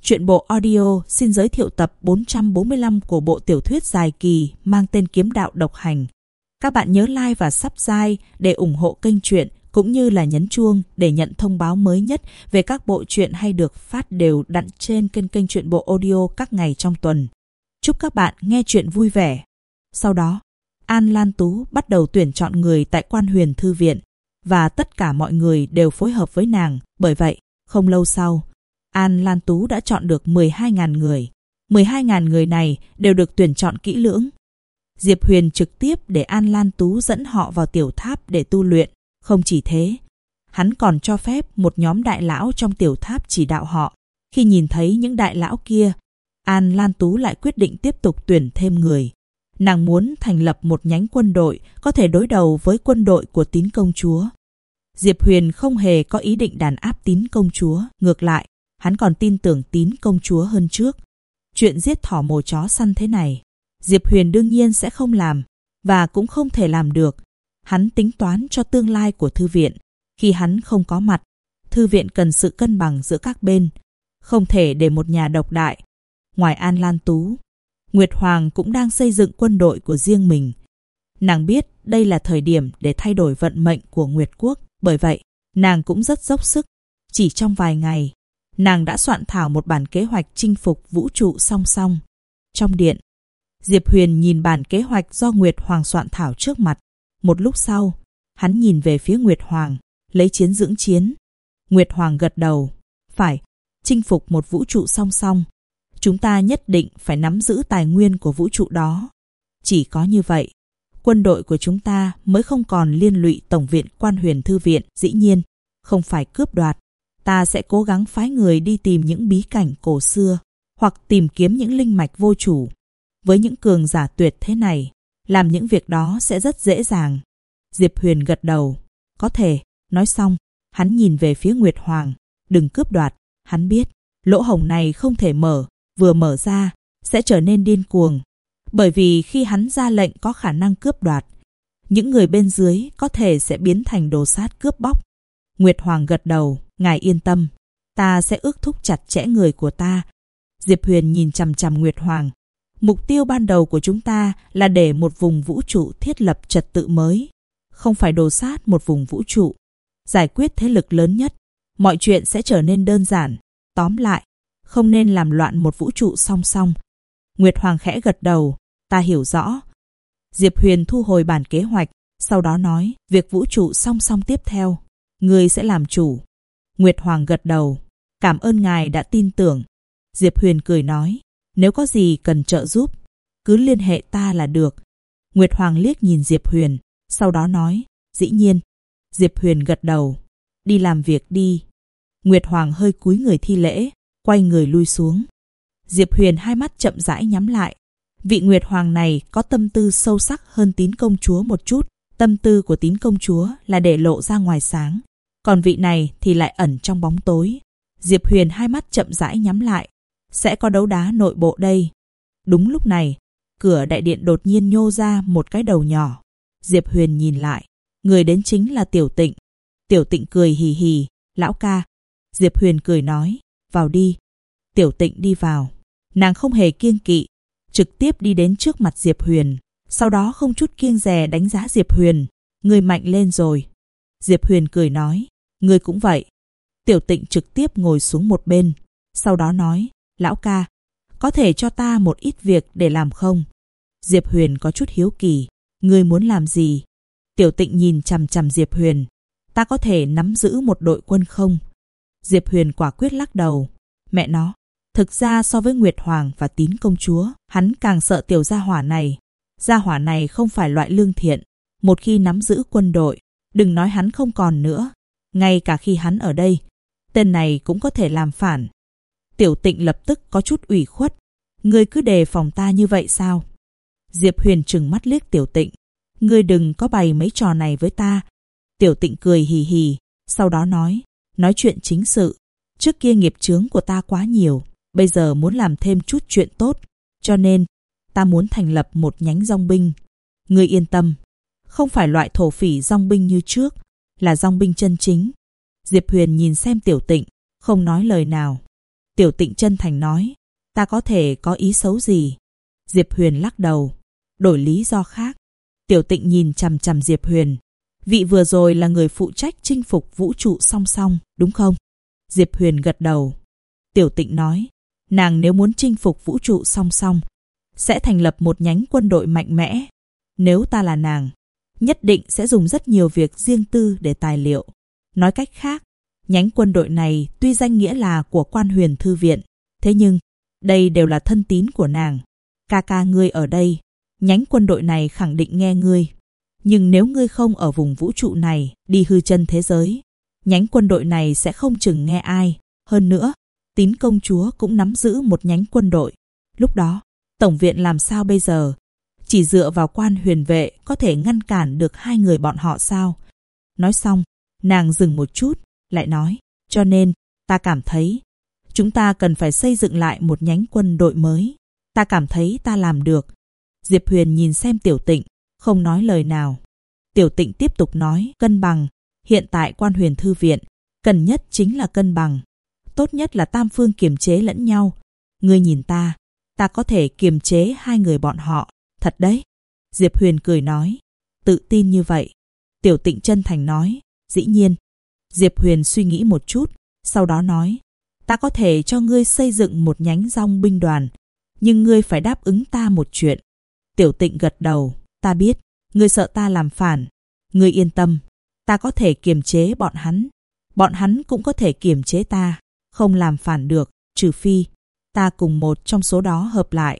Truyện bộ audio xin giới thiệu tập 445 của bộ tiểu thuyết dài kỳ mang tên Kiếm đạo độc hành. Các bạn nhớ like và subscribe để ủng hộ kênh truyện, cũng như là nhấn chuông để nhận thông báo mới nhất về các bộ truyện hay được phát đều đặn trên kênh truyện bộ audio các ngày trong tuần. Chúc các bạn nghe truyện vui vẻ. Sau đó, An Lan Tú bắt đầu tuyển chọn người tại Quan Huyền Thư viện, và tất cả mọi người đều phối hợp với nàng. Bởi vậy, không lâu sau, An Lan Tú đã chọn được 12.000 người. 12.000 người này đều được tuyển chọn kỹ lưỡng. Diệp Huyền trực tiếp để An Lan Tú dẫn họ vào tiểu tháp để tu luyện. Không chỉ thế, hắn còn cho phép một nhóm đại lão trong tiểu tháp chỉ đạo họ. Khi nhìn thấy những đại lão kia, An Lan Tú lại quyết định tiếp tục tuyển thêm người. Nàng muốn thành lập một nhánh quân đội có thể đối đầu với quân đội của Tín công chúa. Diệp Huyền không hề có ý định đàn áp Tín công chúa, ngược lại, hắn còn tin tưởng Tín công chúa hơn trước. Chuyện giết thỏ mổ chó săn thế này, Diệp Huyền đương nhiên sẽ không làm, và cũng không thể làm được. Hắn tính toán cho tương lai của thư viện. Khi hắn không có mặt, thư viện cần sự cân bằng giữa các bên, không thể để một nhà độc đại. Ngoài An Lan Tú, Nguyệt Hoàng cũng đang xây dựng quân đội của riêng mình. Nàng biết đây là thời điểm để thay đổi vận mệnh của Nguyệt Quốc, bởi vậy nàng cũng rất dốc sức. Chỉ trong vài ngày, nàng đã soạn thảo một bản kế hoạch chinh phục vũ trụ song song. Trong điện, Diệp Huyền nhìn bản kế hoạch do Nguyệt Hoàng soạn thảo trước mặt. Một lúc sau, hắn nhìn về phía Nguyệt Hoàng, lấy chiến dưỡng chiến. Nguyệt Hoàng gật đầu. Phải, chinh phục một vũ trụ song song. Chúng ta nhất định phải nắm giữ tài nguyên của vũ trụ đó. Chỉ có như vậy, quân đội của chúng ta mới không còn liên lụy Tổng viện Quan Huyền Thư viện. Dĩ nhiên, không phải cướp đoạt. Ta sẽ cố gắng phái người đi tìm những bí cảnh cổ xưa, hoặc tìm kiếm những linh mạch vô chủ. Với những cường giả tuyệt thế này, làm những việc đó sẽ rất dễ dàng. Diệp Huyền gật đầu. Có thể. Nói xong, hắn nhìn về phía Nguyệt Hoàng. Đừng cướp đoạt. Hắn biết, lỗ hổng này không thể mở. Vừa mở ra, sẽ trở nên điên cuồng. Bởi vì khi hắn ra lệnh có khả năng cướp đoạt, những người bên dưới có thể sẽ biến thành đồ sát cướp bóc. Nguyệt Hoàng gật đầu. Ngài yên tâm, ta sẽ ước thúc chặt chẽ người của ta. Diệp Huyền nhìn chằm chằm Nguyệt Hoàng. Mục tiêu ban đầu của chúng ta là để một vùng vũ trụ thiết lập trật tự mới, không phải đồ sát một vùng vũ trụ. Giải quyết thế lực lớn nhất, mọi chuyện sẽ trở nên đơn giản. Tóm lại, không nên làm loạn một vũ trụ song song. Nguyệt Hoàng khẽ gật đầu. Ta hiểu rõ. Diệp Huyền thu hồi bản kế hoạch, sau đó nói, việc vũ trụ song song tiếp theo, ngươi sẽ làm chủ. Nguyệt Hoàng gật đầu. Cảm ơn ngài đã tin tưởng. Diệp Huyền cười nói, nếu có gì cần trợ giúp, cứ liên hệ ta là được. Nguyệt Hoàng liếc nhìn Diệp Huyền, sau đó nói, dĩ nhiên. Diệp Huyền gật đầu. Đi làm việc đi. Nguyệt Hoàng hơi cúi người thi lễ, quay người lui xuống. Diệp Huyền hai mắt chậm rãi nhắm lại. Vị Nguyệt Hoàng này có tâm tư sâu sắc hơn Tín công chúa một chút. Tâm tư của Tín công chúa là để lộ ra ngoài sáng, còn vị này thì lại ẩn trong bóng tối. Diệp Huyền hai mắt chậm rãi nhắm lại. Sẽ có đấu đá nội bộ đây. Đúng lúc này, cửa đại điện đột nhiên nhô ra một cái đầu nhỏ. Diệp Huyền nhìn lại. Người đến chính là Tiểu Tịnh. Tiểu Tịnh cười hì hì. Lão ca. Diệp Huyền cười nói, vào đi. Tiểu Tịnh đi vào. Nàng không hề kiêng kỵ, trực tiếp đi đến trước mặt Diệp Huyền. Sau đó không chút kiêng dè đánh giá Diệp Huyền. Người mạnh lên rồi. Diệp Huyền cười nói, người cũng vậy. Tiểu Tịnh trực tiếp ngồi xuống một bên. Sau đó nói, lão ca, có thể cho ta một ít việc để làm không? Diệp Huyền có chút hiếu kỳ. Ngươi muốn làm gì? Tiểu Tịnh nhìn chằm chằm Diệp Huyền. Ta có thể nắm giữ một đội quân không? Diệp Huyền quả quyết lắc đầu. Mẹ nó, thực ra so với Nguyệt Hoàng và Tín công chúa, hắn càng sợ tiểu gia hỏa này. Gia hỏa này không phải loại lương thiện. Một khi nắm giữ quân đội, đừng nói hắn không còn nữa. Ngay cả khi hắn ở đây, tên này cũng có thể làm phản. Tiểu Tịnh lập tức có chút ủy khuất. Ngươi cứ đề phòng ta như vậy sao? Diệp Huyền trừng mắt liếc Tiểu Tịnh. Ngươi đừng có bày mấy trò này với ta. Tiểu Tịnh cười hì hì, sau đó nói chuyện chính sự. Trước kia nghiệp chướng của ta quá nhiều, bây giờ muốn làm thêm chút chuyện tốt, cho nên ta muốn thành lập một nhánh dong binh. Ngươi yên tâm, không phải loại thổ phỉ dong binh như trước, là dong binh chân chính. Diệp Huyền nhìn xem Tiểu Tịnh, không nói lời nào. Tiểu Tịnh chân thành nói, ta có thể có ý xấu gì? Diệp Huyền lắc đầu, đổi lý do khác. Tiểu Tịnh nhìn chằm chằm Diệp Huyền. Vị vừa rồi là người phụ trách chinh phục vũ trụ song song, đúng không? Diệp Huyền gật đầu. Tiểu Tịnh nói, nàng nếu muốn chinh phục vũ trụ song song, sẽ thành lập một nhánh quân đội mạnh mẽ. Nếu ta là nàng, nhất định sẽ dùng rất nhiều việc riêng tư để tài liệu. Nói cách khác, nhánh quân đội này tuy danh nghĩa là của Quan Huyền Thư viện, thế nhưng đây đều là thân tín của nàng. Ca ca ngươi ở đây, nhánh quân đội này khẳng định nghe ngươi. Nhưng nếu ngươi không ở vùng vũ trụ này, đi hư chân thế giới, nhánh quân đội này sẽ không chừng nghe ai. Hơn nữa, Tín công chúa cũng nắm giữ một nhánh quân đội. Lúc đó, Tổng viện làm sao bây giờ? Chỉ dựa vào Quan Huyền vệ có thể ngăn cản được hai người bọn họ sao? Nói xong, nàng dừng một chút, lại nói, cho nên, ta cảm thấy, chúng ta cần phải xây dựng lại một nhánh quân đội mới. Ta cảm thấy ta làm được. Diệp Huyền nhìn xem Tiểu Tịnh, không nói lời nào. Tiểu Tịnh tiếp tục nói, cân bằng. Hiện tại Quan Huyền Thư viện, cần nhất chính là cân bằng. Tốt nhất là tam phương kiềm chế lẫn nhau. Ngươi nhìn ta có thể kiềm chế hai người bọn họ. Thật đấy. Diệp Huyền cười nói, tự tin như vậy. Tiểu Tịnh chân thành nói, dĩ nhiên. Diệp Huyền suy nghĩ một chút, sau đó nói, ta có thể cho ngươi xây dựng một nhánh dòng binh đoàn, nhưng ngươi phải đáp ứng ta một chuyện. Tiểu Tịnh gật đầu, ta biết, ngươi sợ ta làm phản. Ngươi yên tâm, ta có thể kiềm chế bọn hắn cũng có thể kiềm chế ta, không làm phản được, trừ phi ta cùng một trong số đó hợp lại.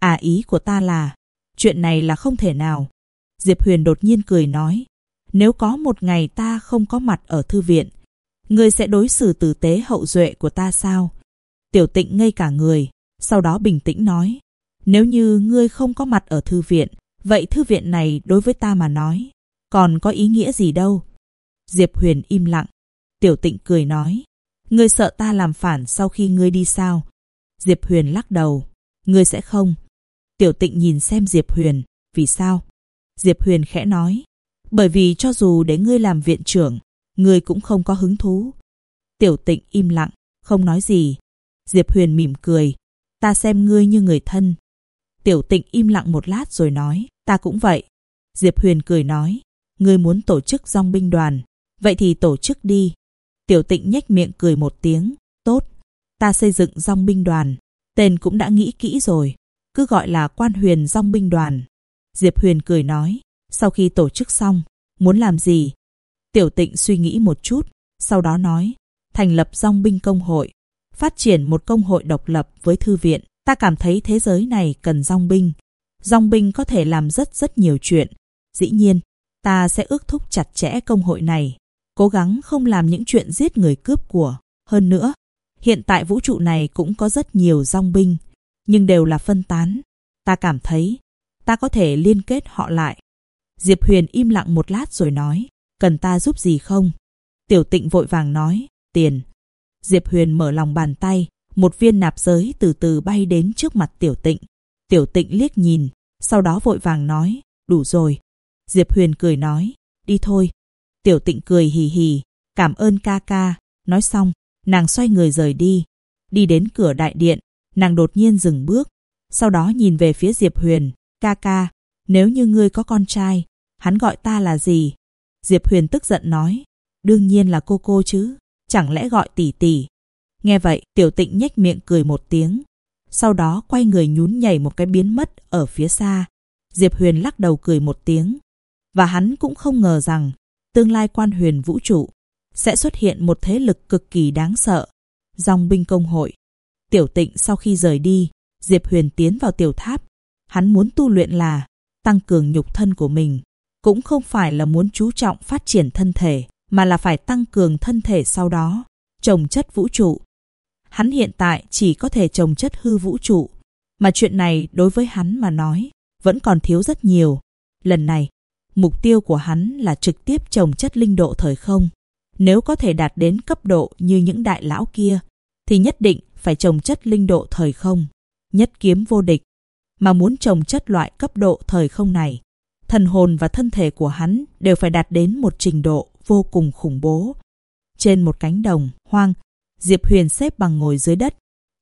Ý của ta là, chuyện này là không thể nào. Diệp Huyền đột nhiên cười nói, nếu có một ngày ta không có mặt ở thư viện, ngươi sẽ đối xử tử tế hậu duệ của ta sao? Tiểu Tịnh ngây cả người, sau đó bình tĩnh nói, nếu như ngươi không có mặt ở thư viện, vậy thư viện này đối với ta mà nói, còn có ý nghĩa gì đâu? Diệp Huyền im lặng. Tiểu Tịnh cười nói, ngươi sợ ta làm phản sau khi ngươi đi sao? Diệp Huyền lắc đầu, ngươi sẽ không. Tiểu Tịnh nhìn xem Diệp Huyền, vì sao? Diệp Huyền khẽ nói, bởi vì cho dù để ngươi làm viện trưởng, ngươi cũng không có hứng thú. Tiểu Tịnh im lặng, không nói gì. Diệp Huyền mỉm cười, ta xem ngươi như người thân. Tiểu Tịnh im lặng một lát rồi nói, ta cũng vậy. Diệp Huyền cười nói, ngươi muốn tổ chức dòng binh đoàn, vậy thì tổ chức đi. Tiểu Tịnh nhếch miệng cười một tiếng, tốt, ta xây dựng dòng binh đoàn, tên cũng đã nghĩ kỹ rồi, cứ gọi là Quan Huyền dòng binh đoàn. Diệp Huyền cười nói, sau khi tổ chức xong, muốn làm gì? Tiểu Tịnh suy nghĩ một chút, sau đó nói, thành lập dòng binh công hội, phát triển một công hội độc lập với thư viện. Ta cảm thấy thế giới này cần dòng binh. Dòng binh có thể làm rất nhiều chuyện. Dĩ nhiên, ta sẽ ước thúc chặt chẽ công hội này, cố gắng không làm những chuyện giết người cướp của. Hơn nữa, hiện tại vũ trụ này cũng có rất nhiều dòng binh, nhưng đều là phân tán. Ta cảm thấy, ta có thể liên kết họ lại. Diệp Huyền im lặng một lát rồi nói, cần ta giúp gì không? Tiểu Tịnh vội vàng nói, tiền. Diệp Huyền mở lòng bàn tay, một viên nạp giới từ từ bay đến trước mặt Tiểu Tịnh. Tiểu Tịnh liếc nhìn, sau đó vội vàng nói, đủ rồi. Diệp Huyền cười nói, đi thôi. Tiểu Tịnh cười hì hì, cảm ơn ca ca. Nói xong, nàng xoay người rời đi. Đi đến cửa đại điện, nàng đột nhiên dừng bước, sau đó nhìn về phía Diệp Huyền, ca ca, nếu như ngươi có con trai, hắn gọi ta là gì? Diệp Huyền tức giận nói, đương nhiên là cô chứ, chẳng lẽ gọi tỷ tỷ? Nghe vậy, Tiểu Tịnh nhếch miệng cười một tiếng, sau đó quay người nhún nhảy một cái biến mất ở phía xa. Diệp Huyền lắc đầu cười một tiếng, và hắn cũng không ngờ rằng tương lai Quan Huyền vũ trụ sẽ xuất hiện một thế lực cực kỳ đáng sợ, dòng binh công hội. Tiểu Tịnh sau khi rời đi, Diệp Huyền tiến vào tiểu tháp. Hắn muốn tu luyện là tăng cường nhục thân của mình, cũng không phải là muốn chú trọng phát triển thân thể, mà là phải tăng cường thân thể sau đó chồng chất vũ trụ. Hắn hiện tại chỉ có thể chồng chất hư vũ trụ, mà chuyện này đối với hắn mà nói vẫn còn thiếu rất nhiều. Lần này, mục tiêu của hắn là trực tiếp chồng chất linh độ thời không. Nếu có thể đạt đến cấp độ như những đại lão kia, thì nhất định phải chồng chất linh độ thời không, nhất kiếm vô địch. Mà muốn chồng chất loại cấp độ thời không này, thần hồn và thân thể của hắn đều phải đạt đến một trình độ vô cùng khủng bố. Trên một cánh đồng hoang, Diệp Huyền xếp bằng ngồi dưới đất,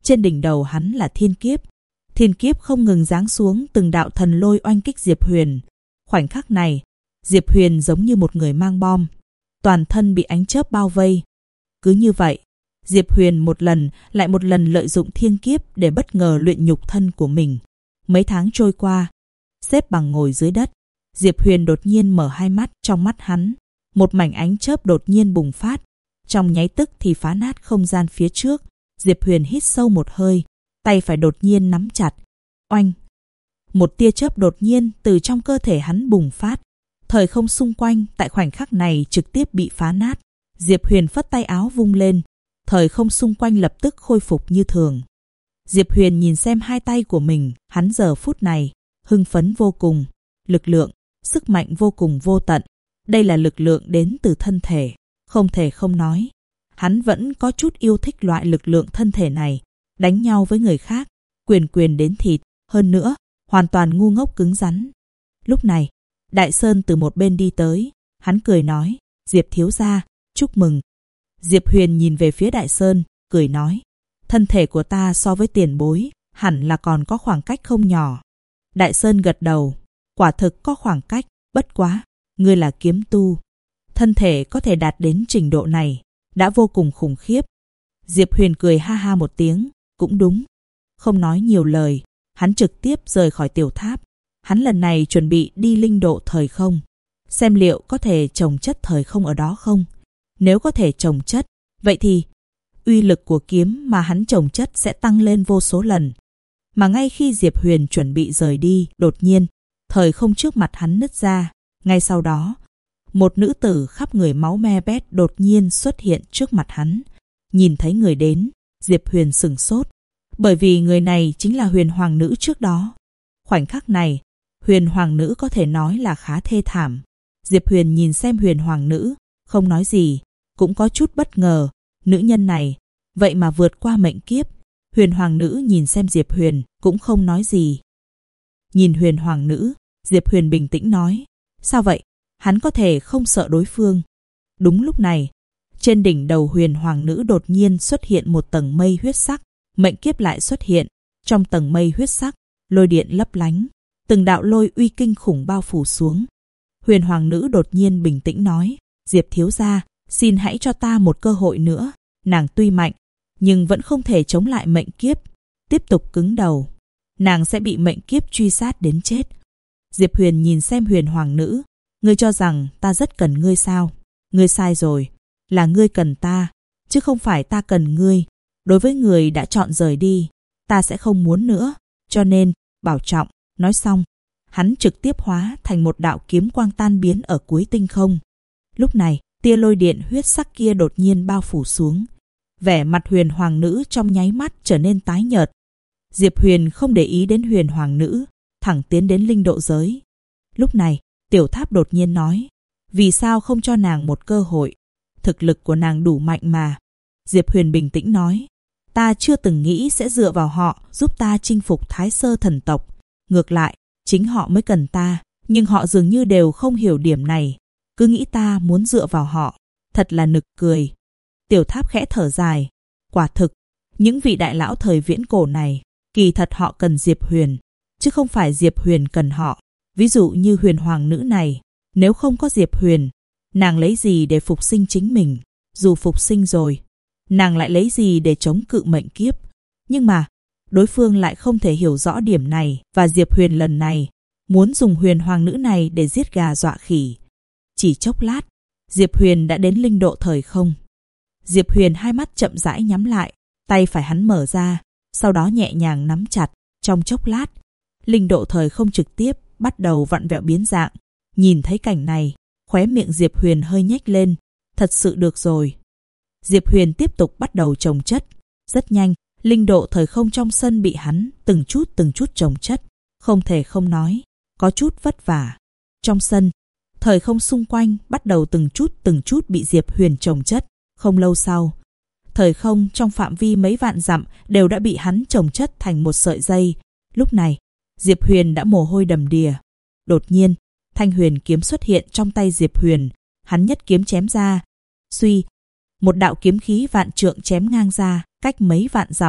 Trên đỉnh đầu hắn là thiên kiếp. Thiên kiếp không ngừng giáng xuống, từng đạo thần lôi oanh kích Diệp Huyền. Khoảnh khắc này, Diệp Huyền giống như một người mang bom, toàn thân bị ánh chớp bao vây. Cứ như vậy, Diệp Huyền một lần lại một lần lợi dụng thiên kiếp để bất ngờ luyện nhục thân của mình. Mấy tháng trôi qua, xếp bằng ngồi dưới đất, Diệp Huyền đột nhiên mở hai mắt. Trong mắt hắn, một mảnh ánh chớp đột nhiên bùng phát, trong nháy tức thì phá nát không gian phía trước. Diệp Huyền hít sâu một hơi, tay phải đột nhiên nắm chặt. Oanh! Một tia chớp đột nhiên từ trong cơ thể hắn bùng phát. Thời không xung quanh tại khoảnh khắc này trực tiếp bị phá nát. Diệp Huyền phất tay áo vung lên, thời không xung quanh lập tức khôi phục như thường. Diệp Huyền nhìn xem hai tay của mình, hắn giờ phút này hưng phấn vô cùng. Lực lượng, sức mạnh vô cùng vô tận. Đây là lực lượng đến từ thân thể, không thể không nói. Hắn vẫn có chút yêu thích loại lực lượng thân thể này. Đánh nhau với người khác, quyền quyền đến thịt. Hơn nữa, hoàn toàn ngu ngốc cứng rắn. Lúc này, Đại Sơn từ một bên đi tới. Hắn cười nói, Diệp thiếu gia, chúc mừng. Diệp Huyền nhìn về phía Đại Sơn, cười nói, thân thể của ta so với tiền bối hẳn là còn có khoảng cách không nhỏ. Đại Sơn gật đầu, quả thực có khoảng cách, bất quá, ngươi là kiếm tu. Thân thể có thể đạt đến trình độ này, đã vô cùng khủng khiếp. Diệp Huyền cười ha ha một tiếng, cũng đúng. Không nói nhiều lời, hắn trực tiếp rời khỏi tiểu tháp. Hắn lần này chuẩn bị đi linh độ thời không, xem liệu có thể trồng chất thời không ở đó không. Nếu có thể trồng chất, vậy thì uy lực của kiếm mà hắn trồng chất sẽ tăng lên vô số lần. Mà ngay khi Diệp Huyền chuẩn bị rời đi, đột nhiên, thời không trước mặt hắn nứt ra. Ngay sau đó, một nữ tử khắp người máu me bét đột nhiên xuất hiện trước mặt hắn. Nhìn thấy người đến, Diệp Huyền sửng sốt, bởi vì người này chính là Huyền Hoàng nữ trước đó. Khoảnh khắc này, Huyền Hoàng nữ có thể nói là khá thê thảm. Diệp Huyền nhìn xem Huyền Hoàng nữ, không nói gì, cũng có chút bất ngờ. Nữ nhân này, vậy mà vượt qua mệnh kiếp. Huyền Hoàng nữ nhìn xem Diệp Huyền, cũng không nói gì. Nhìn Huyền Hoàng nữ, Diệp Huyền bình tĩnh nói, sao vậy? Hắn có thể không sợ đối phương. Đúng lúc này, trên đỉnh đầu Huyền Hoàng nữ đột nhiên xuất hiện một tầng mây huyết sắc. Mệnh kiếp lại xuất hiện. Trong tầng mây huyết sắc, lôi điện lấp lánh, từng đạo lôi uy kinh khủng bao phủ xuống. Huyền Hoàng nữ đột nhiên bình tĩnh nói, Diệp thiếu gia, xin hãy cho ta một cơ hội nữa. Nàng tuy mạnh, nhưng vẫn không thể chống lại mệnh kiếp. Tiếp tục cứng đầu, nàng sẽ bị mệnh kiếp truy sát đến chết. Diệp Huyền nhìn xem Huyền Hoàng nữ, ngươi cho rằng ta rất cần ngươi sao? Ngươi sai rồi, là ngươi cần ta, chứ không phải ta cần ngươi. Đối với người đã chọn rời đi, ta sẽ không muốn nữa, cho nên, bảo trọng. Nói xong, hắn trực tiếp hóa thành một đạo kiếm quang tan biến ở cuối tinh không. Lúc này, tia lôi điện huyết sắc kia đột nhiên bao phủ xuống. Vẻ mặt Huyền Hoàng nữ trong nháy mắt trở nên tái nhợt. Diệp Huyền không để ý đến Huyền Hoàng nữ, thẳng tiến đến linh độ giới. Lúc này, tiểu tháp đột nhiên nói, vì sao không cho nàng một cơ hội? Thực lực của nàng đủ mạnh mà. Diệp Huyền bình tĩnh nói, ta chưa từng nghĩ sẽ dựa vào họ giúp ta chinh phục Thái Sơ thần tộc. Ngược lại, chính họ mới cần ta, nhưng họ dường như đều không hiểu điểm này. Cứ nghĩ ta muốn dựa vào họ, thật là nực cười. Tiểu tháp khẽ thở dài, quả thực, những vị đại lão thời viễn cổ này, kỳ thật họ cần Diệp Huyền, chứ không phải Diệp Huyền cần họ. Ví dụ như Huyền Hoàng nữ này, nếu không có Diệp Huyền, nàng lấy gì để phục sinh chính mình? Dù phục sinh rồi, nàng lại lấy gì để chống cự mệnh kiếp? Nhưng mà, đối phương lại không thể hiểu rõ điểm này, và Diệp Huyền lần này muốn dùng Huyền Hoàng nữ này để giết gà dọa khỉ. Chỉ chốc lát, Diệp Huyền đã đến linh độ thời không. Diệp Huyền hai mắt chậm rãi nhắm lại, tay phải hắn mở ra, sau đó nhẹ nhàng nắm chặt. Trong chốc lát, linh độ thời không trực tiếp bắt đầu vặn vẹo biến dạng. Nhìn thấy cảnh này, khóe miệng Diệp Huyền hơi nhếch lên. Thật sự được rồi. Diệp Huyền tiếp tục bắt đầu chồng chất. Rất nhanh, linh độ thời không trong sân bị hắn từng chút chồng chất. Không thể không nói, có chút vất vả. Trong sân, thời không xung quanh bắt đầu từng chút bị Diệp Huyền chồng chất. Không lâu sau, thời không trong phạm vi mấy vạn dặm đều đã bị hắn chồng chất thành một sợi dây. Lúc này, Diệp Huyền đã mồ hôi đầm đìa. Đột nhiên, thanh huyền kiếm xuất hiện trong tay Diệp Huyền. Hắn nhất kiếm chém ra. Suy, một đạo kiếm khí vạn trượng chém ngang ra, cách mấy vạn dặm.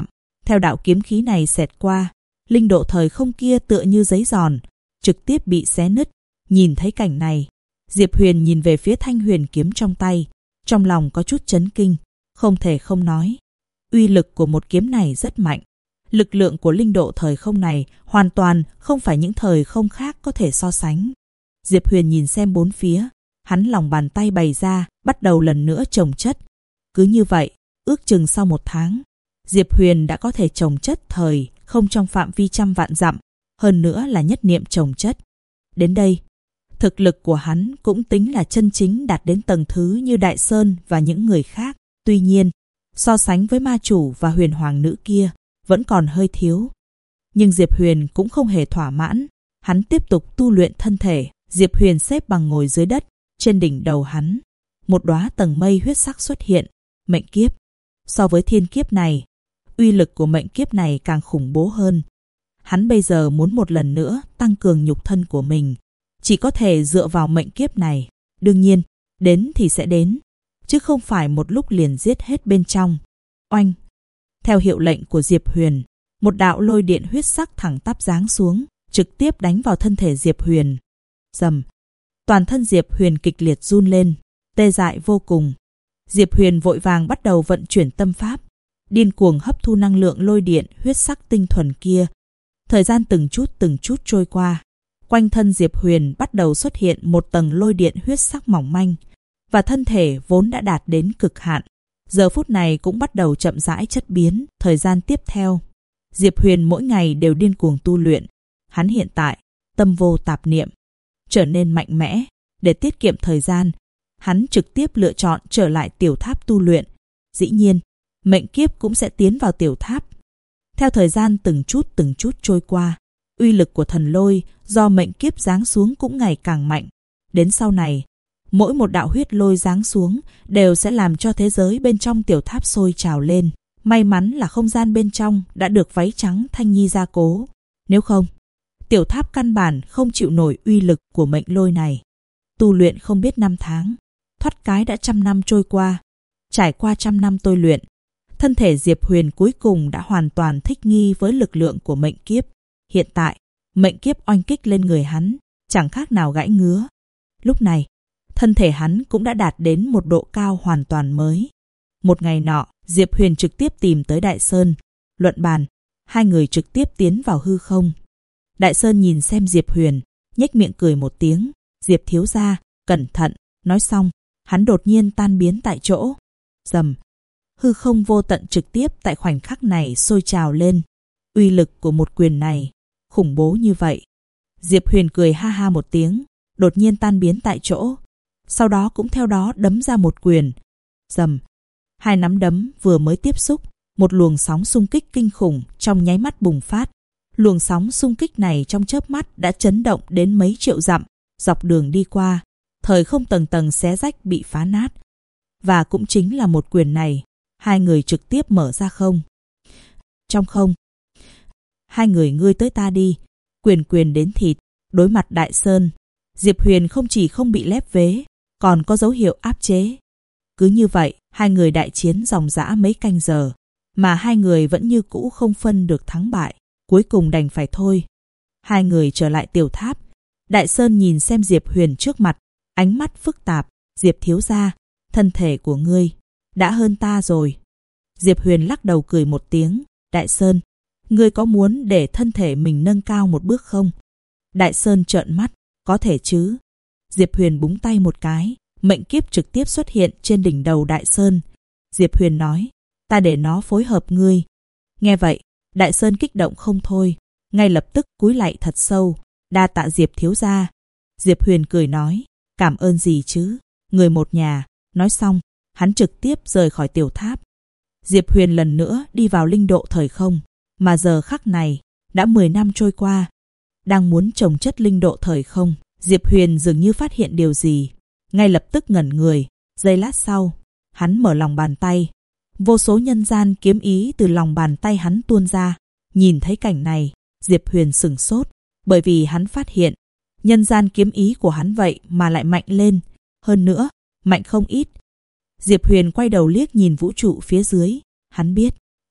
Theo đạo kiếm khí này xẹt qua, linh độ thời không kia tựa như giấy giòn, trực tiếp bị xé nứt. Nhìn thấy cảnh này, Diệp Huyền nhìn về phía thanh huyền kiếm trong tay, trong lòng có chút chấn kinh, không thể không nói. Uy lực của một kiếm này rất mạnh. Lực lượng của linh độ thời không này hoàn toàn không phải những thời không khác có thể so sánh. Diệp Huyền nhìn xem bốn phía, hắn lòng bàn tay bày ra, bắt đầu lần nữa trồng chất. Cứ như vậy, ước chừng sau 1 tháng, Diệp Huyền đã có thể trồng chất thời không trong phạm vi trăm vạn dặm, hơn nữa là nhất niệm trồng chất. Đến đây, thực lực của hắn cũng tính là chân chính đạt đến tầng thứ như Đại Sơn và những người khác. Tuy nhiên, so sánh với ma chủ và huyền hoàng nữ kia, vẫn còn hơi thiếu. Nhưng Diệp Huyền cũng không hề thỏa mãn. Hắn tiếp tục tu luyện thân thể. Diệp Huyền xếp bằng ngồi dưới đất. Trên đỉnh đầu hắn, một đóa tầng mây huyết sắc xuất hiện. Mệnh kiếp. So với thiên kiếp này, uy lực của mệnh kiếp này càng khủng bố hơn. Hắn bây giờ muốn một lần nữa tăng cường nhục thân của mình, chỉ có thể dựa vào mệnh kiếp này. Đương nhiên, đến thì sẽ đến, chứ không phải một lúc liền giết hết bên trong. Oanh! Theo hiệu lệnh của Diệp Huyền, một đạo lôi điện huyết sắc thẳng tắp giáng xuống, trực tiếp đánh vào thân thể Diệp Huyền. Rầm! Toàn thân Diệp Huyền kịch liệt run lên, tê dại vô cùng. Diệp Huyền vội vàng bắt đầu vận chuyển tâm pháp, điên cuồng hấp thu năng lượng lôi điện huyết sắc tinh thuần kia. Thời gian từng chút trôi qua, quanh thân Diệp Huyền bắt đầu xuất hiện một tầng lôi điện huyết sắc mỏng manh, và thân thể vốn đã đạt đến cực hạn, giờ phút này cũng bắt đầu chậm rãi chất biến. Thời gian tiếp theo, Diệp Huyền mỗi ngày đều điên cuồng tu luyện. Hắn hiện tại tâm vô tạp niệm, trở nên mạnh mẽ. Để tiết kiệm thời gian, hắn trực tiếp lựa chọn trở lại tiểu tháp tu luyện. Dĩ nhiên, mệnh kiếp cũng sẽ tiến vào tiểu tháp. Theo thời gian từng chút trôi qua, uy lực của thần lôi do mệnh kiếp giáng xuống cũng ngày càng mạnh. Đến sau này, mỗi một đạo huyết lôi giáng xuống đều sẽ làm cho thế giới bên trong tiểu tháp sôi trào lên. May mắn là không gian bên trong đã được váy trắng Thanh Nhi gia cố. Nếu không, tiểu tháp căn bản không chịu nổi uy lực của mệnh lôi này. Tu luyện không biết 5 tháng, thoát cái đã 100 năm trôi qua. Trải qua 100 năm tôi luyện, thân thể Diệp Huyền cuối cùng đã hoàn toàn thích nghi với lực lượng của mệnh kiếp. Hiện tại, mệnh kiếp oanh kích lên người hắn, chẳng khác nào gãy ngứa. Lúc này, thân thể hắn cũng đã đạt đến một độ cao hoàn toàn mới. Một ngày nọ, Diệp Huyền trực tiếp tìm tới Đại Sơn. Luận bàn, hai người trực tiếp tiến vào hư không. Đại Sơn nhìn xem Diệp Huyền, nhếch miệng cười một tiếng. Diệp thiếu gia, cẩn thận. Nói xong, hắn đột nhiên tan biến tại chỗ. Rầm, hư không vô tận trực tiếp tại khoảnh khắc này sôi trào lên. Uy lực của một quyền này khủng bố như vậy. Diệp Huyền cười ha ha một tiếng, đột nhiên tan biến tại chỗ. Sau đó cũng theo đó đấm ra một quyền. Rầm, hai nắm đấm vừa mới tiếp xúc, một luồng sóng xung kích kinh khủng trong nháy mắt bùng phát. Luồng sóng xung kích này trong chớp mắt đã chấn động đến mấy triệu dặm. Dọc đường đi qua, thời không tầng tầng xé rách bị phá nát. Và cũng chính là một quyền này, hai người trực tiếp mở ra không. Trong không, hai người ngươi tới ta đi, quyền đến thịt. Đối mặt Đại Sơn, Diệp Huyền không chỉ không bị lép vế, còn có dấu hiệu áp chế. Cứ như vậy, hai người đại chiến dòng dã mấy canh giờ, mà hai người vẫn như cũ không phân được thắng bại. Cuối cùng đành phải thôi. Hai người trở lại tiểu tháp. Đại Sơn nhìn xem Diệp Huyền trước mặt, ánh mắt phức tạp. Diệp thiếu gia, thân thể của ngươi đã hơn ta rồi. Diệp Huyền lắc đầu cười một tiếng. Đại Sơn, ngươi có muốn để thân thể mình nâng cao một bước không? Đại Sơn trợn mắt. Có thể chứ. Diệp Huyền búng tay một cái, mệnh kiếp trực tiếp xuất hiện trên đỉnh đầu Đại Sơn. Diệp Huyền nói, ta để nó phối hợp ngươi. Nghe vậy, Đại Sơn kích động không thôi, ngay lập tức cúi lạy thật sâu. Đa tạ Diệp thiếu gia. Diệp Huyền cười nói, cảm ơn gì chứ, người một nhà. Nói xong, hắn trực tiếp rời khỏi tiểu tháp. Diệp Huyền lần nữa đi vào linh độ thời không, mà giờ khắc này đã 10 năm trôi qua. Đang muốn trồng chất linh độ thời không, Diệp Huyền dường như phát hiện điều gì, ngay lập tức ngẩn người. Giây lát sau, hắn mở lòng bàn tay, vô số nhân gian kiếm ý từ lòng bàn tay hắn tuôn ra. Nhìn thấy cảnh này, Diệp Huyền sửng sốt, bởi vì hắn phát hiện nhân gian kiếm ý của hắn vậy mà lại mạnh lên, hơn nữa mạnh không ít. Diệp Huyền quay đầu liếc nhìn vũ trụ phía dưới, hắn biết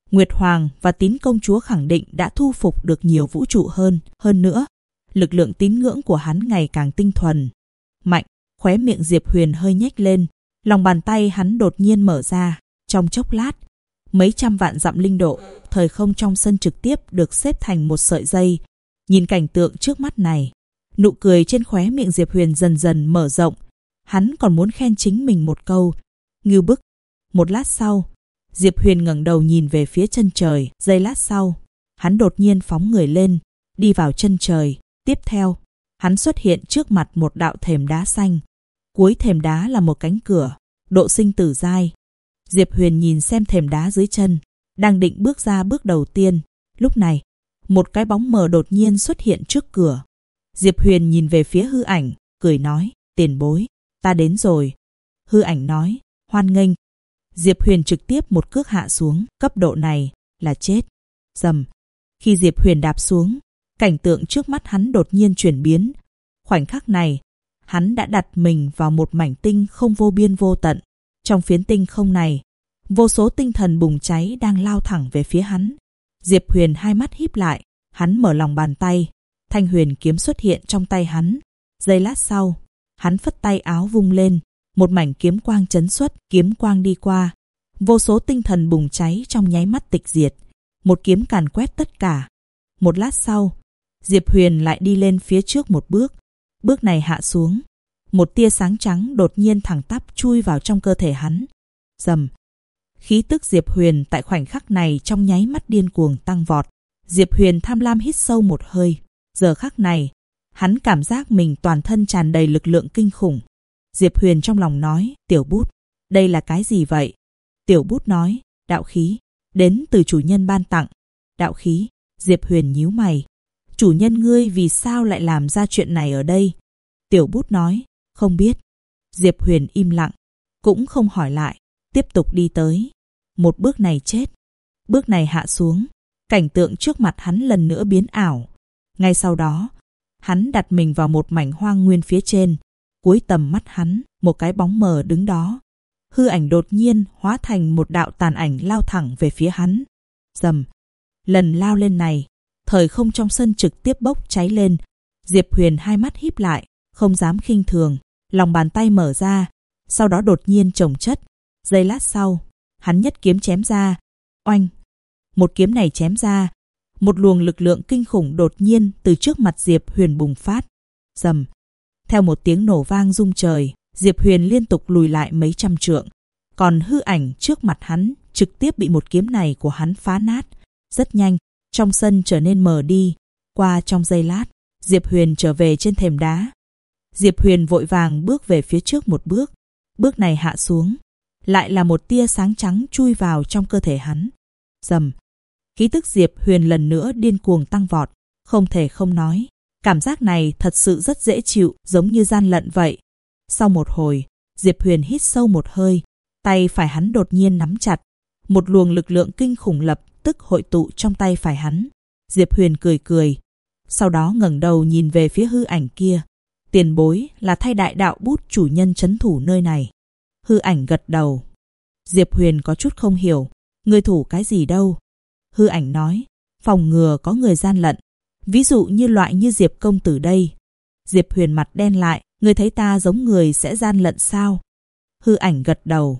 Nguyệt Hoàng và Tín công chúa khẳng định đã thu phục được nhiều vũ trụ hơn. Hơn nữa, lực lượng tín ngưỡng của hắn ngày càng tinh thuần, mạnh. Khóe miệng Diệp Huyền hơi nhếch lên, lòng bàn tay hắn đột nhiên mở ra. Trong chốc lát, mấy trăm vạn dặm linh độ, thời không trong sân trực tiếp được xếp thành một sợi dây. Nhìn cảnh tượng trước mắt này, nụ cười trên khóe miệng Diệp Huyền dần dần mở rộng. Hắn còn muốn khen chính mình một câu, ngưu bức. Một lát sau, Diệp Huyền ngẩng đầu nhìn về phía chân trời. Giây lát sau, hắn đột nhiên phóng người lên, đi vào chân trời. Tiếp theo, hắn xuất hiện trước mặt một đạo thềm đá xanh. Cuối thềm đá là một cánh cửa, độ sinh tử giai. Diệp Huyền nhìn xem thềm đá dưới chân, đang định bước ra bước đầu tiên. Lúc này, một cái bóng mờ đột nhiên xuất hiện trước cửa. Diệp Huyền nhìn về phía Hư Ảnh, cười nói, tiền bối, ta đến rồi. Hư Ảnh nói, hoan nghênh. Diệp Huyền trực tiếp một cước hạ xuống, cấp độ này là chết. Rầm. Khi Diệp Huyền đạp xuống, cảnh tượng trước mắt hắn đột nhiên chuyển biến. Khoảnh khắc này, hắn đã đặt mình vào một mảnh tinh không vô biên vô tận. Trong phiến tinh không này, vô số tinh thần bùng cháy đang lao thẳng về phía hắn. Diệp Huyền hai mắt híp lại, hắn mở lòng bàn tay, thanh huyền kiếm xuất hiện trong tay hắn. Giây lát sau, hắn phất tay áo vung lên, một mảnh kiếm quang chấn xuất, kiếm quang đi qua, vô số tinh thần bùng cháy trong nháy mắt tịch diệt, một kiếm càn quét tất cả. Một lát sau, Diệp Huyền lại đi lên phía trước một bước, bước này hạ xuống, một tia sáng trắng đột nhiên thẳng tắp chui vào trong cơ thể hắn. Rầm. Khí tức Diệp Huyền tại khoảnh khắc này trong nháy mắt điên cuồng tăng vọt. Diệp Huyền tham lam hít sâu một hơi. Giờ khắc này, hắn cảm giác mình toàn thân tràn đầy lực lượng kinh khủng. Diệp Huyền trong lòng nói, Tiểu Bút, đây là cái gì vậy? Tiểu Bút nói, đạo khí, đến từ chủ nhân ban tặng. Đạo khí. Diệp Huyền nhíu mày. Chủ nhân ngươi vì sao lại làm ra chuyện này ở đây? Tiểu Bút nói, không biết. Diệp Huyền im lặng, cũng không hỏi lại, tiếp tục đi tới. Một bước này chết, bước này hạ xuống, cảnh tượng trước mặt hắn lần nữa biến ảo. Ngay sau đó, hắn đặt mình vào một mảnh hoang nguyên phía trên. Cuối tầm mắt hắn, một cái bóng mờ đứng đó. Hư Ảnh đột nhiên hóa thành một đạo tàn ảnh lao thẳng về phía hắn. Rầm. Lần lao lên này, thời không trong sân trực tiếp bốc cháy lên. Diệp Huyền hai mắt híp lại, không dám khinh thường, lòng bàn tay mở ra, sau đó đột nhiên chồng chất. Giây lát sau, hắn nhất kiếm chém ra. Oanh! Một kiếm này chém ra, một luồng lực lượng kinh khủng đột nhiên từ trước mặt Diệp Huyền bùng phát. Rầm! Theo một tiếng nổ vang rung trời, Diệp Huyền liên tục lùi lại mấy trăm trượng. Còn Hư Ảnh trước mặt hắn trực tiếp bị một kiếm này của hắn phá nát. Rất nhanh, trong sân trở nên mờ đi. Qua trong giây lát, Diệp Huyền trở về trên thềm đá. Diệp Huyền vội vàng bước về phía trước một bước. Bước này hạ xuống, lại là một tia sáng trắng chui vào trong cơ thể hắn. Rầm. Khí tức Diệp Huyền lần nữa điên cuồng tăng vọt. Không thể không nói, cảm giác này thật sự rất dễ chịu, giống như gian lận vậy. Sau một hồi, Diệp Huyền hít sâu một hơi, tay phải hắn đột nhiên nắm chặt. Một luồng lực lượng kinh khủng lập tức hội tụ trong tay phải hắn. Diệp Huyền cười cười, sau đó ngẩng đầu nhìn về phía Hư Ảnh kia. Tiền bối là thay đại đạo bút chủ nhân trấn thủ nơi này. Hư Ảnh gật đầu. Diệp Huyền có chút không hiểu, ngươi thủ cái gì đâu? Hư Ảnh nói, phòng ngừa có người gian lận, ví dụ như loại như Diệp công tử đây. Diệp Huyền mặt đen lại, ngươi thấy ta giống người sẽ gian lận sao? Hư Ảnh gật đầu.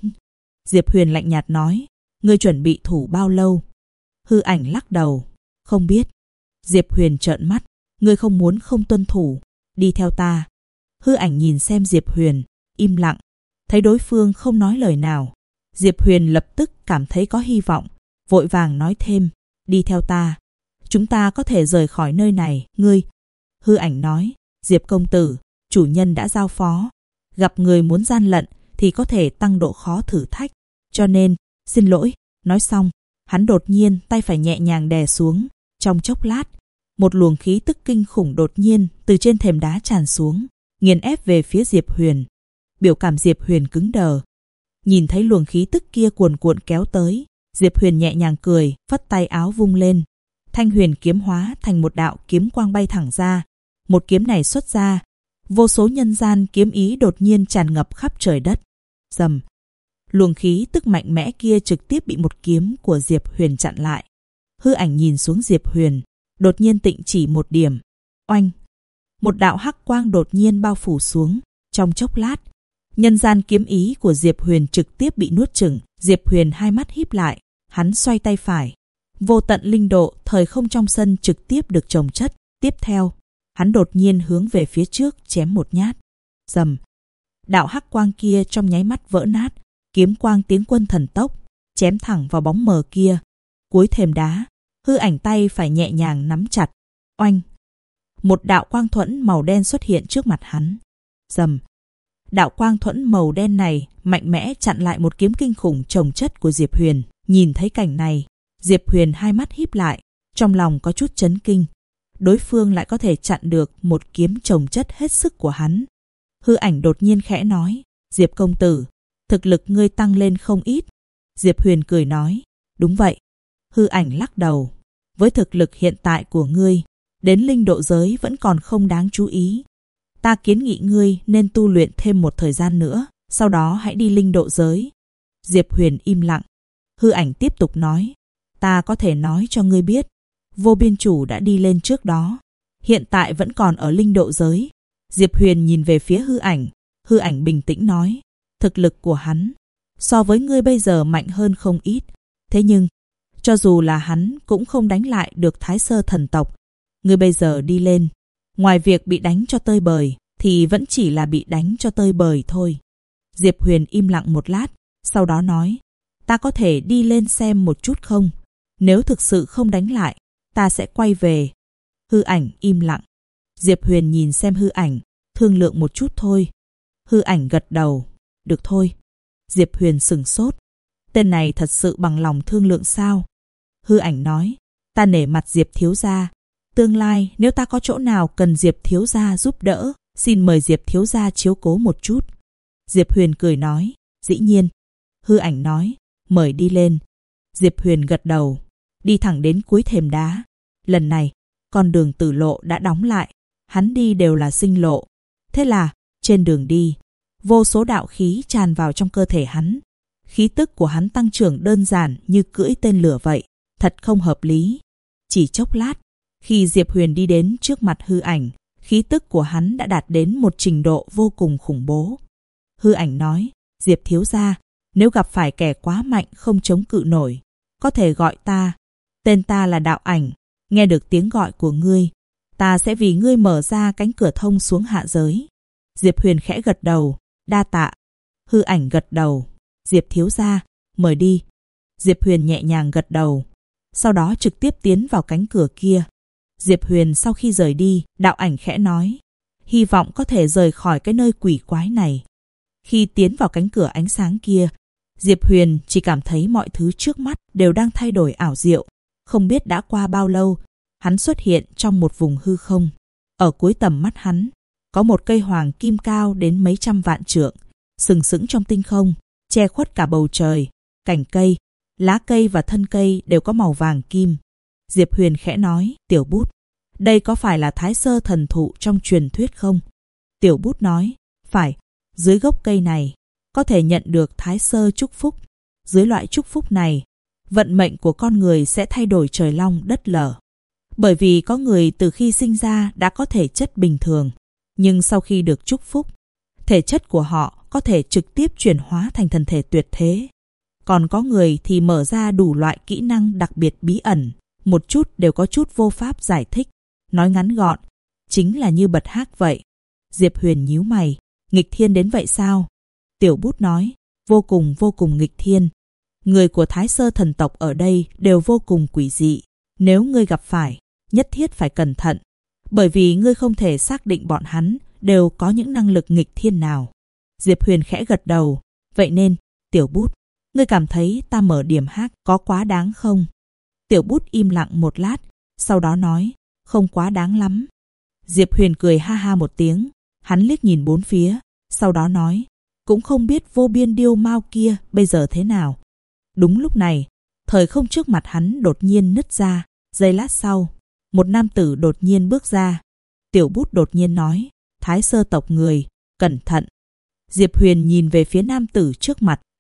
Diệp Huyền lạnh nhạt nói, ngươi chuẩn bị thủ bao lâu? Hư Ảnh lắc đầu, không biết. Diệp Huyền trợn mắt, ngươi không muốn không tuân thủ, đi theo ta. Hư Ảnh nhìn xem Diệp Huyền, im lặng. Thấy đối phương không nói lời nào, Diệp Huyền lập tức cảm thấy có hy vọng, vội vàng nói thêm, đi theo ta. Chúng ta có thể rời khỏi nơi này, ngươi. Hư Ảnh nói, Diệp công tử, chủ nhân đã giao phó. Gặp người muốn gian lận thì có thể tăng độ khó thử thách. Cho nên, xin lỗi. Nói xong, hắn đột nhiên tay phải nhẹ nhàng đè xuống. Trong chốc lát, một luồng khí tức kinh khủng đột nhiên từ trên thềm đá tràn xuống, nghiền ép về phía Diệp Huyền. Biểu cảm Diệp Huyền cứng đờ. Nhìn thấy luồng khí tức kia cuồn cuộn kéo tới, Diệp Huyền nhẹ nhàng cười, phất tay áo vung lên. Thanh huyền kiếm hóa thành một đạo kiếm quang bay thẳng ra. Một kiếm này xuất ra, vô số nhân gian kiếm ý đột nhiên tràn ngập khắp trời đất. Rầm. Luồng khí tức mạnh mẽ kia trực tiếp bị một kiếm của Diệp Huyền chặn lại. Hư ảnh nhìn xuống Diệp Huyền, đột nhiên tịnh chỉ một điểm. Oanh! Một đạo hắc quang đột nhiên bao phủ xuống. Trong chốc lát, nhân gian kiếm ý của Diệp Huyền trực tiếp bị nuốt chửng. Diệp Huyền hai mắt híp lại, hắn xoay tay phải. Vô tận linh độ, thời không trong sân trực tiếp được chồng chất. Tiếp theo, hắn đột nhiên hướng về phía trước chém một nhát. Rầm! Đạo hắc quang kia trong nháy mắt vỡ nát, kiếm quang tiến quân thần tốc, chém thẳng vào bóng mờ kia. Cuối thềm đá, hư ảnh tay phải nhẹ nhàng nắm chặt. Oanh! Một đạo quang thuẫn màu đen xuất hiện trước mặt hắn. Rầm! Đạo quang thuẫn màu đen này mạnh mẽ chặn lại một kiếm kinh khủng chồng chất của Diệp Huyền. Nhìn thấy cảnh này, Diệp Huyền hai mắt híp lại, trong lòng có chút chấn kinh. Đối phương lại có thể chặn được một kiếm chồng chất hết sức của hắn. Hư ảnh đột nhiên khẽ nói, Diệp công tử, thực lực ngươi tăng lên không ít. Diệp Huyền cười nói, đúng vậy. Hư ảnh lắc đầu, với thực lực hiện tại của ngươi, đến linh độ giới vẫn còn không đáng chú ý. Ta kiến nghị ngươi nên tu luyện thêm một thời gian nữa, sau đó hãy đi linh độ giới. Diệp Huyền im lặng. Hư ảnh tiếp tục nói, ta có thể nói cho ngươi biết, Vô Biên Chủ đã đi lên trước đó, hiện tại vẫn còn ở linh độ giới. Diệp Huyền nhìn về phía hư ảnh bình tĩnh nói, thực lực của hắn so với ngươi bây giờ mạnh hơn không ít, thế nhưng cho dù là hắn cũng không đánh lại được Thái Sơ thần tộc. Ngươi bây giờ đi lên, ngoài việc bị đánh cho tơi bời thì vẫn chỉ là bị đánh cho tơi bời thôi. Diệp Huyền im lặng một lát, sau đó nói, ta có thể đi lên xem một chút không? Nếu thực sự không đánh lại, ta sẽ quay về. Hư ảnh im lặng. Diệp Huyền nhìn xem hư ảnh, thương lượng một chút thôi. Hư ảnh gật đầu, được thôi. Diệp Huyền sửng sốt. Tên này thật sự bằng lòng thương lượng sao? Hư ảnh nói, ta nể mặt Diệp thiếu gia. Tương lai nếu ta có chỗ nào cần Diệp thiếu gia giúp đỡ, xin mời Diệp thiếu gia chiếu cố một chút. Diệp Huyền cười nói, dĩ nhiên. Hư ảnh nói, mời đi lên. Diệp Huyền gật đầu, đi thẳng đến cuối thềm đá. Lần này, con đường tử lộ đã đóng lại, hắn đi đều là sinh lộ. Thế là, trên đường đi, vô số đạo khí tràn vào trong cơ thể hắn. Khí tức của hắn tăng trưởng đơn giản như cưỡi tên lửa vậy, thật không hợp lý. Chỉ chốc lát, khi Diệp Huyền đi đến trước mặt hư ảnh, khí tức của hắn đã đạt đến một trình độ vô cùng khủng bố. Hư ảnh nói, Diệp thiếu gia, nếu gặp phải kẻ quá mạnh không chống cự nổi, có thể gọi ta. Tên ta là Đạo Ảnh, nghe được tiếng gọi của ngươi, ta sẽ vì ngươi mở ra cánh cửa thông xuống hạ giới. Diệp Huyền khẽ gật đầu, đa tạ. Hư ảnh gật đầu, Diệp thiếu gia, mời đi. Diệp Huyền nhẹ nhàng gật đầu, sau đó trực tiếp tiến vào cánh cửa kia. Diệp Huyền sau khi rời đi, Đạo Ảnh khẽ nói, hy vọng có thể rời khỏi cái nơi quỷ quái này. Khi tiến vào cánh cửa ánh sáng kia, Diệp Huyền chỉ cảm thấy mọi thứ trước mắt đều đang thay đổi ảo diệu. Không biết đã qua bao lâu, hắn xuất hiện trong một vùng hư không. Ở cuối tầm mắt hắn, có một cây hoàng kim cao đến mấy trăm vạn trượng, sừng sững trong tinh không, che khuất cả bầu trời. Cành cây, lá cây và thân cây đều có màu vàng kim. Diệp Huyền khẽ nói, Tiểu Bút, đây có phải là Thái Sơ thần thụ trong truyền thuyết không? Tiểu Bút nói, phải, dưới gốc cây này có thể nhận được Thái Sơ chúc phúc. Dưới loại chúc phúc này, vận mệnh của con người sẽ thay đổi trời long đất lở. Bởi vì có người từ khi sinh ra đã có thể chất bình thường, nhưng sau khi được chúc phúc, thể chất của họ có thể trực tiếp chuyển hóa thành thần thể tuyệt thế. Còn có người thì mở ra đủ loại kỹ năng đặc biệt bí ẩn, một chút đều có chút vô pháp giải thích. Nói ngắn gọn, chính là như bật hắc vậy. Diệp Huyền nhíu mày, nghịch thiên đến vậy sao? Tiểu Bút nói, vô cùng nghịch thiên. Người của Thái Sơ thần tộc ở đây đều vô cùng quỷ dị. Nếu ngươi gặp phải, nhất thiết phải cẩn thận, bởi vì ngươi không thể xác định bọn hắn đều có những năng lực nghịch thiên nào. Diệp Huyền khẽ gật đầu, vậy nên, Tiểu Bút, ngươi cảm thấy ta mở điểm hack có quá đáng không? Tiểu Bút im lặng một lát, sau đó nói, không quá đáng lắm. Diệp Huyền cười ha ha một tiếng, hắn liếc nhìn bốn phía, sau đó nói, cũng không biết vô biên điêu mao kia bây giờ thế nào. Đúng lúc này, thời không trước mặt hắn đột nhiên nứt ra, giây lát sau, một nam tử đột nhiên bước ra. Tiểu Bút đột nhiên nói, Thái Sơ tộc người, cẩn thận. Diệp Huyền nhìn về phía nam tử trước mặt,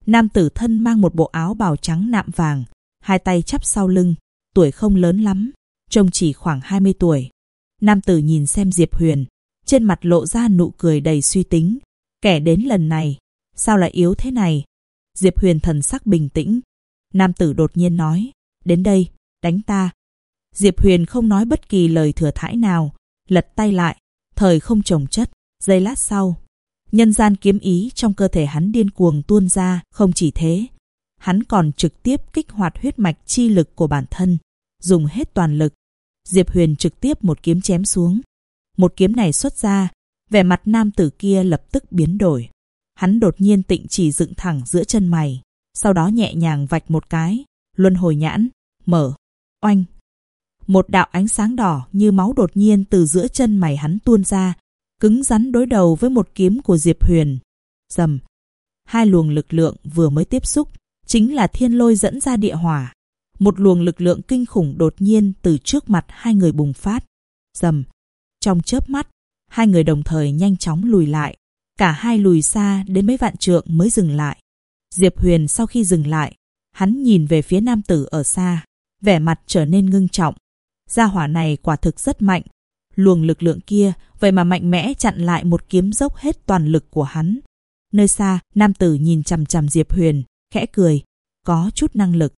Nam tử thân mang một bộ áo bào trắng nạm vàng, hai tay chắp sau lưng, tuổi không lớn lắm, trông chỉ khoảng 20 tuổi. Nam tử nhìn xem Diệp Huyền, trên mặt lộ ra nụ cười đầy suy tính. Kẻ đến lần này, sao lại yếu thế này? Diệp Huyền thần sắc bình tĩnh. Nam tử đột nhiên nói, đến đây, đánh ta. Diệp Huyền không nói bất kỳ lời thừa thãi nào, lật tay lại, thời không chồng chất. Giây lát sau, nhân gian kiếm ý trong cơ thể hắn điên cuồng tuôn ra. Không chỉ thế, hắn còn trực tiếp kích hoạt huyết mạch chi lực của bản thân, dùng hết toàn lực. Diệp Huyền trực tiếp một kiếm chém xuống. Một kiếm này xuất ra, vẻ mặt nam tử kia lập tức biến đổi. Hắn đột nhiên tịnh chỉ dựng thẳng giữa chân mày, sau đó nhẹ nhàng vạch một cái, luân hồi nhãn, mở, oanh. Một đạo ánh sáng đỏ như máu đột nhiên từ giữa chân mày hắn tuôn ra, cứng rắn đối đầu với một kiếm của Diệp Huyền. Rầm, hai luồng lực lượng vừa mới tiếp xúc, chính là thiên lôi dẫn ra địa hỏa. Một luồng lực lượng kinh khủng đột nhiên từ trước mặt hai người bùng phát. Rầm, trong chớp mắt, hai người đồng thời nhanh chóng lùi lại. Cả hai lùi xa đến mấy vạn trượng mới dừng lại. Diệp Huyền sau khi dừng lại, hắn nhìn về phía nam tử ở xa, vẻ mặt trở nên ngưng trọng. Gia hỏa này quả thực rất mạnh. Luồng lực lượng kia vậy mà mạnh mẽ chặn lại một kiếm dốc hết toàn lực của hắn. Nơi xa, nam tử nhìn chằm chằm Diệp Huyền, khẽ cười. Có chút năng lực,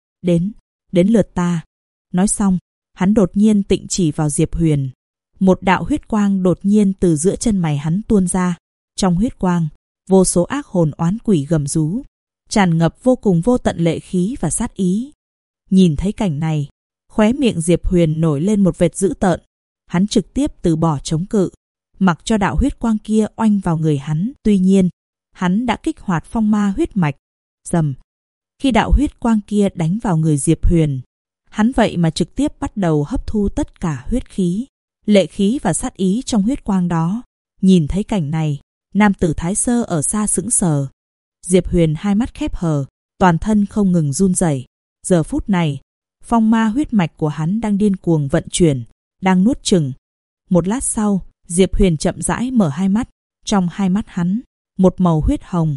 đến lượt ta. Nói xong, hắn đột nhiên tịnh chỉ vào Diệp Huyền. Một đạo huyết quang đột nhiên từ giữa chân mày hắn tuôn ra. Trong huyết quang, vô số ác hồn oán quỷ gầm rú, tràn ngập vô cùng vô tận lệ khí và sát ý. Nhìn thấy cảnh này, khóe miệng Diệp Huyền nổi lên một vệt dữ tợn. Hắn trực tiếp từ bỏ chống cự, mặc cho đạo huyết quang kia oanh vào người hắn. Tuy nhiên, hắn đã kích hoạt phong ma huyết mạch. Rầm, khi đạo huyết quang kia đánh vào người Diệp Huyền, hắn vậy mà trực tiếp bắt đầu hấp thu tất cả huyết khí, lệ khí và sát ý trong huyết quang đó. Nhìn thấy cảnh này, nam tử Thái Sơ ở xa sững sờ. Diệp Huyền hai mắt khép hờ, toàn thân không ngừng run rẩy. Giờ phút này, phong ma huyết mạch của hắn đang điên cuồng vận chuyển, đang nuốt chửng. Một lát sau, Diệp Huyền chậm rãi mở hai mắt. Trong hai mắt hắn, một màu huyết hồng.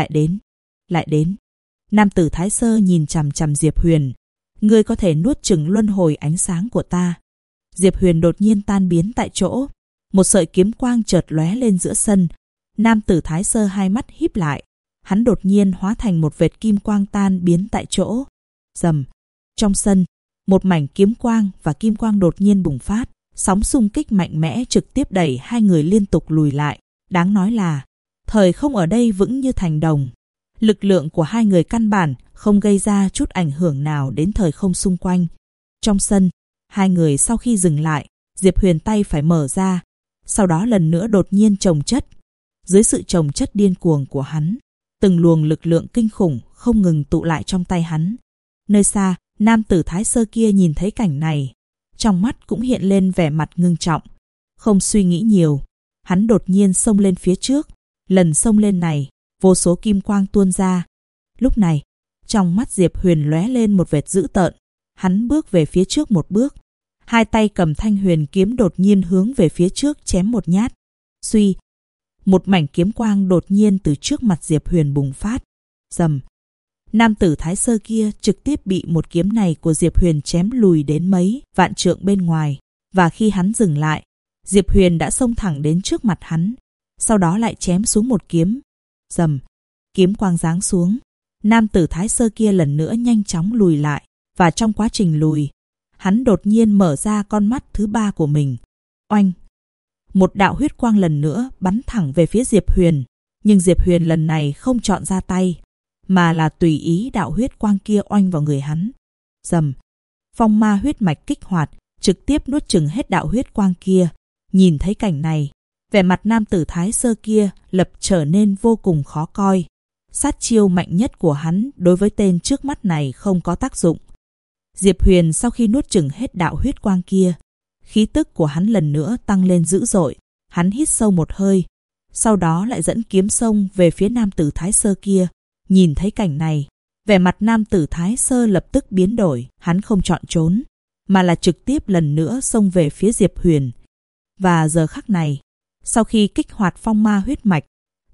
Lại đến. Nam tử Thái Sơ nhìn chằm chằm Diệp Huyền. Ngươi có thể nuốt chửng luân hồi ánh sáng của ta. Diệp Huyền đột nhiên tan biến tại chỗ. Một sợi kiếm quang chợt lóe lên giữa sân. Nam tử Thái Sơ hai mắt híp lại. Hắn đột nhiên hóa thành một vệt kim quang tan biến tại chỗ. Rầm. Trong sân, một mảnh kiếm quang và kim quang đột nhiên bùng phát. Sóng xung kích mạnh mẽ trực tiếp đẩy hai người liên tục lùi lại. Đáng nói là, thời không ở đây vững như thành đồng. Lực lượng của hai người căn bản không gây ra chút ảnh hưởng nào đến thời không xung quanh. Trong sân, hai người sau khi dừng lại, Diệp Huyền tay phải mở ra, sau đó lần nữa đột nhiên chồng chất. Dưới sự chồng chất điên cuồng của hắn, từng luồng lực lượng kinh khủng không ngừng tụ lại trong tay hắn. Nơi xa, nam tử Thái Sơ kia nhìn thấy cảnh này, trong mắt cũng hiện lên vẻ mặt ngưng trọng. Không suy nghĩ nhiều, hắn đột nhiên xông lên phía trước. Lần xông lên này, vô số kim quang tuôn ra. Lúc này, trong mắt Diệp Huyền lóe lên một vệt dữ tợn. Hắn bước về phía trước một bước. Hai tay cầm thanh huyền kiếm đột nhiên hướng về phía trước chém một nhát. Suy, một mảnh kiếm quang đột nhiên từ trước mặt Diệp Huyền bùng phát. Rầm, nam tử Thái Sơ kia trực tiếp bị một kiếm này của Diệp Huyền chém lùi đến mấy vạn trượng bên ngoài. Và khi hắn dừng lại, Diệp Huyền đã xông thẳng đến trước mặt hắn, sau đó lại chém xuống một kiếm. Rầm, kiếm quang giáng xuống. Nam tử Thái Sơ kia lần nữa nhanh chóng lùi lại, và trong quá trình lùi, hắn đột nhiên mở ra con mắt thứ ba của mình. Oanh! Một đạo huyết quang lần nữa bắn thẳng về phía Diệp Huyền, nhưng Diệp Huyền lần này không chọn ra tay, mà là tùy ý đạo huyết quang kia oanh vào người hắn. Rầm! Phong ma huyết mạch kích hoạt, trực tiếp nuốt chửng hết đạo huyết quang kia. Nhìn thấy cảnh này, vẻ mặt nam tử Thái Sơ kia lập trở nên vô cùng khó coi. Sát chiêu mạnh nhất của hắn đối với tên trước mắt này không có tác dụng. Diệp Huyền sau khi nuốt chửng hết đạo huyết quang kia, khí tức của hắn lần nữa tăng lên dữ dội. Hắn hít sâu một hơi, sau đó lại dẫn kiếm xông về phía nam tử Thái Sơ kia. Nhìn thấy cảnh này, vẻ mặt nam tử Thái Sơ lập tức biến đổi. Hắn không chọn trốn, mà là trực tiếp lần nữa xông về phía Diệp Huyền. Và giờ khắc này, sau khi kích hoạt phong ma huyết mạch,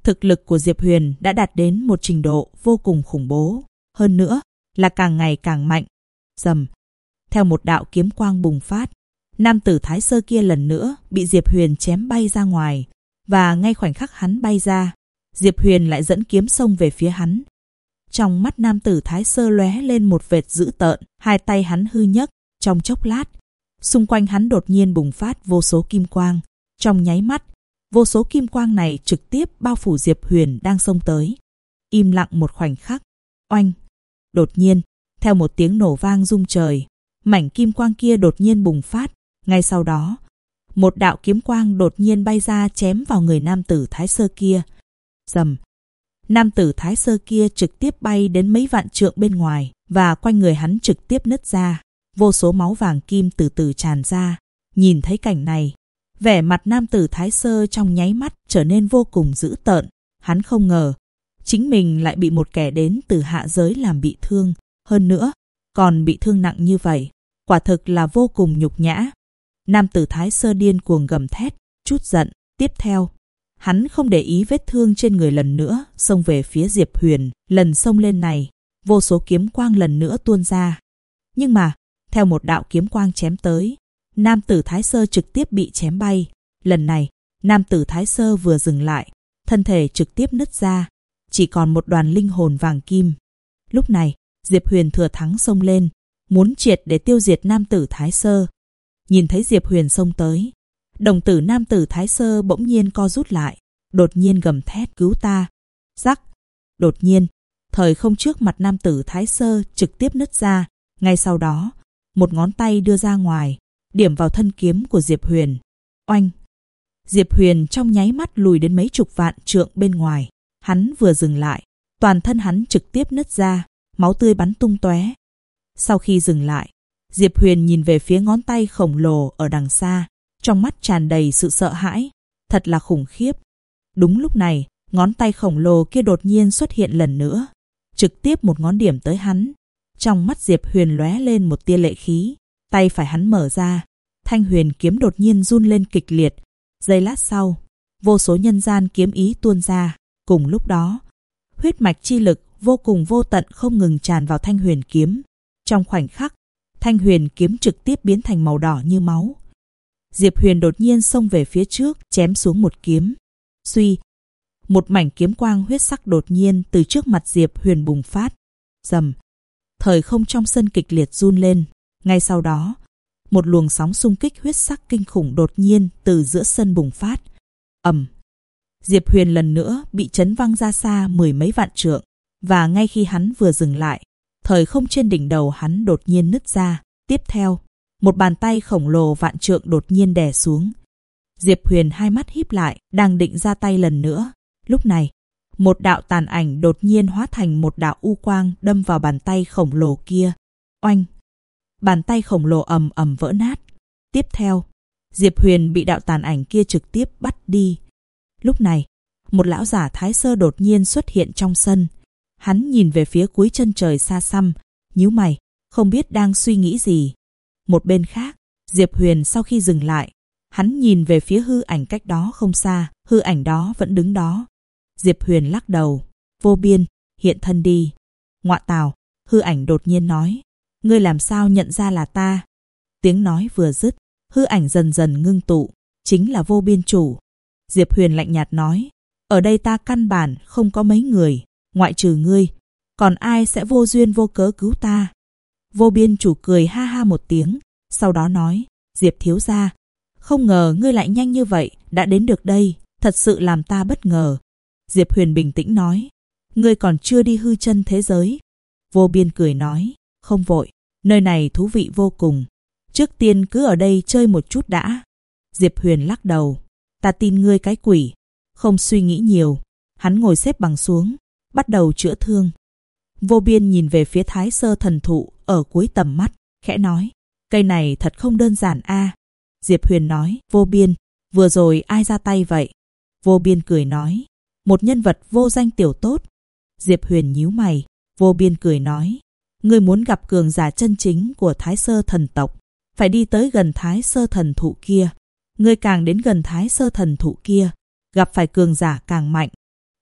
Thực lực của Diệp Huyền đã đạt đến một trình độ vô cùng khủng bố. Hơn nữa là càng ngày càng mạnh. Rầm. Theo một đạo kiếm quang bùng phát, nam tử Thái Sơ kia lần nữa bị Diệp Huyền chém bay ra ngoài. Và ngay khoảnh khắc hắn bay ra, Diệp Huyền lại dẫn kiếm xông về phía hắn. Trong mắt nam tử Thái Sơ lóe lên một vệt dữ tợn, hai tay hắn hư nhấc, trong chốc lát, xung quanh hắn đột nhiên bùng phát vô số kim quang. Trong nháy mắt, vô số kim quang này trực tiếp bao phủ Diệp Huyền đang xông tới. Im lặng một khoảnh khắc, oanh! Đột nhiên, theo một tiếng nổ vang rung trời, mảnh kim quang kia đột nhiên bùng phát. Ngay sau đó, một đạo kiếm quang đột nhiên bay ra chém vào người nam tử Thái Sơ kia. Rầm! Nam tử Thái Sơ kia trực tiếp bay đến mấy vạn trượng bên ngoài và quanh người hắn trực tiếp nứt ra. Vô số máu vàng kim từ từ tràn ra. Nhìn thấy cảnh này, vẻ mặt nam tử Thái Sơ trong nháy mắt trở nên vô cùng dữ tợn. Hắn không ngờ, chính mình lại bị một kẻ đến từ hạ giới làm bị thương. Hơn nữa, còn bị thương nặng như vậy. Quả thực là vô cùng nhục nhã. Nam tử Thái Sơ điên cuồng gầm thét, chút giận. Tiếp theo, hắn không để ý vết thương trên người lần nữa, xông về phía Diệp Huyền. Lần xông lên này, vô số kiếm quang lần nữa tuôn ra. Nhưng mà, theo một đạo kiếm quang chém tới, nam tử Thái Sơ trực tiếp bị chém bay. Lần này, nam tử Thái Sơ vừa dừng lại, thân thể trực tiếp nứt ra, chỉ còn một đoàn linh hồn vàng kim. Lúc này, Diệp Huyền thừa thắng xông lên, muốn triệt để tiêu diệt nam tử Thái Sơ. Nhìn thấy Diệp Huyền xông tới, đồng tử nam tử Thái Sơ bỗng nhiên co rút lại, đột nhiên gầm thét cứu ta. Rắc! Đột nhiên, thời không trước mặt nam tử Thái Sơ trực tiếp nứt ra. Ngay sau đó, một ngón tay đưa ra ngoài, điểm vào thân kiếm của Diệp Huyền. Oanh! Diệp Huyền trong nháy mắt lùi đến mấy chục vạn trượng bên ngoài. Hắn vừa dừng lại, toàn thân hắn trực tiếp nứt ra, máu tươi bắn tung tóe. Sau khi dừng lại, Diệp Huyền nhìn về phía ngón tay khổng lồ ở đằng xa, trong mắt tràn đầy sự sợ hãi. Thật là khủng khiếp. Đúng lúc này, ngón tay khổng lồ kia đột nhiên xuất hiện lần nữa, trực tiếp một ngón điểm tới hắn. Trong mắt Diệp Huyền lóe lên một tia lệ khí, tay phải hắn mở ra, thanh huyền kiếm đột nhiên run lên kịch liệt. Giây lát sau, vô số nhân gian kiếm ý tuôn ra. Cùng lúc đó, huyết mạch chi lực vô cùng vô tận không ngừng tràn vào thanh huyền kiếm. Trong khoảnh khắc, thanh huyền kiếm trực tiếp biến thành màu đỏ như máu. Diệp Huyền đột nhiên xông về phía trước, chém xuống một kiếm. Suy, một mảnh kiếm quang huyết sắc đột nhiên từ trước mặt Diệp Huyền bùng phát. Rầm, thời không trong sân kịch liệt run lên. Ngay sau đó, một luồng sóng xung kích huyết sắc kinh khủng đột nhiên từ giữa sân bùng phát. Ầm, Diệp Huyền lần nữa bị chấn văng ra xa mười mấy vạn trượng. Và ngay khi hắn vừa dừng lại, thời không trên đỉnh đầu hắn đột nhiên nứt ra. Tiếp theo, một bàn tay khổng lồ vạn trượng đột nhiên đè xuống. Diệp Huyền hai mắt híp lại, đang định ra tay lần nữa. Lúc này, một đạo tàn ảnh đột nhiên hóa thành một đạo u quang đâm vào bàn tay khổng lồ kia. Oanh! Bàn tay khổng lồ ầm ầm vỡ nát. Tiếp theo, Diệp Huyền bị đạo tàn ảnh kia trực tiếp bắt đi. Lúc này, một lão giả Thái Sơ đột nhiên xuất hiện trong sân. Hắn nhìn về phía cuối chân trời xa xăm, nhíu mày, không biết đang suy nghĩ gì. Một bên khác, Diệp Huyền sau khi dừng lại, hắn nhìn về phía hư ảnh cách đó không xa, hư ảnh đó vẫn đứng đó. Diệp Huyền lắc đầu, Vô Biên, hiện thân đi. Ngọa tào, hư ảnh đột nhiên nói, ngươi làm sao nhận ra là ta? Tiếng nói vừa dứt, hư ảnh dần dần ngưng tụ, chính là Vô Biên chủ. Diệp Huyền lạnh nhạt nói, ở đây ta căn bản không có mấy người, ngoại trừ ngươi, còn ai sẽ vô duyên vô cớ cứu ta? Vô Biên chủ cười ha ha một tiếng, sau đó nói, Diệp thiếu gia, không ngờ ngươi lại nhanh như vậy đã đến được đây, thật sự làm ta bất ngờ. Diệp Huyền bình tĩnh nói, ngươi còn chưa đi hư chân thế giới. Vô Biên cười nói, không vội, nơi này thú vị vô cùng, trước tiên cứ ở đây chơi một chút đã. Diệp Huyền lắc đầu, ta tin ngươi cái quỷ. Không suy nghĩ nhiều, hắn ngồi xếp bằng xuống, bắt đầu chữa thương. Vô Biên nhìn về phía Thái Sơ thần thụ ở cuối tầm mắt, khẽ nói, cây này thật không đơn giản a. Diệp Huyền nói, Vô Biên, vừa rồi ai ra tay vậy? Vô Biên cười nói, một nhân vật vô danh tiểu tốt. Diệp Huyền nhíu mày, Vô Biên cười nói, ngươi muốn gặp cường giả chân chính của Thái Sơ thần tộc, phải đi tới gần Thái Sơ thần thụ kia. Ngươi càng đến gần Thái Sơ thần thụ kia, gặp phải cường giả càng mạnh.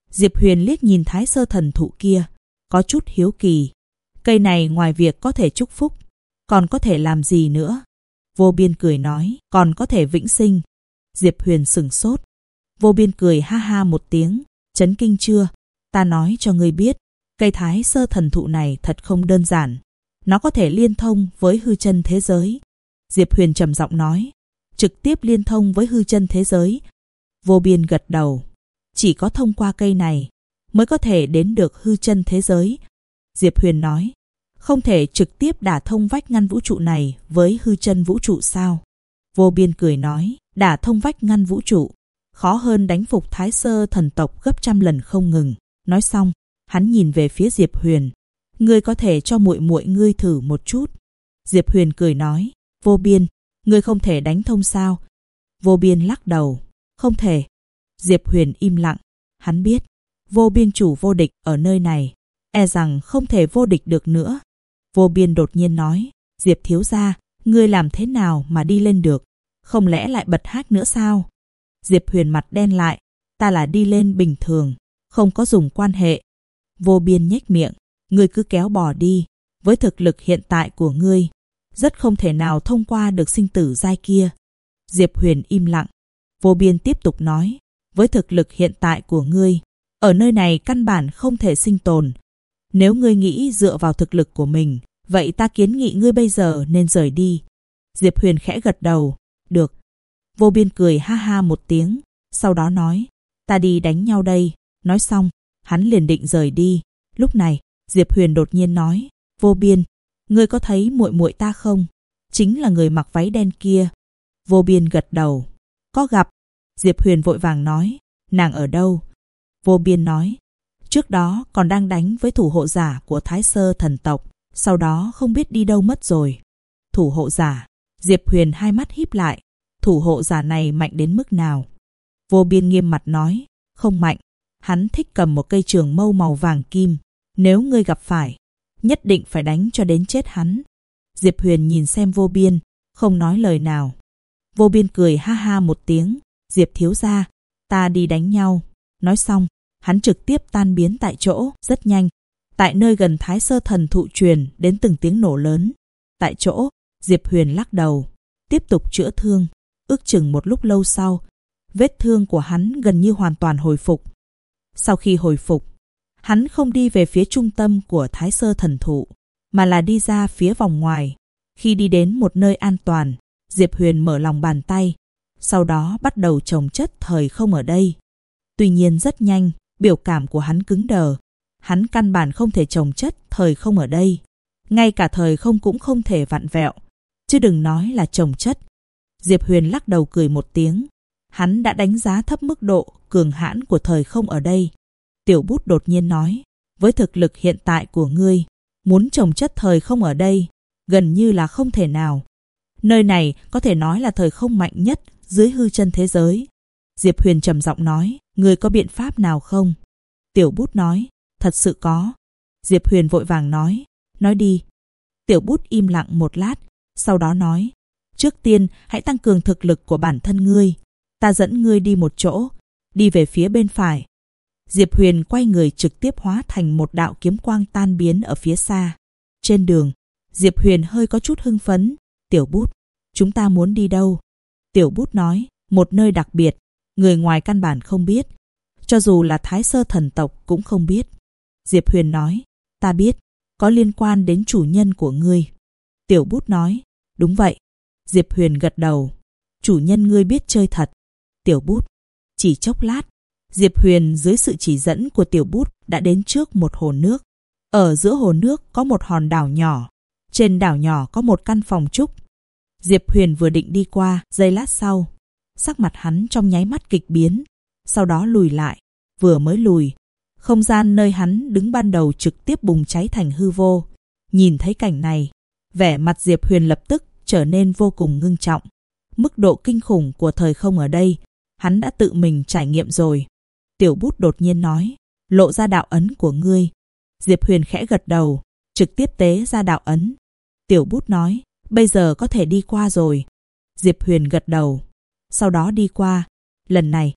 Diệp Huyền liếc nhìn Thái Sơ thần thụ kia, có chút hiếu kỳ. Cây này ngoài việc có thể chúc phúc, còn có thể làm gì nữa? Vô Biên cười nói, còn có thể vĩnh sinh. Diệp Huyền sửng sốt. Vô Biên cười ha ha một tiếng, chấn kinh chưa? Ta nói cho ngươi biết, cây Thái Sơ thần thụ này thật không đơn giản. Nó có thể liên thông với hư chân thế giới. Diệp Huyền trầm giọng nói, trực tiếp liên thông với hư chân thế giới. Vô Biên gật đầu. Chỉ có thông qua cây này mới có thể đến được hư chân thế giới. Diệp Huyền nói, không thể trực tiếp đả thông vách ngăn vũ trụ này với hư chân vũ trụ sao? Vô Biên cười nói, đả thông vách ngăn vũ trụ khó hơn đánh phục Thái Sơ thần tộc gấp trăm lần không ngừng. Nói xong, hắn nhìn về phía Diệp Huyền. Ngươi có thể cho muội muội ngươi thử một chút. Diệp Huyền cười nói, Vô Biên, ngươi không thể đánh thông sao? Vô Biên lắc đầu, không thể. Diệp Huyền im lặng. Hắn biết, Vô Biên chủ vô địch ở nơi này, e rằng không thể vô địch được nữa. Vô Biên đột nhiên nói, Diệp thiếu gia, ngươi làm thế nào mà đi lên được? Không lẽ lại bật hắc nữa sao? Diệp Huyền mặt đen lại, ta là đi lên bình thường, không có dùng quan hệ. Vô Biên nhếch miệng, ngươi cứ kéo bò đi, với thực lực hiện tại của ngươi, rất không thể nào thông qua được sinh tử giai kia. Diệp Huyền im lặng. Vô Biên tiếp tục nói, với thực lực hiện tại của ngươi, ở nơi này căn bản không thể sinh tồn. Nếu ngươi nghĩ dựa vào thực lực của mình, vậy ta kiến nghị ngươi bây giờ nên rời đi. Diệp Huyền khẽ gật đầu, được. Vô Biên cười ha ha một tiếng, sau đó nói, ta đi đánh nhau đây. Nói xong, hắn liền định rời đi. Lúc này, Diệp Huyền đột nhiên nói, Vô Biên, ngươi có thấy muội muội ta không? Chính là người mặc váy đen kia. Vô Biên gật đầu, có gặp. Diệp Huyền vội vàng nói, nàng ở đâu? Vô Biên nói, trước đó còn đang đánh với thủ hộ giả của Thái Sơ thần tộc, sau đó không biết đi đâu mất rồi. Thủ hộ giả? Diệp Huyền hai mắt híp lại, thủ hộ giả này mạnh đến mức nào? Vô Biên nghiêm mặt nói, không mạnh. Hắn thích cầm một cây trường mâu màu vàng kim. Nếu ngươi gặp phải, nhất định phải đánh cho đến chết hắn. Diệp Huyền nhìn xem Vô Biên, không nói lời nào. Vô Biên cười ha ha một tiếng, Diệp thiếu gia, ta đi đánh nhau. Nói xong, hắn trực tiếp tan biến tại chỗ, rất nhanh. Tại nơi gần Thái Sơ thần thụ truyền đến từng tiếng nổ lớn. Tại chỗ, Diệp Huyền lắc đầu, tiếp tục chữa thương. Ước chừng một lúc lâu sau, vết thương của hắn gần như hoàn toàn hồi phục. Sau khi hồi phục, hắn không đi về phía trung tâm của Thái Sơ thần thụ, mà là đi ra phía vòng ngoài. Khi đi đến một nơi an toàn, Diệp Huyền mở lòng bàn tay, sau đó bắt đầu chồng chất thời không ở đây. Tuy nhiên rất nhanh, biểu cảm của hắn cứng đờ. Hắn căn bản không thể chồng chất thời không ở đây. Ngay cả thời không cũng không thể vặn vẹo, chứ đừng nói là chồng chất. Diệp Huyền lắc đầu cười một tiếng. Hắn đã đánh giá thấp mức độ cường hãn của thời không ở đây. Tiểu Bút đột nhiên nói, với thực lực hiện tại của ngươi, muốn chồng chất thời không ở đây, gần như là không thể nào. Nơi này có thể nói là thời không mạnh nhất dưới hư chân thế giới. Diệp Huyền trầm giọng nói, ngươi có biện pháp nào không? Tiểu Bút nói, thật sự có. Diệp Huyền vội vàng nói đi. Tiểu Bút im lặng một lát, sau đó nói, trước tiên hãy tăng cường thực lực của bản thân ngươi. Ta dẫn ngươi đi một chỗ, đi về phía bên phải. Diệp Huyền quay người trực tiếp hóa thành một đạo kiếm quang tan biến ở phía xa. Trên đường, Diệp Huyền hơi có chút hưng phấn. Tiểu Bút, chúng ta muốn đi đâu? Tiểu Bút nói, một nơi đặc biệt, người ngoài căn bản không biết. Cho dù là Thái Sơ thần tộc cũng không biết. Diệp Huyền nói, ta biết, có liên quan đến chủ nhân của ngươi. Tiểu Bút nói, đúng vậy. Diệp Huyền gật đầu, chủ nhân ngươi biết chơi thật. Tiểu Bút, chỉ chốc lát, Diệp Huyền dưới sự chỉ dẫn của Tiểu Bút đã đến trước một hồ nước. Ở giữa hồ nước có một hòn đảo nhỏ. Trên đảo nhỏ có một căn phòng trúc. Diệp Huyền vừa định đi qua, giây lát sau, sắc mặt hắn trong nháy mắt kịch biến, sau đó lùi lại. Vừa mới lùi, không gian nơi hắn đứng ban đầu trực tiếp bùng cháy thành hư vô. Nhìn thấy cảnh này, vẻ mặt Diệp Huyền lập tức trở nên vô cùng ngưng trọng. Mức độ kinh khủng của thời không ở đây, hắn đã tự mình trải nghiệm rồi. Tiểu Bút đột nhiên nói, lộ ra đạo ấn của ngươi. Diệp Huyền khẽ gật đầu, trực tiếp tế ra đạo ấn. Tiểu Bút nói, bây giờ có thể đi qua rồi. Diệp Huyền gật đầu, sau đó đi qua. Lần này,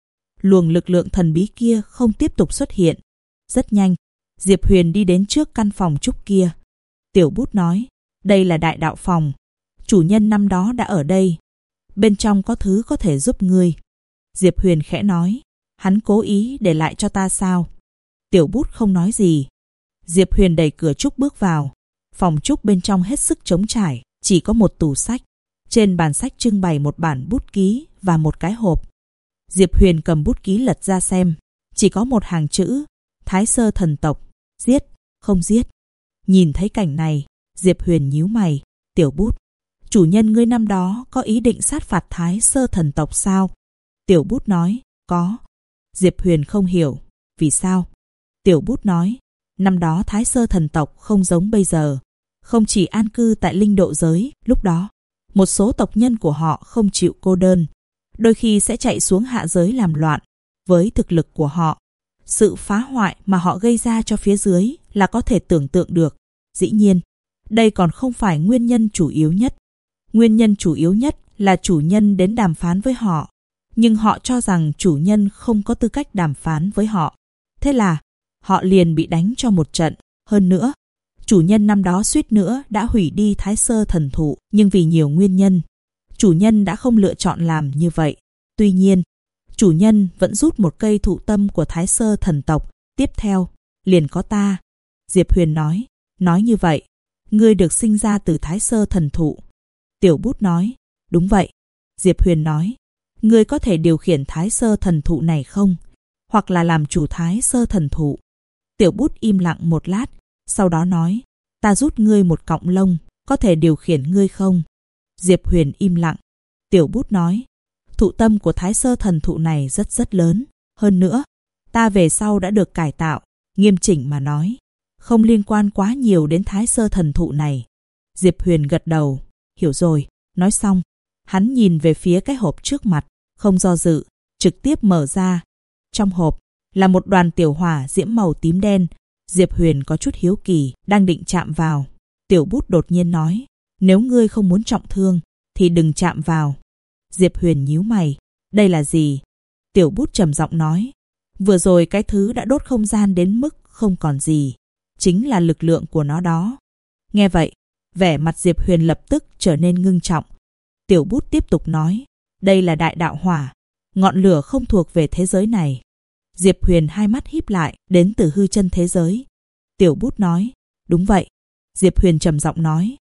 luồng lực lượng thần bí kia không tiếp tục xuất hiện. Rất nhanh, Diệp Huyền đi đến trước căn phòng trúc kia. Tiểu Bút nói, đây là đại đạo phòng. Chủ nhân năm đó đã ở đây. Bên trong có thứ có thể giúp ngươi. Diệp Huyền khẽ nói, hắn cố ý để lại cho ta sao? Tiểu Bút không nói gì. Diệp Huyền đẩy cửa trúc bước vào. Phòng trúc bên trong hết sức trống trải, chỉ có một tủ sách. Trên bàn sách trưng bày một bản bút ký và một cái hộp. Diệp Huyền cầm bút ký lật ra xem. Chỉ có một hàng chữ, Thái Sơ thần tộc, giết, không giết. Nhìn thấy cảnh này, Diệp Huyền nhíu mày. Tiểu Bút, chủ nhân ngươi năm đó có ý định sát phạt Thái Sơ thần tộc sao? Tiểu Bút nói, có. Diệp Huyền không hiểu, vì sao? Tiểu Bút nói, năm đó Thái Sơ thần tộc không giống bây giờ. Không chỉ an cư tại linh độ giới, lúc đó, một số tộc nhân của họ không chịu cô đơn. Đôi khi sẽ chạy xuống hạ giới làm loạn. Với thực lực của họ, sự phá hoại mà họ gây ra cho phía dưới là có thể tưởng tượng được. Dĩ nhiên, đây còn không phải nguyên nhân chủ yếu nhất. Nguyên nhân chủ yếu nhất là chủ nhân đến đàm phán với họ. Nhưng họ cho rằng chủ nhân không có tư cách đàm phán với họ. Thế là, họ liền bị đánh cho một trận. Hơn nữa, chủ nhân năm đó suýt nữa đã hủy đi Thái Sơ thần thụ. Nhưng vì nhiều nguyên nhân, chủ nhân đã không lựa chọn làm như vậy. Tuy nhiên, chủ nhân vẫn rút một cây thụ tâm của Thái Sơ thần tộc. Tiếp theo, liền có ta. Diệp Huyền nói như vậy, ngươi được sinh ra từ Thái Sơ thần thụ. Tiểu Bút nói, đúng vậy. Diệp Huyền nói, ngươi có thể điều khiển Thái Sơ thần thụ này không? Hoặc là làm chủ Thái Sơ thần thụ. Tiểu Bút im lặng một lát, sau đó nói, ta rút ngươi một cọng lông, có thể điều khiển ngươi không? Diệp Huyền im lặng. Tiểu Bút nói, thụ tâm của Thái Sơ thần thụ này rất lớn. Hơn nữa, ta về sau đã được cải tạo, nghiêm chỉnh mà nói, không liên quan quá nhiều đến Thái Sơ thần thụ này. Diệp Huyền gật đầu, hiểu rồi. Nói xong, hắn nhìn về phía cái hộp trước mặt, không do dự, trực tiếp mở ra. Trong hộp là một đoàn tiểu hỏa diễm màu tím đen. Diệp Huyền có chút hiếu kỳ, đang định chạm vào. Tiểu Bút đột nhiên nói, nếu ngươi không muốn trọng thương, thì đừng chạm vào. Diệp Huyền nhíu mày, đây là gì? Tiểu Bút trầm giọng nói, vừa rồi cái thứ đã đốt không gian đến mức không còn gì. Chính là lực lượng của nó đó. Nghe vậy, vẻ mặt Diệp Huyền lập tức trở nên ngưng trọng. Tiểu Bút tiếp tục nói, đây là đại đạo hỏa, ngọn lửa không thuộc về thế giới này. Diệp Huyền hai mắt híp lại, đến từ hư chân thế giới. Tiểu Bút nói, đúng vậy. Diệp Huyền trầm giọng nói,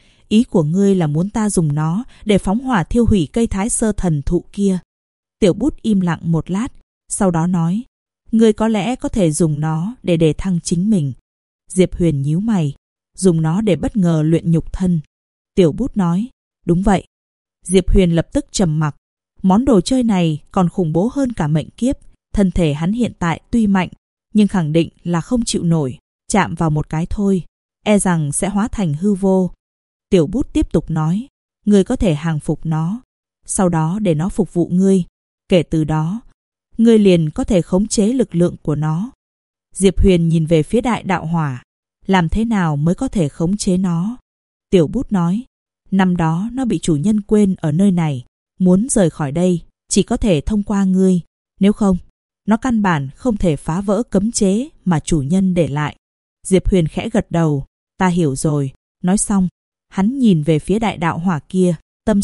ý của ngươi là muốn ta dùng nó để phóng hỏa thiêu hủy cây Thái Sơ thần thụ kia. Tiểu Bút im lặng một lát, sau đó nói, ngươi có lẽ có thể dùng nó để đề thăng chính mình. Diệp Huyền nhíu mày, dùng nó để bất ngờ luyện nhục thân. Tiểu Bút nói, đúng vậy. Diệp Huyền lập tức trầm mặc. Món đồ chơi này còn khủng bố hơn cả mệnh kiếp. Thân thể hắn hiện tại tuy mạnh, nhưng khẳng định là không chịu nổi. Chạm vào một cái thôi, e rằng sẽ hóa thành hư vô. Tiểu Bút tiếp tục nói, ngươi có thể hàng phục nó, sau đó để nó phục vụ ngươi. Kể từ đó, ngươi liền có thể khống chế lực lượng của nó. Diệp Huyền nhìn về phía đại đạo hỏa, làm thế nào mới có thể khống chế nó? Tiểu Bút nói, năm đó nó bị chủ nhân quên ở nơi này, muốn rời khỏi đây chỉ có thể thông qua ngươi, nếu không, nó căn bản không thể phá vỡ cấm chế mà chủ nhân để lại. Diệp Huyền khẽ gật đầu, ta hiểu rồi. Nói xong, hắn nhìn về phía đại đạo hỏa kia,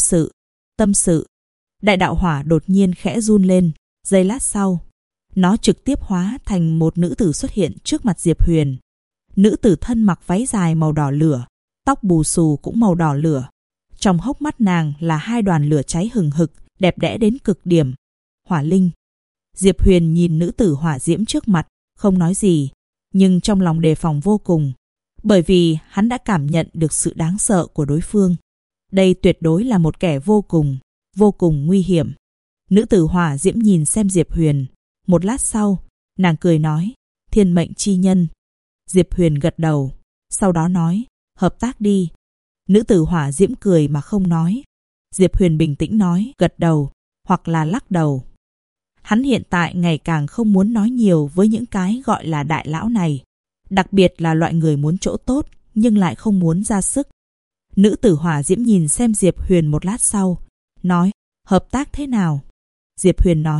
tâm sự. Đại đạo hỏa đột nhiên khẽ run lên, giây lát sau, nó trực tiếp hóa thành một nữ tử xuất hiện trước mặt Diệp Huyền. Nữ tử thân mặc váy dài màu đỏ lửa, tóc bù xù cũng màu đỏ lửa. Trong hốc mắt nàng là hai đoàn lửa cháy hừng hực, đẹp đẽ đến cực điểm. Hỏa linh. Diệp Huyền nhìn nữ tử hỏa diễm trước mặt, không nói gì, nhưng trong lòng đề phòng vô cùng, bởi vì hắn đã cảm nhận được sự đáng sợ của đối phương. Đây tuyệt đối là một kẻ vô cùng nguy hiểm. Nữ tử hỏa diễm nhìn xem Diệp Huyền. Một lát sau, nàng cười nói, thiên mệnh chi nhân. Diệp Huyền gật đầu, sau đó nói, hợp tác đi. Nữ tử hỏa diễm cười mà không nói. Diệp Huyền bình tĩnh nói, gật đầu, hoặc là lắc đầu. Hắn hiện tại ngày càng không muốn nói nhiều với những cái gọi là đại lão này. Đặc biệt là loại người muốn chỗ tốt, nhưng lại không muốn ra sức. Nữ tử hỏa diễm nhìn xem Diệp Huyền một lát sau, nói, hợp tác thế nào? Diệp Huyền nói,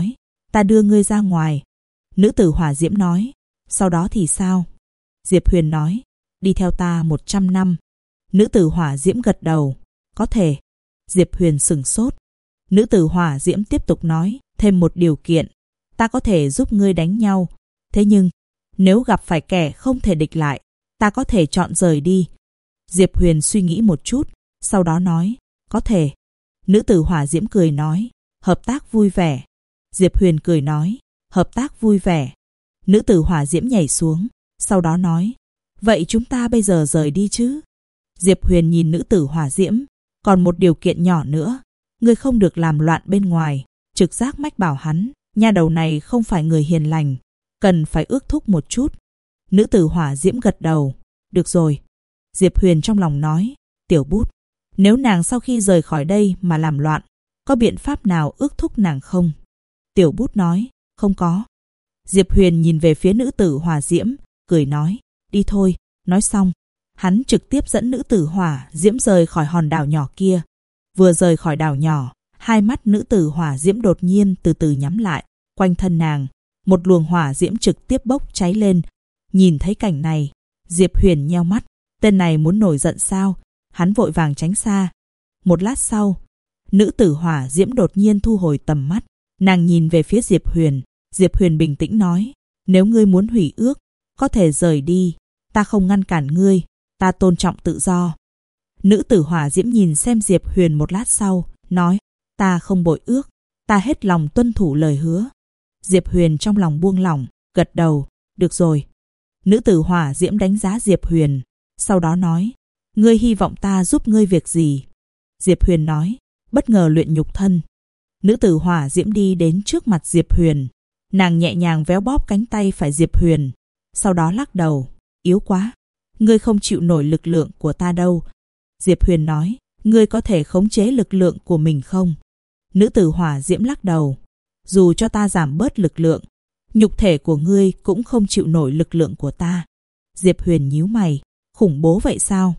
ta đưa ngươi ra ngoài. Nữ tử hỏa diễm nói, sau đó thì sao? Diệp Huyền nói, đi theo ta 100 năm. Nữ tử hỏa diễm gật đầu, có thể. Diệp Huyền sửng sốt. Nữ tử hỏa diễm tiếp tục nói, thêm một điều kiện, ta có thể giúp ngươi đánh nhau. Thế nhưng, nếu gặp phải kẻ không thể địch lại, ta có thể chọn rời đi. Diệp Huyền suy nghĩ một chút, sau đó nói, có thể. Nữ tử hỏa diễm cười nói, hợp tác vui vẻ. Diệp Huyền cười nói, hợp tác vui vẻ. Nữ tử hỏa diễm nhảy xuống, sau đó nói, vậy chúng ta bây giờ rời đi chứ? Diệp Huyền nhìn nữ tử hỏa diễm, còn một điều kiện nhỏ nữa, ngươi không được làm loạn bên ngoài. Trực giác mách bảo hắn, nha đầu này không phải người hiền lành, cần phải ước thúc một chút. Nữ tử hỏa diễm gật đầu, được rồi. Diệp Huyền trong lòng nói, Tiểu Bút, nếu nàng sau khi rời khỏi đây mà làm loạn, có biện pháp nào ước thúc nàng không? Tiểu Bút nói, không có. Diệp Huyền nhìn về phía nữ tử hỏa diễm, cười nói, đi thôi. Nói xong, hắn trực tiếp dẫn nữ tử hỏa diễm rời khỏi hòn đảo nhỏ kia. Vừa rời khỏi đảo nhỏ, hai mắt nữ tử hỏa diễm đột nhiên từ từ nhắm lại. Quanh thân nàng, một luồng hỏa diễm trực tiếp bốc cháy lên. Nhìn thấy cảnh này, Diệp Huyền nheo mắt. Tên này muốn nổi giận sao? Hắn vội vàng tránh xa. Một lát sau, nữ tử hỏa diễm đột nhiên thu hồi tầm mắt. Nàng nhìn về phía Diệp Huyền. Diệp Huyền bình tĩnh nói, nếu ngươi muốn hủy ước, có thể rời đi. Ta không ngăn cản ngươi, ta tôn trọng tự do. Nữ tử hỏa diễm nhìn xem Diệp Huyền một lát sau, nói, ta không bội ước, ta hết lòng tuân thủ lời hứa. Diệp Huyền trong lòng buông lỏng, gật đầu, được rồi. Nữ tử hỏa diễm đánh giá Diệp Huyền, sau đó nói, ngươi hy vọng ta giúp ngươi việc gì? Diệp Huyền nói, bất ngờ luyện nhục thân. Nữ tử hỏa diễm đi đến trước mặt Diệp Huyền. Nàng nhẹ nhàng véo bóp cánh tay phải Diệp Huyền, sau đó lắc đầu, yếu quá. Ngươi không chịu nổi lực lượng của ta đâu. Diệp Huyền nói, ngươi có thể khống chế lực lượng của mình không? Nữ tử hỏa diễm lắc đầu, dù cho ta giảm bớt lực lượng, nhục thể của ngươi cũng không chịu nổi lực lượng của ta. Diệp Huyền nhíu mày, khủng bố vậy sao?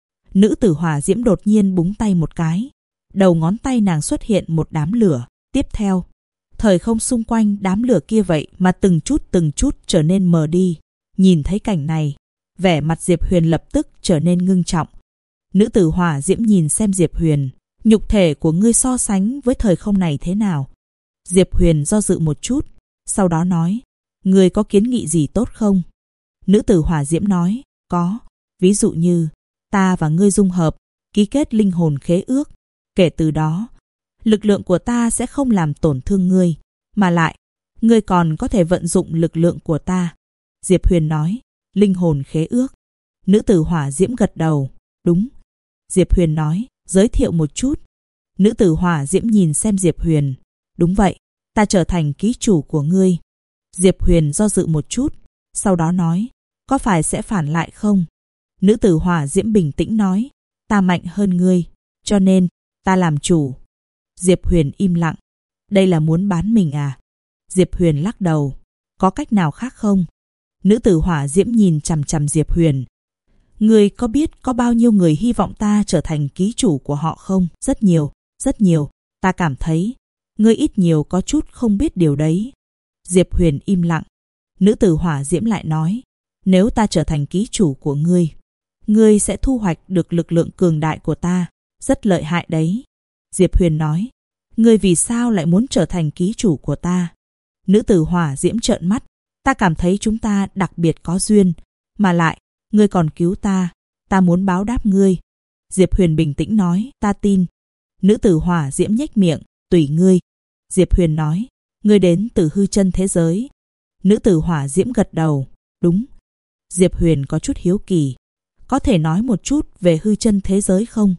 Nữ tử hỏa diễm đột nhiên búng tay một cái, đầu ngón tay nàng xuất hiện một đám lửa. Tiếp theo, thời không xung quanh đám lửa kia vậy mà từng chút trở nên mờ đi. Nhìn thấy cảnh này, vẻ mặt Diệp Huyền lập tức trở nên ngưng trọng. Nữ tử hỏa diễm nhìn xem Diệp Huyền, nhục thể của ngươi so sánh với thời không này thế nào? Diệp Huyền do dự một chút, sau đó nói, ngươi có kiến nghị gì tốt không? Nữ tử hỏa diễm nói, có, ví dụ như ta và ngươi dung hợp, ký kết linh hồn khế ước. Kể từ đó, lực lượng của ta sẽ không làm tổn thương ngươi, mà lại, ngươi còn có thể vận dụng lực lượng của ta. Diệp Huyền nói, linh hồn khế ước. Nữ tử hỏa diễm gật đầu, đúng. Diệp Huyền nói, giới thiệu một chút. Nữ tử hỏa diễm nhìn xem Diệp Huyền, đúng vậy, ta trở thành ký chủ của ngươi. Diệp Huyền do dự một chút, sau đó nói, có phải sẽ phản lại không? Nữ tử hỏa diễm bình tĩnh nói, ta mạnh hơn ngươi, cho nên ta làm chủ. Diệp Huyền im lặng, đây là muốn bán mình à? Diệp Huyền lắc đầu, có cách nào khác không? Nữ tử hỏa diễm nhìn chằm chằm Diệp Huyền. Ngươi có biết có bao nhiêu người hy vọng ta trở thành ký chủ của họ không? Rất nhiều, rất nhiều. Ta cảm thấy, ngươi ít nhiều có chút không biết điều đấy. Diệp Huyền im lặng. Nữ tử hỏa diễm lại nói, nếu ta trở thành ký chủ của ngươi, ngươi sẽ thu hoạch được lực lượng cường đại của ta. Rất lợi hại đấy. Diệp Huyền nói, ngươi vì sao lại muốn trở thành ký chủ của ta? Nữ tử hỏa diễm trợn mắt, ta cảm thấy chúng ta đặc biệt có duyên, mà lại, ngươi còn cứu ta muốn báo đáp ngươi. Diệp Huyền bình tĩnh nói, ta tin. Nữ tử hỏa diễm nhếch miệng, tùy ngươi. Diệp Huyền nói, ngươi đến từ hư chân thế giới. Nữ tử hỏa diễm gật đầu, đúng. Diệp Huyền có chút hiếu kỳ, có thể nói một chút về hư chân thế giới không?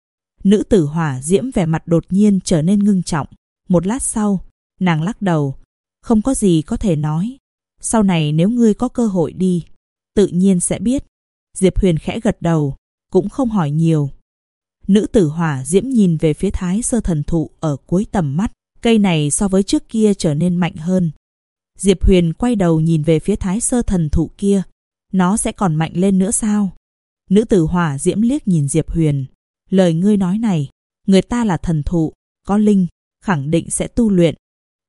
Nữ tử hỏa diễm vẻ mặt đột nhiên trở nên ngưng trọng. Một lát sau, nàng lắc đầu, không có gì có thể nói. Sau này nếu ngươi có cơ hội đi, tự nhiên sẽ biết. Diệp Huyền khẽ gật đầu, cũng không hỏi nhiều. Nữ tử hỏa diễm nhìn về phía Thái Sơ thần thụ ở cuối tầm mắt. Cây này so với trước kia trở nên mạnh hơn. Diệp Huyền quay đầu nhìn về phía Thái Sơ thần thụ kia. Nó sẽ còn mạnh lên nữa sao? Nữ tử hỏa diễm liếc nhìn Diệp Huyền. Lời ngươi nói này, người ta là thần thụ, có linh, khẳng định sẽ tu luyện.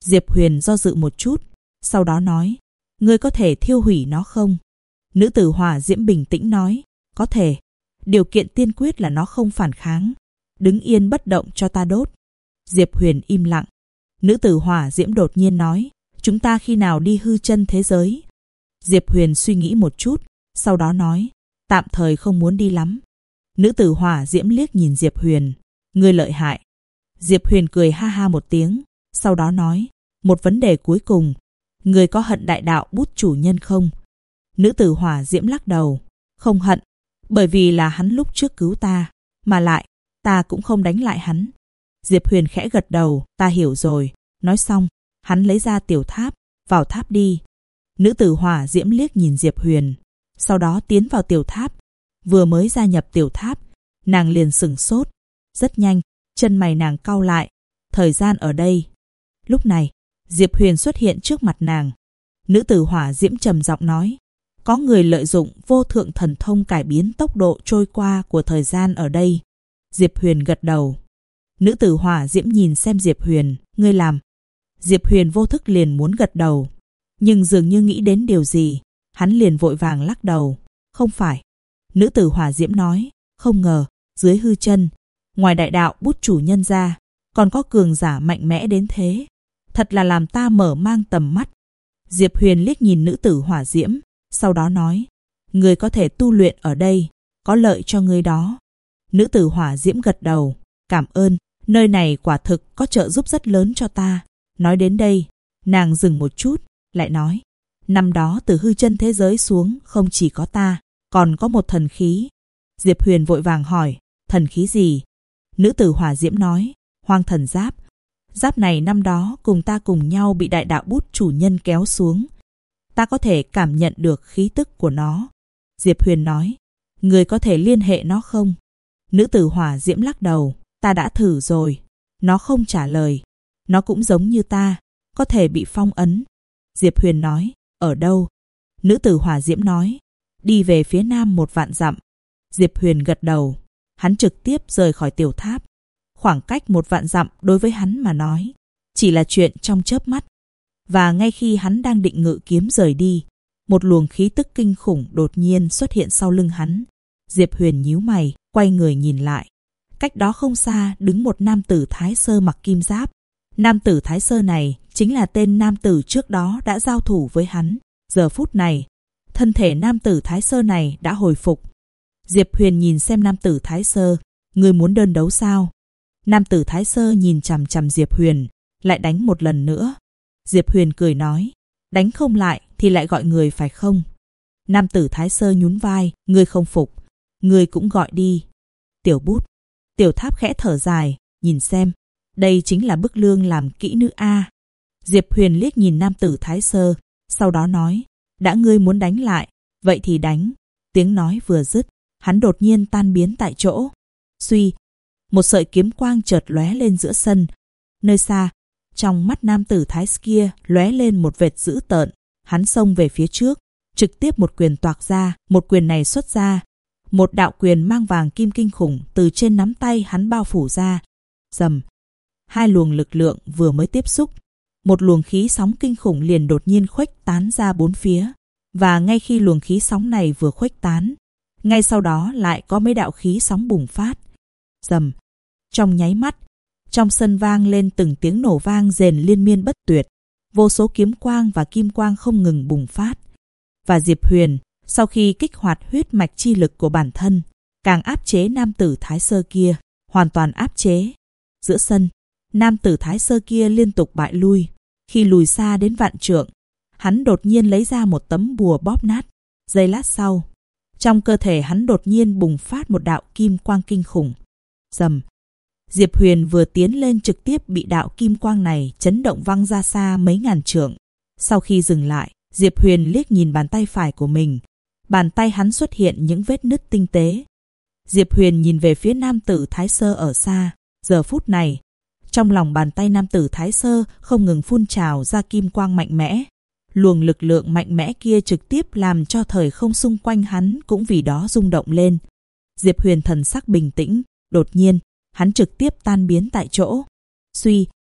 Diệp Huyền do dự một chút, sau đó nói, ngươi có thể thiêu hủy nó không? Nữ tử hỏa diễm bình tĩnh nói, có thể. Điều kiện tiên quyết là nó không phản kháng. Đứng yên bất động cho ta đốt. Diệp Huyền im lặng. Nữ tử hỏa diễm đột nhiên nói, chúng ta khi nào đi hư chân thế giới? Diệp Huyền suy nghĩ một chút, sau đó nói, tạm thời không muốn đi lắm. Nữ tử hỏa diễm liếc nhìn Diệp Huyền, ngươi lợi hại. Diệp Huyền cười ha ha một tiếng, sau đó nói, một vấn đề cuối cùng, ngươi có hận đại đạo bút chủ nhân không? Nữ tử hỏa diễm lắc đầu, không hận, bởi vì là hắn lúc trước cứu ta, mà lại, ta cũng không đánh lại hắn. Diệp Huyền khẽ gật đầu, ta hiểu rồi. Nói xong, hắn lấy ra tiểu tháp, vào tháp đi. Nữ tử hỏa diễm liếc nhìn Diệp Huyền, sau đó tiến vào tiểu tháp. Vừa mới gia nhập tiểu tháp, nàng liền sửng sốt. Rất nhanh, chân mày nàng cau lại. Thời gian ở đây. Lúc này, Diệp Huyền xuất hiện trước mặt nàng. Nữ tử hỏa diễm trầm giọng nói, có người lợi dụng vô thượng thần thông cải biến tốc độ trôi qua của thời gian ở đây. Diệp Huyền gật đầu. Nữ tử hỏa diễm nhìn xem Diệp Huyền, ngươi làm. Diệp Huyền vô thức liền muốn gật đầu, nhưng dường như nghĩ đến điều gì, hắn liền vội vàng lắc đầu, không phải. Nữ tử hỏa diễm nói, không ngờ, dưới hư chân, ngoài đại đạo bút chủ nhân ra, còn có cường giả mạnh mẽ đến thế. Thật là làm ta mở mang tầm mắt. Diệp Huyền liếc nhìn nữ tử hỏa diễm, sau đó nói, ngươi có thể tu luyện ở đây, có lợi cho ngươi đó. Nữ tử hỏa diễm gật đầu, cảm ơn, nơi này quả thực có trợ giúp rất lớn cho ta. Nói đến đây, nàng dừng một chút, lại nói, năm đó từ hư chân thế giới xuống không chỉ có ta, còn có một thần khí. Diệp Huyền vội vàng hỏi, thần khí gì? Nữ tử hỏa diễm nói, hoang thần giáp. Giáp này năm đó cùng ta cùng nhau bị đại đạo bút chủ nhân kéo xuống. Ta có thể cảm nhận được khí tức của nó. Diệp Huyền nói, người có thể liên hệ nó không? Nữ tử hỏa diễm lắc đầu, ta đã thử rồi. Nó không trả lời. Nó cũng giống như ta, có thể bị phong ấn. Diệp Huyền nói, ở đâu? Nữ tử hỏa diễm nói, đi về phía nam 1 vạn dặm. Diệp Huyền gật đầu. Hắn trực tiếp rời khỏi tiểu tháp. Khoảng cách 1 vạn dặm đối với hắn mà nói, chỉ là chuyện trong chớp mắt. Và ngay khi hắn đang định ngự kiếm rời đi, một luồng khí tức kinh khủng đột nhiên xuất hiện sau lưng hắn. Diệp Huyền nhíu mày, quay người nhìn lại. Cách đó không xa đứng một nam tử thái sơ mặc kim giáp. Nam tử thái sơ này chính là tên nam tử trước đó đã giao thủ với hắn. Giờ phút này, thân thể nam tử thái sơ này đã hồi phục. Diệp Huyền nhìn xem nam tử thái sơ, ngươi muốn đơn đấu sao? Nam tử thái sơ nhìn chằm chằm Diệp Huyền, lại đánh một lần nữa. Diệp Huyền cười nói, đánh không lại thì lại gọi người phải không? Nam tử thái sơ nhún vai, ngươi không phục, ngươi cũng gọi đi. Tiểu bút. Tiểu tháp khẽ thở dài, nhìn xem, đây chính là bức lương làm kỹ nữ A. Diệp Huyền liếc nhìn nam tử thái sơ, sau đó nói, đã ngươi muốn đánh lại, vậy thì đánh. Tiếng nói vừa dứt, hắn đột nhiên tan biến tại chỗ. Suy, một sợi kiếm quang chợt lóe lên giữa sân. Nơi xa, trong mắt nam tử thái kia lóe lên một vệt dữ tợn. Hắn xông về phía trước, trực tiếp một quyền toạc ra. Một quyền này xuất ra, một đạo quyền mang vàng kim kinh khủng từ trên nắm tay hắn bao phủ ra. Rầm, hai luồng lực lượng vừa mới tiếp xúc, một luồng khí sóng kinh khủng liền đột nhiên khuếch tán ra bốn phía. Và ngay khi luồng khí sóng này vừa khuếch tán, ngay sau đó lại có mấy đạo khí sóng bùng phát. Rầm, trong nháy mắt, trong sân vang lên từng tiếng nổ vang rền liên miên bất tuyệt. Vô số kiếm quang và kim quang không ngừng bùng phát. Và Diệp Huyền, sau khi kích hoạt huyết mạch chi lực của bản thân, càng áp chế nam tử thái sơ kia, hoàn toàn áp chế. Giữa sân, nam tử thái sơ kia liên tục bại lui. Khi lùi xa đến vạn trượng, hắn đột nhiên lấy ra một tấm bùa bóp nát. Giây lát sau, trong cơ thể hắn đột nhiên bùng phát một đạo kim quang kinh khủng. Rầm, Diệp Huyền vừa tiến lên trực tiếp bị đạo kim quang này chấn động văng ra xa mấy ngàn trượng. Sau khi dừng lại, Diệp Huyền liếc nhìn bàn tay phải của mình. Bàn tay hắn xuất hiện những vết nứt tinh tế. Diệp Huyền nhìn về phía nam tử thái sơ ở xa. Giờ phút này, trong lòng bàn tay nam tử thái sơ không ngừng phun trào ra kim quang mạnh mẽ. Luồng lực lượng mạnh mẽ kia trực tiếp làm cho thời không xung quanh hắn cũng vì đó rung động lên. Diệp Huyền thần sắc bình tĩnh, đột nhiên, hắn trực tiếp tan biến tại chỗ. Suy,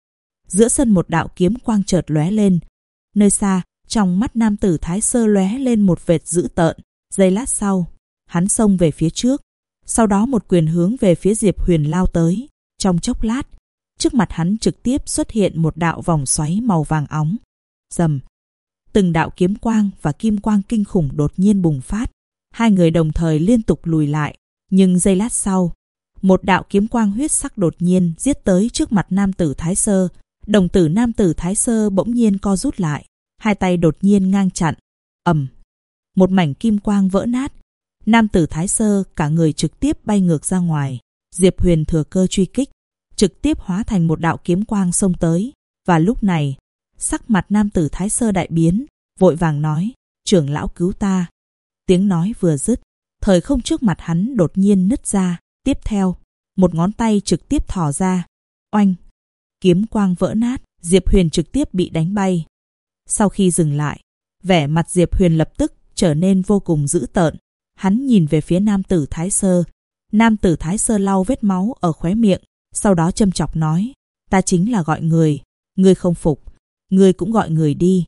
Giữa sân một đạo kiếm quang chợt lóe lên. Nơi xa, trong mắt nam tử Thái Sơ lóe lên một vệt dữ tợn. Giây lát sau, hắn xông về phía trước. Sau đó một quyền hướng về phía Diệp Huyền lao tới. Trong chốc lát, trước mặt hắn trực tiếp xuất hiện một đạo vòng xoáy màu vàng óng. Rầm. Từng đạo kiếm quang và kim quang kinh khủng đột nhiên bùng phát. Hai người đồng thời liên tục lùi lại. Nhưng giây lát sau, một đạo kiếm quang huyết sắc đột nhiên giết tới trước mặt nam tử Thái Sơ. Đồng tử nam tử Thái Sơ bỗng nhiên co rút lại. Hai tay đột nhiên ngang chặn. Ầm. Một mảnh kim quang vỡ nát. Nam tử Thái Sơ cả người trực tiếp bay ngược ra ngoài. Diệp Huyền thừa cơ truy kích, trực tiếp hóa thành một đạo kiếm quang xông tới. Và lúc này, sắc mặt nam tử Thái Sơ đại biến, vội vàng nói, trưởng lão cứu ta. Tiếng nói vừa dứt, thời không trước mặt hắn đột nhiên nứt ra. Tiếp theo, một ngón tay trực tiếp thò ra. Oanh! Kiếm quang vỡ nát, Diệp Huyền trực tiếp bị đánh bay. Sau khi dừng lại, vẻ mặt Diệp Huyền lập tức trở nên vô cùng dữ tợn. Hắn nhìn về phía nam tử Thái Sơ. Nam tử Thái Sơ lau vết máu ở khóe miệng, sau đó châm chọc nói, ta chính là gọi người, ngươi không phục, ngươi cũng gọi người đi.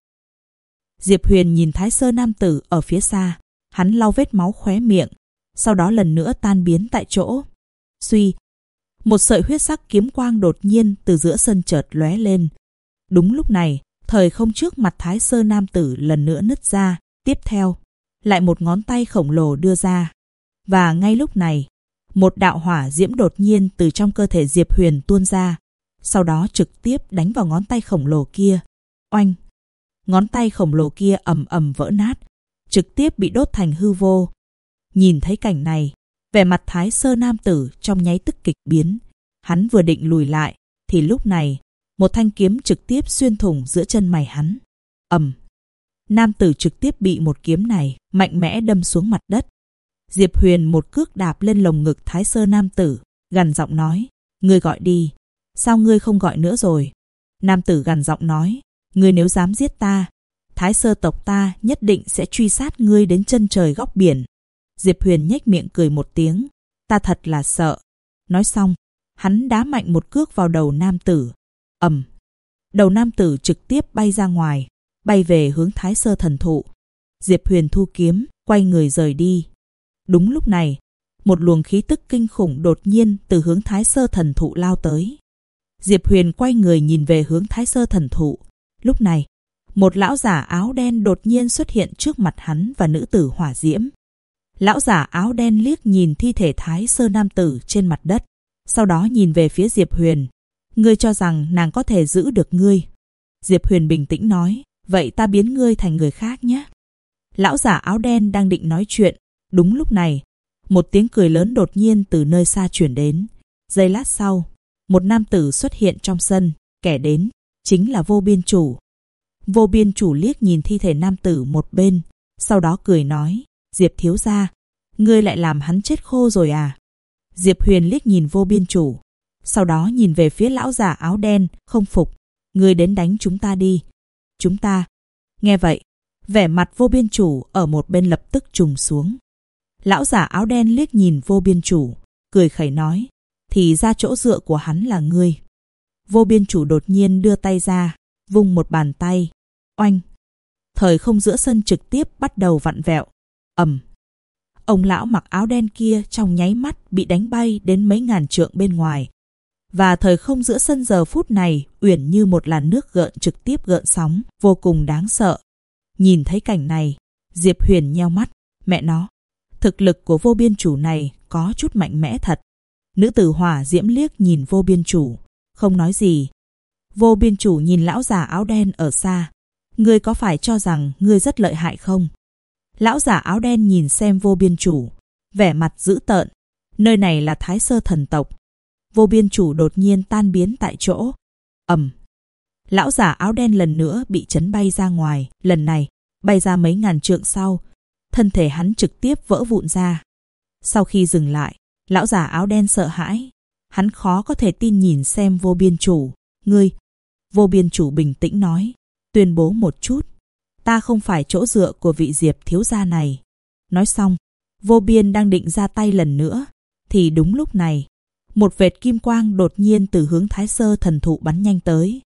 Diệp Huyền nhìn Thái Sơ nam tử ở phía xa, hắn lau vết máu khóe miệng, sau đó lần nữa tan biến tại chỗ. Suy, một sợi huyết sắc kiếm quang đột nhiên từ giữa sân chợt lóe lên. Đúng lúc này, thời không trước mặt Thái Sơ nam tử lần nữa nứt ra. Tiếp theo, lại một ngón tay khổng lồ đưa ra. Và ngay lúc này, một đạo hỏa diễm đột nhiên từ trong cơ thể Diệp Huyền tuôn ra. Sau đó trực tiếp đánh vào ngón tay khổng lồ kia. Oanh! Ngón tay khổng lồ kia ầm ầm vỡ nát, trực tiếp bị đốt thành hư vô. Nhìn thấy cảnh này, vẻ mặt Thái Sơ nam tử trong nháy tức kịch biến. Hắn vừa định lùi lại, thì lúc này, một thanh kiếm trực tiếp xuyên thủng giữa chân mày hắn. Ầm! Nam tử trực tiếp bị một kiếm này mạnh mẽ đâm xuống mặt đất. Diệp Huyền một cước đạp lên lồng ngực Thái Sơ nam tử, gằn giọng nói, ngươi gọi đi, sao ngươi không gọi nữa rồi? Nam tử gằn giọng nói, ngươi nếu dám giết ta, Thái Sơ tộc ta nhất định sẽ truy sát ngươi đến chân trời góc biển. Diệp Huyền nhếch miệng cười một tiếng, ta thật là sợ. Nói xong, hắn đá mạnh một cước vào đầu nam tử. Ầm! Đầu nam tử trực tiếp bay ra ngoài, bay về hướng Thái Sơ thần thụ. Diệp Huyền thu kiếm, quay người rời đi. Đúng lúc này, một luồng khí tức kinh khủng đột nhiên từ hướng Thái Sơ thần thụ lao tới. Diệp Huyền quay người nhìn về hướng Thái Sơ thần thụ. Lúc này, một lão giả áo đen đột nhiên xuất hiện trước mặt hắn và nữ tử hỏa diễm. Lão giả áo đen liếc nhìn thi thể Thái Sơ nam tử trên mặt đất, sau đó nhìn về phía Diệp Huyền. Ngươi cho rằng nàng có thể giữ được ngươi? Diệp Huyền bình tĩnh nói, vậy ta biến ngươi thành người khác nhé. Lão giả áo đen đang định nói chuyện. Đúng lúc này, một tiếng cười lớn đột nhiên từ nơi xa chuyển đến. Giây lát sau, một nam tử xuất hiện trong sân, kẻ đến chính là Vô Biên Chủ. Vô Biên Chủ liếc nhìn thi thể nam tử một bên, sau đó cười nói, Diệp thiếu gia, ngươi lại làm hắn chết khô rồi à? Diệp Huyền liếc nhìn Vô Biên Chủ, sau đó nhìn về phía lão giả áo đen, không phục, ngươi đến đánh chúng ta đi. Chúng ta? Nghe vậy, vẻ mặt Vô Biên Chủ ở một bên lập tức trùng xuống. Lão giả áo đen liếc nhìn Vô Biên Chủ, cười khẩy nói, thì ra chỗ dựa của hắn là ngươi. Vô Biên Chủ đột nhiên đưa tay ra, vung một bàn tay. Oanh! Thời không giữa sân trực tiếp bắt đầu vặn vẹo. Ầm! Ông lão mặc áo đen kia trong nháy mắt bị đánh bay đến mấy ngàn trượng bên ngoài. Và thời không giữa sân giờ phút này uyển như một làn nước gợn trực tiếp gợn sóng, vô cùng đáng sợ. Nhìn thấy cảnh này, Diệp Huyền nheo mắt, mẹ nó, thực lực của Vô Biên Chủ này có chút mạnh mẽ thật. Nữ tử hỏa diễm liếc nhìn Vô Biên Chủ, không nói gì. Vô Biên Chủ nhìn lão già áo đen ở xa, ngươi có phải cho rằng ngươi rất lợi hại không? Lão giả áo đen nhìn xem Vô Biên Chủ, vẻ mặt dữ tợn. Nơi này là Thái Sơ thần tộc. Vô Biên Chủ đột nhiên tan biến tại chỗ. Ầm! Lão giả áo đen lần nữa bị chấn bay ra ngoài, lần này bay ra mấy ngàn trượng sau, thân thể hắn trực tiếp vỡ vụn ra. Sau khi dừng lại, lão giả áo đen sợ hãi, hắn khó có thể tin nhìn xem Vô Biên Chủ. Ngươi! Vô Biên Chủ bình tĩnh nói, tuyên bố một chút, ta không phải chỗ dựa của vị Diệp thiếu gia này. Nói xong, Vô Biên đang định ra tay lần nữa, thì đúng lúc này, một vệt kim quang đột nhiên từ hướng Thái Sơ thần thụ bắn nhanh tới.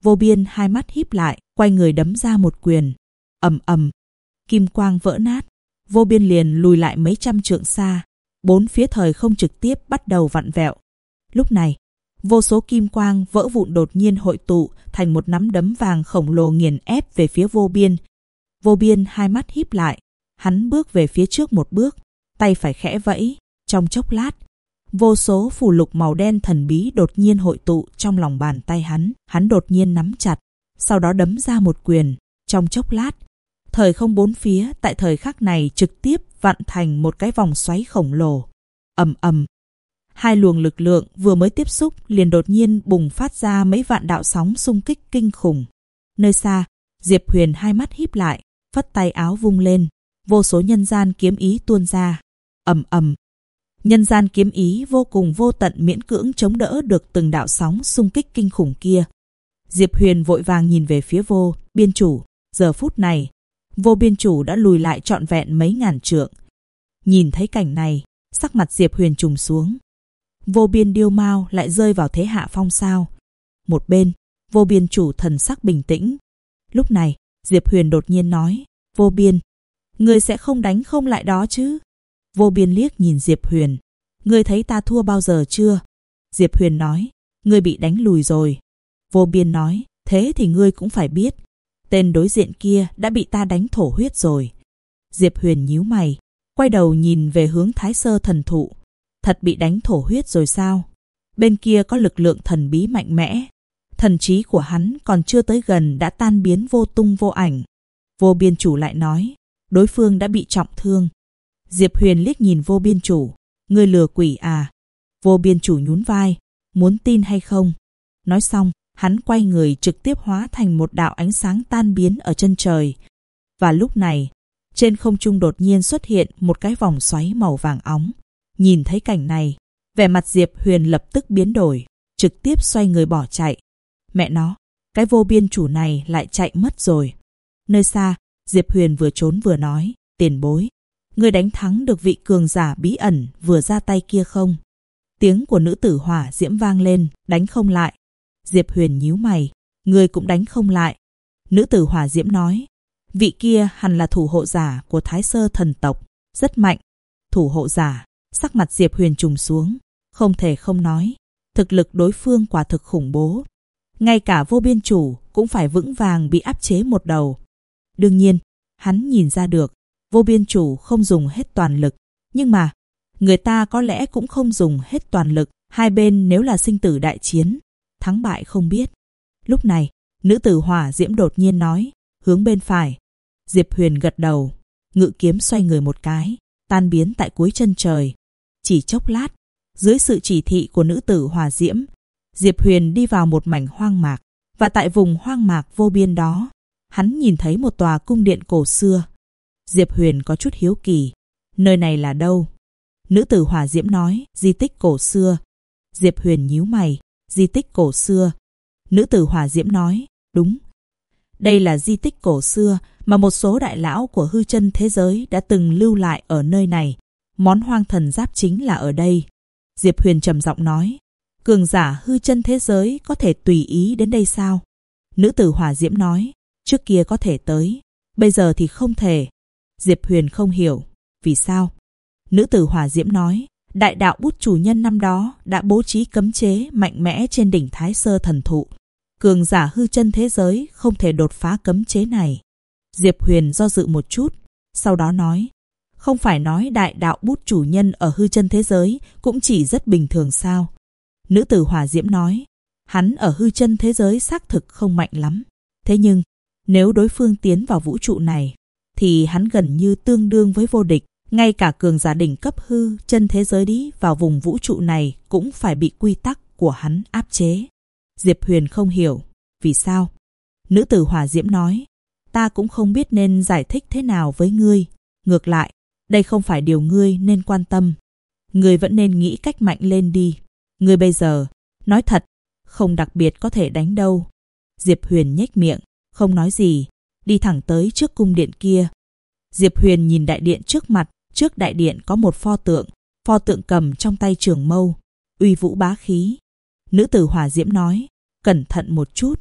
Vô Biên hai mắt híp lại, quay người đấm ra một quyền. Ầm ầm, kim quang vỡ nát. Vô Biên liền lùi lại mấy trăm trượng xa. Bốn phía thời không trực tiếp bắt đầu vặn vẹo. Lúc này, vô số kim quang vỡ vụn đột nhiên hội tụ thành một nắm đấm vàng khổng lồ nghiền ép về phía Vô Biên. Vô Biên hai mắt híp lại, hắn bước về phía trước một bước, tay phải khẽ vẫy. Trong chốc lát, vô số phù lục màu đen thần bí đột nhiên hội tụ trong lòng bàn tay hắn đột nhiên nắm chặt, sau đó đấm ra một quyền. Trong chốc lát, thời không bốn phía tại thời khắc này trực tiếp vặn thành một cái vòng xoáy khổng lồ. Ầm ầm, hai luồng lực lượng vừa mới tiếp xúc liền đột nhiên bùng phát ra mấy vạn đạo sóng xung kích kinh khủng. Nơi xa, Diệp Huyền hai mắt híp lại, phất tay áo vung lên, vô số nhân gian kiếm ý tuôn ra. Ầm ầm, nhân gian kiếm ý vô cùng vô tận miễn cưỡng chống đỡ được từng đạo sóng xung kích kinh khủng kia. Diệp Huyền vội vàng nhìn về phía Vô Biên chủ. Giờ phút này, Vô Biên chủ đã lùi lại trọn vẹn mấy ngàn trượng. Nhìn thấy cảnh này, sắc mặt Diệp Huyền trùng xuống. Vô Biên điêu mao lại rơi vào thế hạ phong sao? Một bên, Vô Biên chủ thần sắc bình tĩnh. Lúc này, Diệp Huyền đột nhiên nói, Vô Biên, ngươi sẽ không đánh không lại đó chứ? Vô Biên liếc nhìn Diệp Huyền. Ngươi thấy ta thua bao giờ chưa? Diệp Huyền nói, ngươi bị đánh lùi rồi. Vô Biên nói, thế thì ngươi cũng phải biết. Tên đối diện kia đã bị ta đánh thổ huyết rồi. Diệp Huyền nhíu mày, quay đầu nhìn về hướng Thái Sơ thần thụ. Thật bị đánh thổ huyết rồi sao? Bên kia có lực lượng thần bí mạnh mẽ. Thần trí của hắn còn chưa tới gần đã tan biến vô tung vô ảnh. Vô Biên chủ lại nói, đối phương đã bị trọng thương. Diệp Huyền liếc nhìn Vô Biên chủ, ngươi lừa quỷ à? Vô Biên chủ nhún vai, muốn tin hay không? Nói xong, hắn quay người trực tiếp hóa thành một đạo ánh sáng tan biến ở chân trời. Và lúc này, trên không trung đột nhiên xuất hiện một cái vòng xoáy màu vàng óng. Nhìn thấy cảnh này, vẻ mặt Diệp Huyền lập tức biến đổi, trực tiếp xoay người bỏ chạy. Mẹ nó, cái Vô Biên chủ này lại chạy mất rồi. Nơi xa, Diệp Huyền vừa trốn vừa nói, tiền bối, ngươi đánh thắng được vị cường giả bí ẩn vừa ra tay kia không? Tiếng của nữ tử hỏa diễm vang lên, đánh không lại. Diệp Huyền nhíu mày, ngươi cũng đánh không lại. Nữ tử hỏa diễm nói, vị kia hẳn là thủ hộ giả của Thái Sơ thần tộc, rất mạnh. Thủ hộ giả, sắc mặt Diệp Huyền trùng xuống, không thể không nói, thực lực đối phương quả thực khủng bố. Ngay cả Vô Biên chủ cũng phải vững vàng bị áp chế một đầu. Đương nhiên, hắn nhìn ra được, Vô Biên chủ không dùng hết toàn lực, nhưng mà người ta có lẽ cũng không dùng hết toàn lực. Hai bên nếu là sinh tử đại chiến, thắng bại không biết. Lúc này, nữ tử hỏa diễm đột nhiên nói, hướng bên phải. Diệp Huyền gật đầu, ngự kiếm xoay người một cái, tan biến tại cuối chân trời. Chỉ chốc lát, dưới sự chỉ thị của nữ tử hỏa diễm, Diệp Huyền đi vào một mảnh hoang mạc. Và tại vùng hoang mạc vô biên đó, hắn nhìn thấy một tòa cung điện cổ xưa. Diệp Huyền có chút hiếu kỳ, nơi này là đâu? Nữ tử hỏa diễm nói, di tích cổ xưa. Diệp Huyền nhíu mày, di tích cổ xưa. Nữ tử hỏa diễm nói, đúng. Đây là di tích cổ xưa mà một số đại lão của hư chân thế giới đã từng lưu lại ở nơi này. Món hoang thần giáp chính là ở đây. Diệp Huyền trầm giọng nói, cường giả hư chân thế giới có thể tùy ý đến đây sao? Nữ tử hỏa diễm nói, trước kia có thể tới, bây giờ thì không thể. Diệp Huyền không hiểu, vì sao? Nữ tử hỏa diễm nói, đại đạo bút chủ nhân năm đó đã bố trí cấm chế mạnh mẽ trên đỉnh Thái Sơ thần thụ. Cường giả hư chân thế giới không thể đột phá cấm chế này. Diệp Huyền do dự một chút, sau đó nói, không phải nói đại đạo bút chủ nhân ở hư chân thế giới cũng chỉ rất bình thường sao? Nữ tử hỏa diễm nói, hắn ở hư chân thế giới xác thực không mạnh lắm. Thế nhưng, nếu đối phương tiến vào vũ trụ này, thì hắn gần như tương đương với vô địch. Ngay cả cường giả đỉnh cấp hư chân thế giới đi vào vùng vũ trụ này cũng phải bị quy tắc của hắn áp chế. Diệp Huyền không hiểu, vì sao? Nữ tử hỏa diễm nói, ta cũng không biết nên giải thích thế nào với ngươi. Ngược lại, đây không phải điều ngươi nên quan tâm. Ngươi vẫn nên nghĩ cách mạnh lên đi. Ngươi bây giờ, nói thật, không đặc biệt có thể đánh đâu. Diệp Huyền nhếch miệng, không nói gì, đi thẳng tới trước cung điện kia. Diệp Huyền nhìn đại điện trước mặt, trước đại điện có một pho tượng cầm trong tay trường mâu, uy vũ bá khí. Nữ tử hỏa diễm nói, cẩn thận một chút.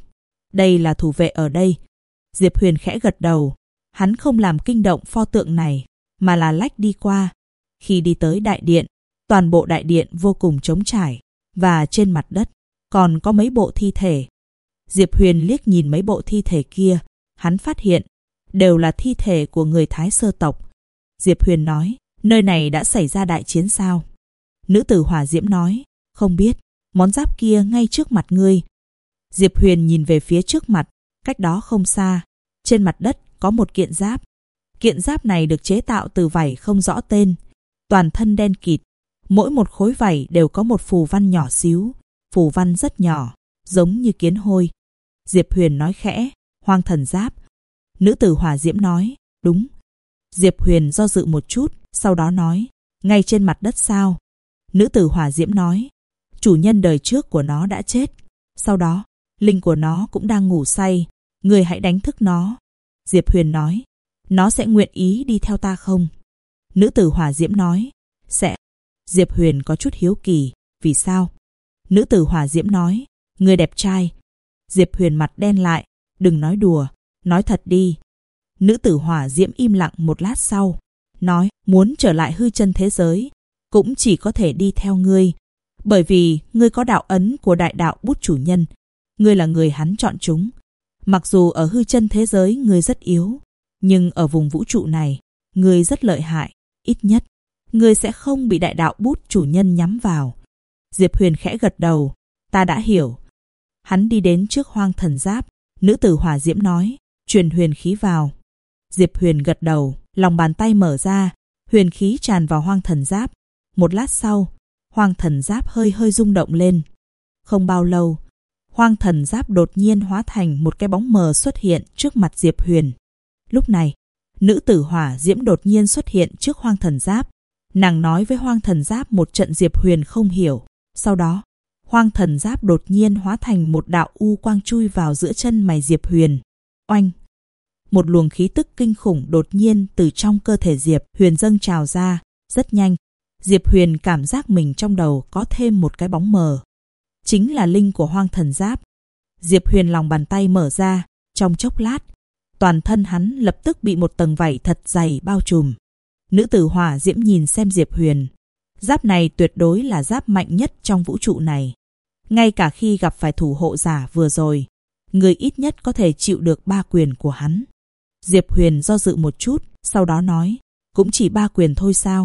Đây là thủ vệ ở đây. Diệp Huyền khẽ gật đầu. Hắn không làm kinh động pho tượng này, mà là lách đi qua. Khi đi tới đại điện, toàn bộ đại điện vô cùng trống trải, và trên mặt đất còn có mấy bộ thi thể. Diệp Huyền liếc nhìn mấy bộ thi thể kia, hắn phát hiện đều là thi thể của người Thái Sơ tộc. Diệp Huyền nói, nơi này đã xảy ra đại chiến sao? Nữ tử Hỏa Diễm nói, không biết, món giáp kia ngay trước mặt ngươi. Diệp Huyền nhìn về phía trước mặt, cách đó không xa, trên mặt đất có một kiện giáp. Kiện giáp này được chế tạo từ vảy không rõ tên, toàn thân đen kịt, mỗi một khối vảy đều có một phù văn nhỏ xíu, phù văn rất nhỏ, giống như kiến hôi. Diệp Huyền nói khẽ, Hoang Thần Giáp. Nữ tử Hỏa Diễm nói, đúng. Diệp Huyền do dự một chút, sau đó nói, ngay trên mặt đất sao? Nữ tử Hỏa Diễm nói, chủ nhân đời trước của nó đã chết, sau đó linh của nó cũng đang ngủ say, người hãy đánh thức nó. Diệp Huyền nói, nó sẽ nguyện ý đi theo ta không? Nữ tử Hỏa Diễm nói, sẽ. Diệp Huyền có chút hiếu kỳ, vì sao? Nữ tử Hỏa Diễm nói, người đẹp trai. Diệp Huyền mặt đen lại, đừng nói đùa, nói thật đi. Nữ tử Hỏa Diễm im lặng một lát sau, nói, muốn trở lại hư chân thế giới, cũng chỉ có thể đi theo ngươi, bởi vì ngươi có đạo ấn của đại đạo bút chủ nhân, ngươi là người hắn chọn chúng. Mặc dù ở hư chân thế giới ngươi rất yếu, nhưng ở vùng vũ trụ này, ngươi rất lợi hại, ít nhất, ngươi sẽ không bị đại đạo bút chủ nhân nhắm vào. Diệp Huyền khẽ gật đầu, ta đã hiểu. Hắn đi đến trước Hoang Thần Giáp, nữ tử Hỏa Diễm nói, truyền huyền khí vào. Diệp Huyền gật đầu, lòng bàn tay mở ra, huyền khí tràn vào Hoang Thần Giáp. Một lát sau, Hoang Thần Giáp hơi hơi rung động lên. Không bao lâu, Hoang Thần Giáp đột nhiên hóa thành một cái bóng mờ xuất hiện trước mặt Diệp Huyền. Lúc này, nữ tử Hỏa Diễm đột nhiên xuất hiện trước Hoang Thần Giáp. Nàng nói với Hoang Thần Giáp một trận Diệp Huyền không hiểu. Sau đó, Hoang Thần Giáp đột nhiên hóa thành một đạo u quang chui vào giữa chân mày Diệp Huyền. Oanh! Một luồng khí tức kinh khủng đột nhiên từ trong cơ thể Diệp Huyền dâng trào ra. Rất nhanh, Diệp Huyền cảm giác mình trong đầu có thêm một cái bóng mờ. Chính là linh của Hoang Thần Giáp. Diệp Huyền lòng bàn tay mở ra, trong chốc lát, toàn thân hắn lập tức bị một tầng vảy thật dày bao trùm. Nữ tử Hỏa Diễm nhìn xem Diệp Huyền. Giáp này tuyệt đối là giáp mạnh nhất trong vũ trụ này. Ngay cả khi gặp phải thủ hộ giả vừa rồi, người ít nhất có thể chịu được 3 quyền của hắn. Diệp Huyền do dự một chút, sau đó nói, cũng chỉ 3 quyền thôi sao?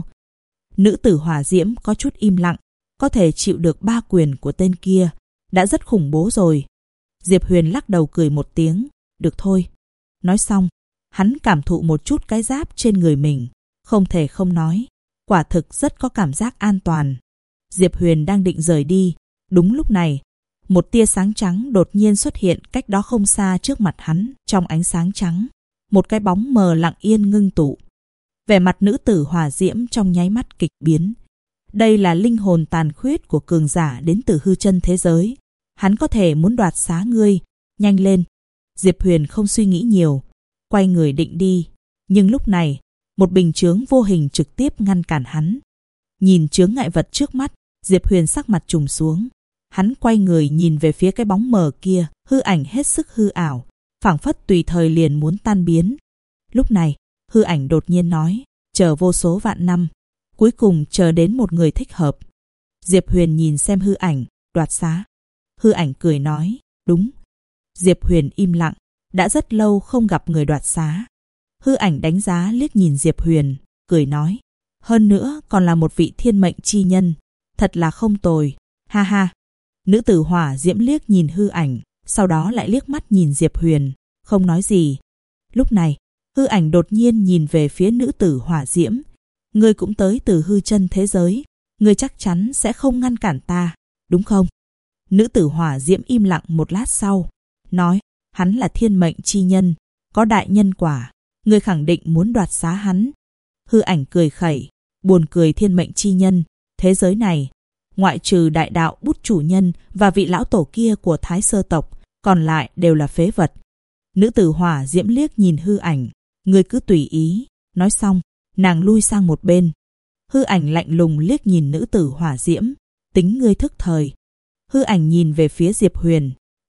Nữ tử Hỏa Diễm có chút im lặng, có thể chịu được 3 quyền của tên kia, đã rất khủng bố rồi. Diệp Huyền lắc đầu cười một tiếng, được thôi. Nói xong, hắn cảm thụ một chút cái giáp trên người mình, không thể không nói, quả thực rất có cảm giác an toàn. Diệp Huyền đang định rời đi, đúng lúc này, một tia sáng trắng đột nhiên xuất hiện cách đó không xa trước mặt hắn. Trong ánh sáng trắng, một cái bóng mờ lặng yên ngưng tụ. Vẻ mặt nữ tử Hỏa Diễm trong nháy mắt kịch biến. Đây là linh hồn tàn khuyết của cường giả đến từ hư chân thế giới. Hắn có thể muốn đoạt xá ngươi, nhanh lên. Diệp Huyền không suy nghĩ nhiều, quay người định đi. Nhưng lúc này, một bình chướng vô hình trực tiếp ngăn cản hắn. Nhìn chướng ngại vật trước mắt, Diệp Huyền sắc mặt trùng xuống. Hắn quay người nhìn về phía cái bóng mờ kia, hư ảnh hết sức hư ảo, phảng phất tùy thời liền muốn tan biến. Lúc này, hư ảnh đột nhiên nói, chờ vô số vạn năm, cuối cùng chờ đến một người thích hợp. Diệp Huyền nhìn xem hư ảnh, đoạt xá. Hư ảnh cười nói, đúng. Diệp Huyền im lặng, đã rất lâu không gặp người đoạt xá. Hư ảnh đánh giá liếc nhìn Diệp Huyền, cười nói, hơn nữa còn là một vị thiên mệnh chi nhân, thật là không tồi, ha ha. Nữ tử Hỏa Diễm liếc nhìn hư ảnh, sau đó lại liếc mắt nhìn Diệp Huyền, không nói gì. Lúc này, hư ảnh đột nhiên nhìn về phía nữ tử Hỏa Diễm, ngươi cũng tới từ hư chân thế giới, ngươi chắc chắn sẽ không ngăn cản ta, đúng không? Nữ tử Hỏa Diễm im lặng một lát sau, nói, hắn là thiên mệnh chi nhân, có đại nhân quả, ngươi khẳng định muốn đoạt xá hắn. Hư ảnh cười khẩy, buồn cười thiên mệnh chi nhân, thế giới này, ngoại trừ đại đạo bút chủ nhân và vị lão tổ kia của Thái Sơ tộc, còn lại đều là phế vật. Nữ tử Hỏa Diễm liếc nhìn hư ảnh, ngươi cứ tùy ý. Nói xong, nàng lui sang một bên. Hư ảnh lạnh lùng liếc nhìn nữ tử Hỏa Diễm, tính ngươi thức thời. Hư ảnh nhìn về phía Diệp Huyền,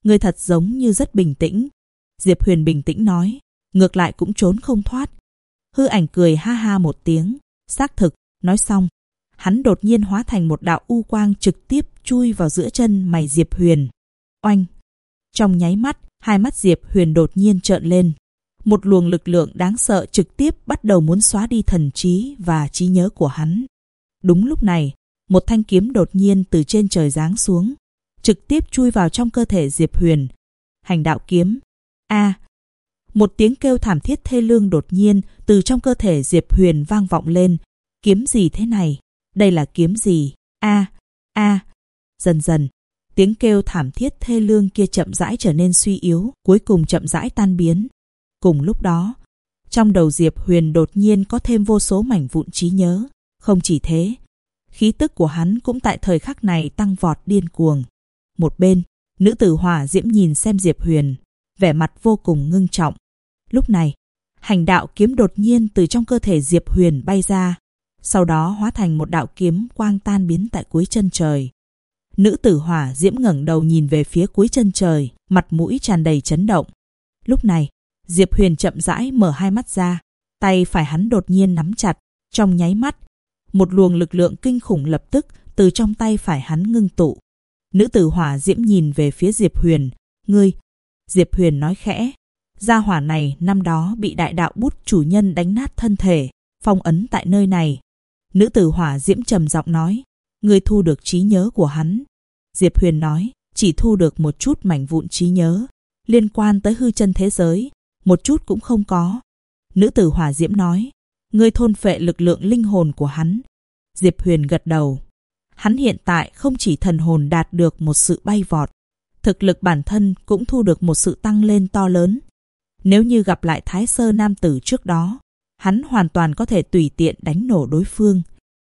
Ngươi thật giống như rất bình tĩnh. Diệp Huyền bình tĩnh nói, ngược lại cũng trốn không thoát. Hư ảnh cười ha ha một tiếng, xác thực. Nói xong, hắn đột nhiên hóa thành một đạo u quang trực tiếp chui vào giữa chân mày Diệp Huyền. Oanh! Trong nháy mắt, hai mắt Diệp Huyền đột nhiên trợn lên. Một luồng lực lượng đáng sợ trực tiếp bắt đầu muốn xóa đi thần trí và trí nhớ của hắn. Đúng lúc này, một thanh kiếm đột nhiên từ trên trời giáng xuống, trực tiếp chui vào trong cơ thể Diệp Huyền. Hành đạo kiếm. A! Một tiếng kêu thảm thiết thê lương đột nhiên từ trong cơ thể Diệp Huyền vang vọng lên. Kiếm gì thế này? Đây là kiếm gì? A! A! Dần dần, tiếng kêu thảm thiết thê lương kia chậm rãi trở nên suy yếu, cuối cùng chậm rãi tan biến. Cùng lúc đó, trong đầu Diệp Huyền đột nhiên có thêm vô số mảnh vụn trí nhớ. Không chỉ thế, khí tức của hắn cũng tại thời khắc này tăng vọt điên cuồng. Một bên, nữ tử Hỏa Diễm nhìn xem Diệp Huyền, vẻ mặt vô cùng ngưng trọng. Lúc này, hành đạo kiếm đột nhiên từ trong cơ thể Diệp Huyền bay ra, sau đó hóa thành một đạo kiếm quang tan biến tại cuối chân trời. Nữ tử Hỏa Diễm ngẩng đầu nhìn về phía cuối chân trời, mặt mũi tràn đầy chấn động. Lúc này, Diệp Huyền chậm rãi mở hai mắt ra, tay phải hắn đột nhiên nắm chặt. Trong nháy mắt, một luồng lực lượng kinh khủng lập tức từ trong tay phải hắn ngưng tụ. Nữ tử Hỏa Diễm nhìn về phía Diệp Huyền. Ngươi! Diệp Huyền nói khẽ. Gia hỏa này năm đó bị đại đạo bút chủ nhân đánh nát thân thể, phong ấn tại nơi này. Nữ tử Hỏa Diễm trầm giọng nói. Ngươi thu được trí nhớ của hắn. Diệp Huyền nói. Chỉ thu được một chút mảnh vụn trí nhớ. Liên quan tới hư chân thế giới, một chút cũng không có. Nữ tử Hỏa Diễm nói. Ngươi thôn phệ lực lượng linh hồn của hắn. Diệp Huyền gật đầu. Hắn hiện tại không chỉ thần hồn đạt được một sự bay vọt, thực lực bản thân cũng thu được một sự tăng lên to lớn. Nếu như gặp lại Thái Sơ nam tử trước đó, hắn hoàn toàn có thể tùy tiện đánh nổ đối phương.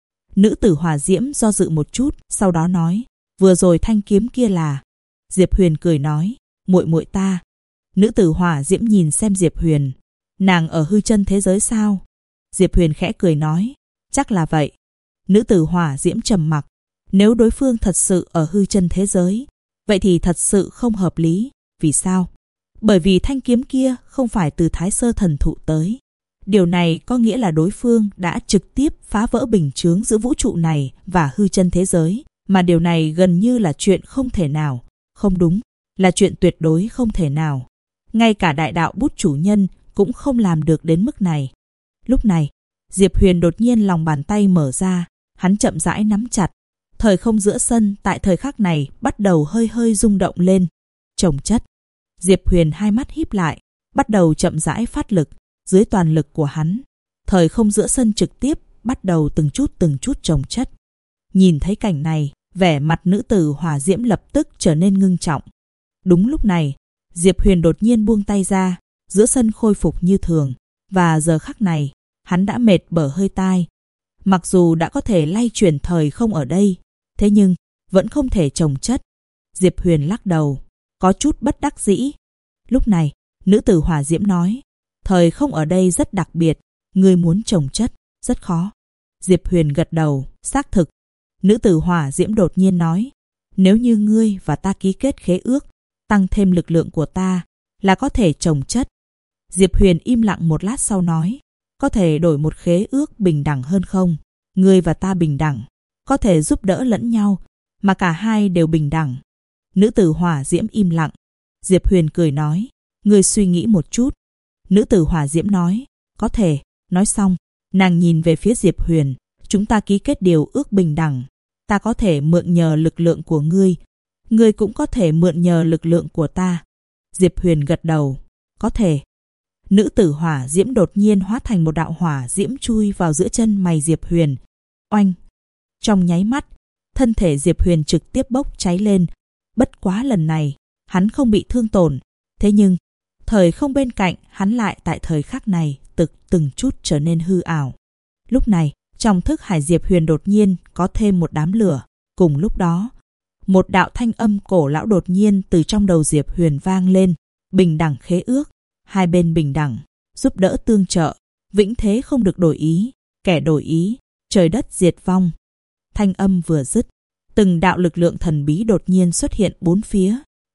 Nữ tử Hỏa Diễm do dự một chút, sau đó nói, vừa rồi thanh kiếm kia là... Diệp Huyền cười nói, muội muội ta. Nữ tử Hỏa Diễm nhìn xem Diệp Huyền. Nàng ở hư chân thế giới sao? Diệp Huyền khẽ cười nói, chắc là vậy. Nữ tử Hỏa Diễm trầm mặc. Nếu đối phương thật sự ở hư chân thế giới, vậy thì thật sự không hợp lý. Vì sao? Bởi vì thanh kiếm kia không phải từ Thái Sơ thần thụ tới. Điều này có nghĩa là đối phương đã trực tiếp phá vỡ bình chướng giữa vũ trụ này và hư chân thế giới, mà điều này gần như là chuyện không thể nào. Không đúng, là chuyện tuyệt đối không thể nào. Ngay cả đại đạo bút chủ nhân cũng không làm được đến mức này. Lúc này, Diệp Huyền đột nhiên lòng bàn tay mở ra, hắn chậm rãi nắm chặt. Thời không giữa sân tại thời khắc này bắt đầu hơi hơi rung động lên. Chồng chất. Diệp Huyền hai mắt híp lại, bắt đầu chậm rãi phát lực. Dưới toàn lực của hắn, thời không giữa sân trực tiếp bắt đầu từng chút chồng chất. Nhìn thấy cảnh này, vẻ mặt nữ tử Hỏa Diễm lập tức trở nên ngưng trọng. Đúng lúc này, Diệp Huyền đột nhiên buông tay ra, giữa sân khôi phục như thường. Và giờ khắc này, hắn đã mệt bở hơi tai. Mặc dù đã có thể lay chuyển thời không ở đây, thế nhưng vẫn không thể chồng chất. Diệp Huyền lắc đầu, có chút bất đắc dĩ. Lúc này, nữ tử Hỏa Diễm nói, thời không ở đây rất đặc biệt, ngươi muốn chồng chất, rất khó. Diệp Huyền gật đầu, xác thực. Nữ tử Hỏa Diễm đột nhiên nói, nếu như ngươi và ta ký kết khế ước, tăng thêm lực lượng của ta, là có thể chồng chất. Diệp Huyền im lặng một lát sau nói, có thể đổi một khế ước bình đẳng hơn không? Ngươi và ta bình đẳng, có thể giúp đỡ lẫn nhau, mà cả hai đều bình đẳng. Nữ tử Hỏa Diễm im lặng. Diệp Huyền cười nói, ngươi suy nghĩ một chút. Nữ tử Hỏa Diễm nói, có thể. Nói xong, nàng nhìn về phía Diệp Huyền, chúng ta ký kết điều ước bình đẳng. Ta có thể mượn nhờ lực lượng của ngươi, ngươi cũng có thể mượn nhờ lực lượng của ta. Diệp Huyền gật đầu, có thể. Nữ tử Hỏa Diễm đột nhiên hóa thành một đạo hỏa diễm chui vào giữa chân mày Diệp Huyền. Oanh! Trong nháy mắt, thân thể Diệp Huyền trực tiếp bốc cháy lên. Bất quá lần này, hắn không bị thương tổn. Thế nhưng, thời không bên cạnh hắn lại tại thời khắc này từng chút trở nên hư ảo. Lúc này, trong thức hải Diệp Huyền đột nhiên có thêm một đám lửa. Cùng lúc đó, một đạo thanh âm cổ lão đột nhiên từ trong đầu Diệp Huyền vang lên. Bình đẳng khế ước, hai bên bình đẳng, giúp đỡ tương trợ, vĩnh thế không được đổi ý, kẻ đổi ý, trời đất diệt vong. Thanh âm vừa dứt, từng đạo lực lượng thần bí đột nhiên xuất hiện bốn phía.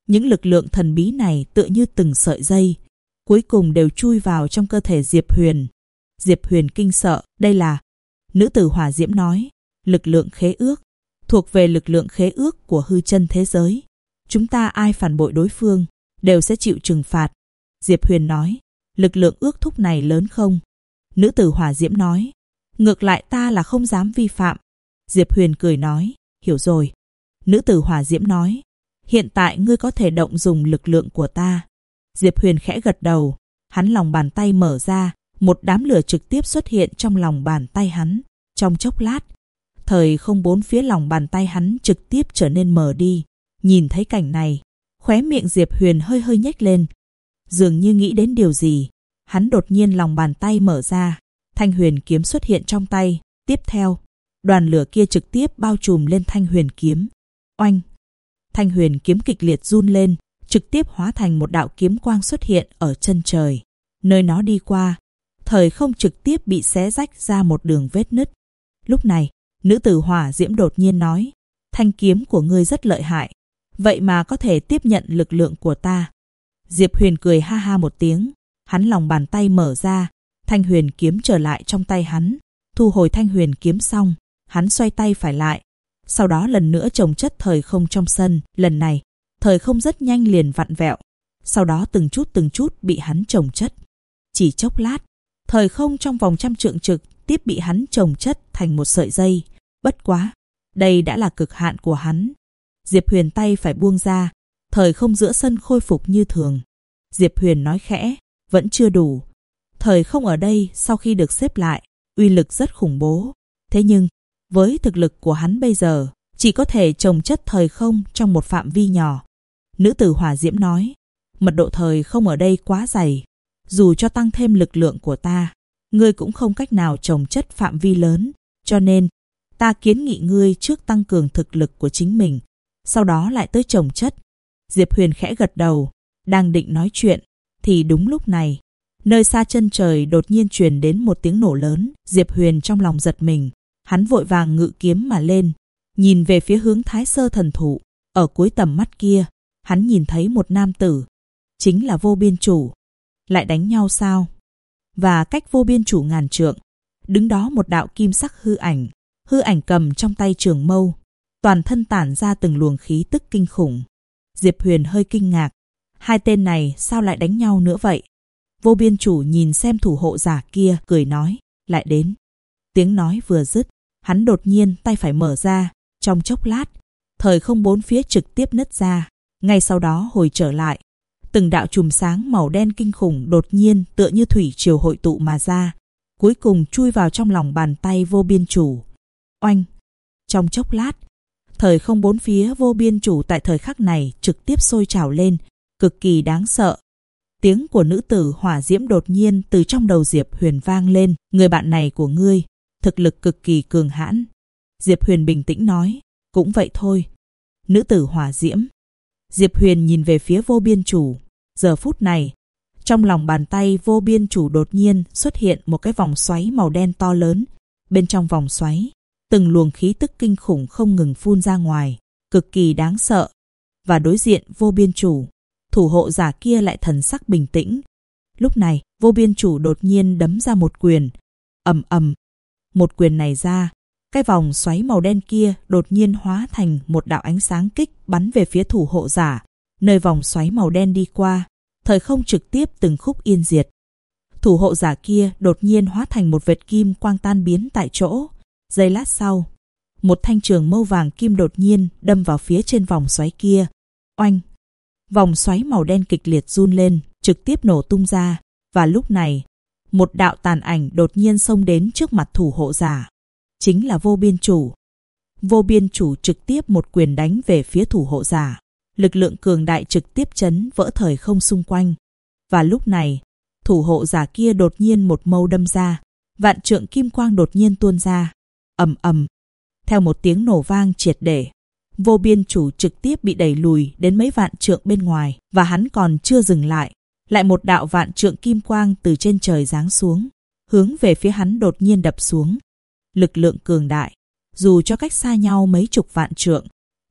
Những lực lượng thần bí này tựa như từng sợi dây, cuối cùng đều chui vào trong cơ thể Diệp Huyền. Diệp Huyền kinh sợ, đây là... Nữ tử hỏa diễm nói, lực lượng khế ước, thuộc về lực lượng khế ước của hư chân thế giới. Chúng ta ai phản bội đối phương, đều sẽ chịu trừng phạt. Diệp Huyền nói, lực lượng ước thúc này lớn không? Nữ tử hỏa diễm nói, ngược lại ta là không dám vi phạm. Diệp Huyền cười nói, hiểu rồi. Nữ tử hỏa diễm nói, hiện tại ngươi có thể động dùng lực lượng của ta. Diệp Huyền khẽ gật đầu, hắn lòng bàn tay mở ra, một đám lửa trực tiếp xuất hiện trong lòng bàn tay hắn. Trong chốc lát, thời không bốn phía lòng bàn tay hắn trực tiếp trở nên mờ đi. Nhìn thấy cảnh này, khóe miệng Diệp Huyền hơi hơi nhếch lên. Dường như nghĩ đến điều gì, hắn đột nhiên lòng bàn tay mở ra, thanh huyền kiếm xuất hiện trong tay. Tiếp theo, đoàn lửa kia trực tiếp bao trùm lên thanh huyền kiếm. Oanh! Thanh huyền kiếm kịch liệt run lên, trực tiếp hóa thành một đạo kiếm quang xuất hiện ở chân trời. Nơi nó đi qua, thời không trực tiếp bị xé rách ra một đường vết nứt. Lúc này, nữ tử hỏa diễm đột nhiên nói, thanh kiếm của ngươi rất lợi hại, vậy mà có thể tiếp nhận lực lượng của ta. Diệp Huyền cười ha ha một tiếng, hắn lòng bàn tay mở ra, thanh huyền kiếm trở lại trong tay hắn. Thu hồi thanh huyền kiếm xong, hắn xoay tay phải lại, sau đó lần nữa chồng chất thời không trong sân. Lần này, thời không rất nhanh liền vặn vẹo, sau đó từng chút bị hắn chồng chất. Chỉ chốc lát, thời không trong vòng trăm trượng trực tiếp bị hắn chồng chất thành một sợi dây. Bất quá, đây đã là cực hạn của hắn. Diệp Huyền tay phải buông ra, thời không giữa sân khôi phục như thường. Diệp Huyền nói khẽ, vẫn chưa đủ. Thời không ở đây sau khi được xếp lại, uy lực rất khủng bố. Thế nhưng, với thực lực của hắn bây giờ, chỉ có thể chồng chất thời không trong một phạm vi nhỏ. Nữ tử hỏa diễm nói, mật độ thời không ở đây quá dày. Dù cho tăng thêm lực lượng của ta, ngươi cũng không cách nào chồng chất phạm vi lớn. Cho nên, ta kiến nghị ngươi trước tăng cường thực lực của chính mình, sau đó lại tới chồng chất. Diệp Huyền khẽ gật đầu, đang định nói chuyện, thì đúng lúc này, nơi xa chân trời đột nhiên truyền đến một tiếng nổ lớn. Diệp Huyền trong lòng giật mình, hắn vội vàng ngự kiếm mà lên, nhìn về phía hướng Thái Sơ thần thụ. Ở cuối tầm mắt kia, hắn nhìn thấy một nam tử, chính là Vô Biên Chủ. Lại đánh nhau sao? Và cách Vô Biên Chủ ngàn trượng, đứng đó một đạo kim sắc hư ảnh cầm trong tay trường mâu, toàn thân tản ra từng luồng khí tức kinh khủng. Diệp Huyền hơi kinh ngạc, hai tên này sao lại đánh nhau nữa vậy? Vô Biên Chủ nhìn xem thủ hộ giả kia, cười nói, lại đến. Tiếng nói vừa dứt, hắn đột nhiên tay phải mở ra, trong chốc lát, thời không bốn phía trực tiếp nứt ra, ngay sau đó hồi trở lại. Từng đạo chùm sáng màu đen kinh khủng đột nhiên tựa như thủy triều hội tụ mà ra, cuối cùng chui vào trong lòng bàn tay Vô Biên Chủ. Oanh! Trong chốc lát, thời không bốn phía Vô Biên Chủ tại thời khắc này trực tiếp sôi trào lên, cực kỳ đáng sợ. Tiếng của nữ tử hỏa diễm đột nhiên từ trong đầu Diệp Huyền vang lên, người bạn này của ngươi, thực lực cực kỳ cường hãn. Diệp Huyền bình tĩnh nói, cũng vậy thôi. Nữ tử hỏa diễm. Diệp Huyền nhìn về phía Vô Biên Chủ. Giờ phút này, trong lòng bàn tay Vô Biên Chủ đột nhiên xuất hiện một cái vòng xoáy màu đen to lớn. Bên trong vòng xoáy, từng luồng khí tức kinh khủng không ngừng phun ra ngoài, cực kỳ đáng sợ. Và đối diện Vô Biên Chủ, thủ hộ giả kia lại thần sắc bình tĩnh. Lúc này, Vô Biên Chủ đột nhiên đấm ra một quyền. Ầm ầm. Một quyền này ra, cái vòng xoáy màu đen kia đột nhiên hóa thành một đạo ánh sáng kích bắn về phía thủ hộ giả. Nơi vòng xoáy màu đen đi qua, thời không trực tiếp từng khúc yên diệt. Thủ hộ giả kia đột nhiên hóa thành một vệt kim quang tan biến tại chỗ. Giây lát sau, một thanh trường mâu vàng kim đột nhiên đâm vào phía trên vòng xoáy kia. Oanh! Vòng xoáy màu đen kịch liệt run lên, trực tiếp nổ tung ra. Và lúc này, một đạo tàn ảnh đột nhiên xông đến trước mặt thủ hộ giả. Chính là Vô Biên Chủ. Vô Biên Chủ trực tiếp một quyền đánh về phía thủ hộ giả. Lực lượng cường đại trực tiếp chấn vỡ thời không xung quanh. Và lúc này, thủ hộ giả kia đột nhiên một mâu đâm ra. Vạn trượng kim quang đột nhiên tuôn ra. Ầm ầm. Theo một tiếng nổ vang triệt để, Vô Biên Chủ trực tiếp bị đẩy lùi đến mấy vạn trượng bên ngoài. Và hắn còn chưa dừng lại, lại một đạo vạn trượng kim quang từ trên trời giáng xuống, hướng về phía hắn đột nhiên đập xuống. Lực lượng cường đại, dù cho cách xa nhau mấy chục vạn trượng,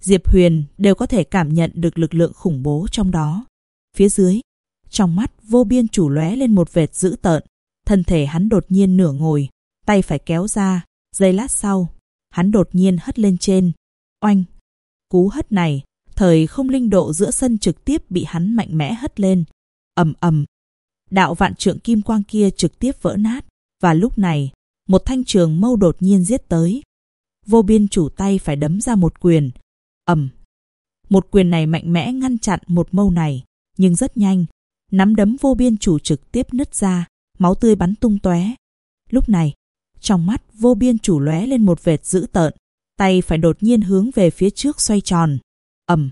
Diệp Huyền đều có thể cảm nhận được lực lượng khủng bố trong đó. Phía dưới, trong mắt Vô Biên Chủ lóe lên một vệt dữ tợn, thân thể hắn đột nhiên nửa ngồi, tay phải kéo ra, giây lát sau, hắn đột nhiên hất lên trên. Oanh! Cú hất này, thời không linh độ giữa sân trực tiếp bị hắn mạnh mẽ hất lên. Ầm ầm! Đạo vạn trượng kim quang kia trực tiếp vỡ nát, và lúc này, một thanh trường mâu đột nhiên giết tới. Vô Biên Chủ tay phải đấm ra một quyền. Ầm! Một quyền này mạnh mẽ ngăn chặn một mâu này, nhưng rất nhanh, nắm đấm Vô Biên Chủ trực tiếp nứt ra, máu tươi bắn tung tóe. Lúc này, trong mắt Vô Biên Chủ lóe lên một vệt dữ tợn, tay phải đột nhiên hướng về phía trước xoay tròn. Ầm!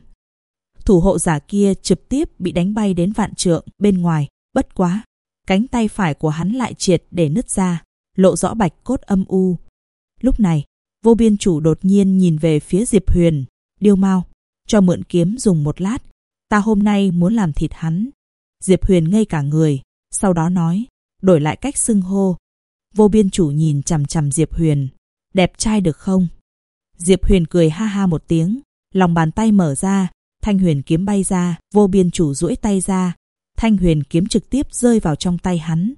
Thủ hộ giả kia trực tiếp bị đánh bay đến vạn trượng bên ngoài, bất quá, cánh tay phải của hắn lại triệt để nứt ra, lộ rõ bạch cốt âm u. Lúc này, Vô Biên Chủ đột nhiên nhìn về phía Diệp Huyền. Điêu Mao, cho mượn kiếm dùng một lát, ta hôm nay muốn làm thịt hắn. Diệp Huyền ngây cả người, sau đó nói, đổi lại cách xưng hô. Vô Biên Chủ nhìn chằm chằm Diệp Huyền, đẹp trai được không? Diệp Huyền cười ha ha một tiếng, lòng bàn tay mở ra, thanh huyền kiếm bay ra, Vô Biên Chủ duỗi tay ra, thanh huyền kiếm trực tiếp rơi vào trong tay hắn.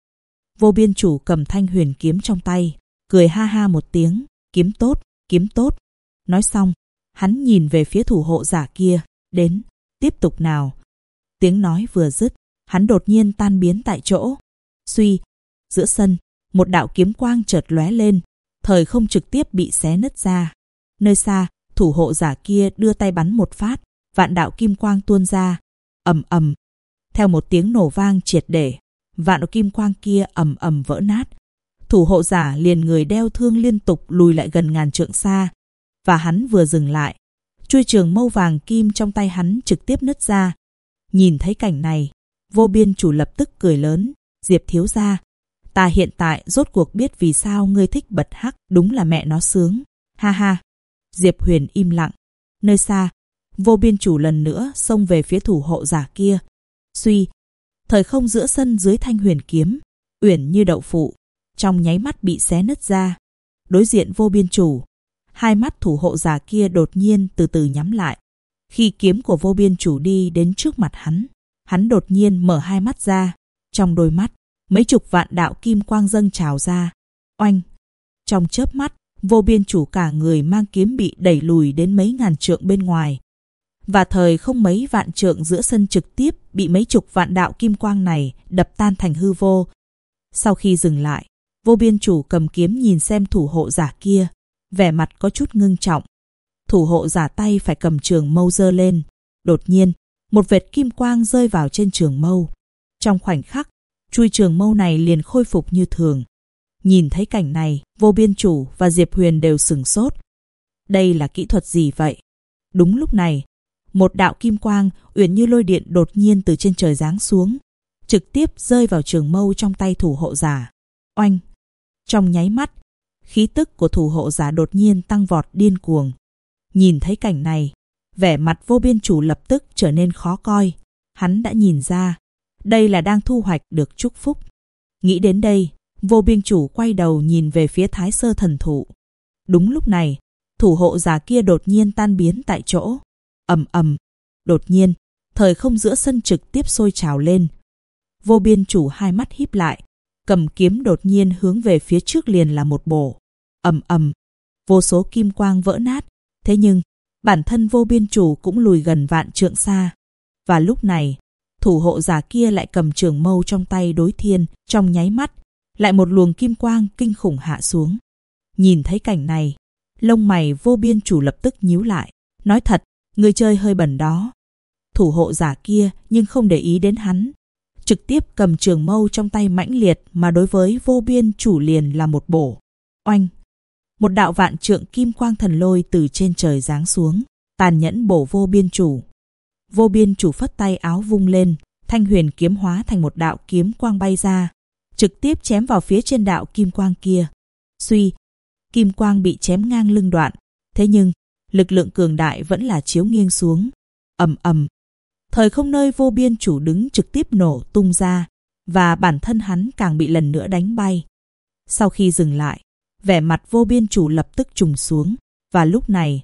Vô Biên Chủ cầm thanh huyền kiếm trong tay, cười ha ha một tiếng, kiếm tốt, kiếm tốt. Nói xong, hắn nhìn về phía thủ hộ giả kia, đến, tiếp tục nào. Tiếng nói vừa dứt, hắn đột nhiên tan biến tại chỗ. Suy, giữa sân, một đạo kiếm quang chợt lóe lên, thời không trực tiếp bị xé nứt ra. Nơi xa, thủ hộ giả kia đưa tay bắn một phát, vạn đạo kim quang tuôn ra. Ầm ầm, theo một tiếng nổ vang triệt để, vạn đạo kim quang kia ầm ầm vỡ nát. Thủ hộ giả liền người đeo thương liên tục lùi lại gần ngàn trượng xa, và hắn vừa dừng lại, chuôi trường mâu vàng kim trong tay hắn trực tiếp nứt ra. Nhìn thấy cảnh này, Vô Biên Chủ lập tức cười lớn, Diệp thiếu gia, ta hiện tại rốt cuộc biết vì sao ngươi thích bật hắc, đúng là mẹ nó sướng. Ha ha. Diệp Huyền im lặng. Nơi xa, Vô Biên Chủ lần nữa xông về phía thủ hộ giả kia. Suy, thời không giữa sân dưới thanh huyền kiếm, uyển như đậu phụ, trong nháy mắt bị xé nứt ra. Đối diện Vô Biên Chủ, hai mắt thủ hộ giả kia đột nhiên từ từ nhắm lại. Khi kiếm của Vô Biên Chủ đi đến trước mặt hắn đột nhiên mở hai mắt ra. Trong đôi mắt, mấy chục vạn đạo kim quang dâng trào ra. Oanh! Trong chớp mắt, Vô Biên Chủ cả người mang kiếm bị đẩy lùi đến mấy ngàn trượng bên ngoài. Và thời không mấy vạn trượng giữa sân trực tiếp bị mấy chục vạn đạo kim quang này đập tan thành hư vô. Sau khi dừng lại, Vô Biên Chủ cầm kiếm nhìn xem thủ hộ giả kia, vẻ mặt có chút ngưng trọng. Thủ hộ giả tay phải cầm trường mâu giơ lên. Đột nhiên, một vệt kim quang rơi vào trên trường mâu. Trong khoảnh khắc, chuôi trường mâu này liền khôi phục như thường. Nhìn thấy cảnh này, Vô Biên Chủ và Diệp Huyền đều sửng sốt. Đây là kỹ thuật gì vậy? Đúng lúc này, một đạo kim quang uyển như lôi điện đột nhiên từ trên trời giáng xuống, trực tiếp rơi vào trường mâu trong tay thủ hộ giả. Oanh! Trong nháy mắt, khí tức của thủ hộ giả đột nhiên tăng vọt điên cuồng. Nhìn thấy cảnh này, vẻ mặt Vô Biên Chủ lập tức trở nên khó coi. Hắn đã nhìn ra, đây là đang thu hoạch được chúc phúc. Nghĩ đến đây, Vô Biên Chủ quay đầu nhìn về phía Thái Sơ Thần Thụ. Đúng lúc này, thủ hộ giả kia đột nhiên tan biến tại chỗ. Ầm ầm, đột nhiên, thời không giữa sân trực tiếp sôi trào lên. Vô Biên Chủ hai mắt híp lại, cầm kiếm đột nhiên hướng về phía trước liền là một bổ. Ầm ầm, vô số kim quang vỡ nát. Thế nhưng, bản thân Vô Biên Chủ cũng lùi gần vạn trượng xa. Và lúc này, thủ hộ giả kia lại cầm trường mâu trong tay đối thiên, trong nháy mắt, lại một luồng kim quang kinh khủng hạ xuống. Nhìn thấy cảnh này, lông mày Vô Biên Chủ lập tức nhíu lại. Nói thật, người chơi hơi bẩn đó. Thủ hộ giả kia nhưng không để ý đến hắn, trực tiếp cầm trường mâu trong tay mãnh liệt mà đối với Vô Biên Chủ liền là một bổ. Oanh! Một đạo vạn trượng kim quang thần lôi từ trên trời giáng xuống, tàn nhẫn bổ Vô Biên Chủ. Vô Biên Chủ phất tay áo vung lên, thanh huyền kiếm hóa thành một đạo kiếm quang bay ra, trực tiếp chém vào phía trên đạo kim quang kia. Suy, kim quang bị chém ngang lưng đoạn, thế nhưng lực lượng cường đại vẫn là chiếu nghiêng xuống. Ầm ầm, thời không nơi Vô Biên Chủ đứng trực tiếp nổ tung ra, và bản thân hắn càng bị lần nữa đánh bay. Sau khi dừng lại, vẻ mặt Vô Biên Chủ lập tức trùng xuống, và lúc này,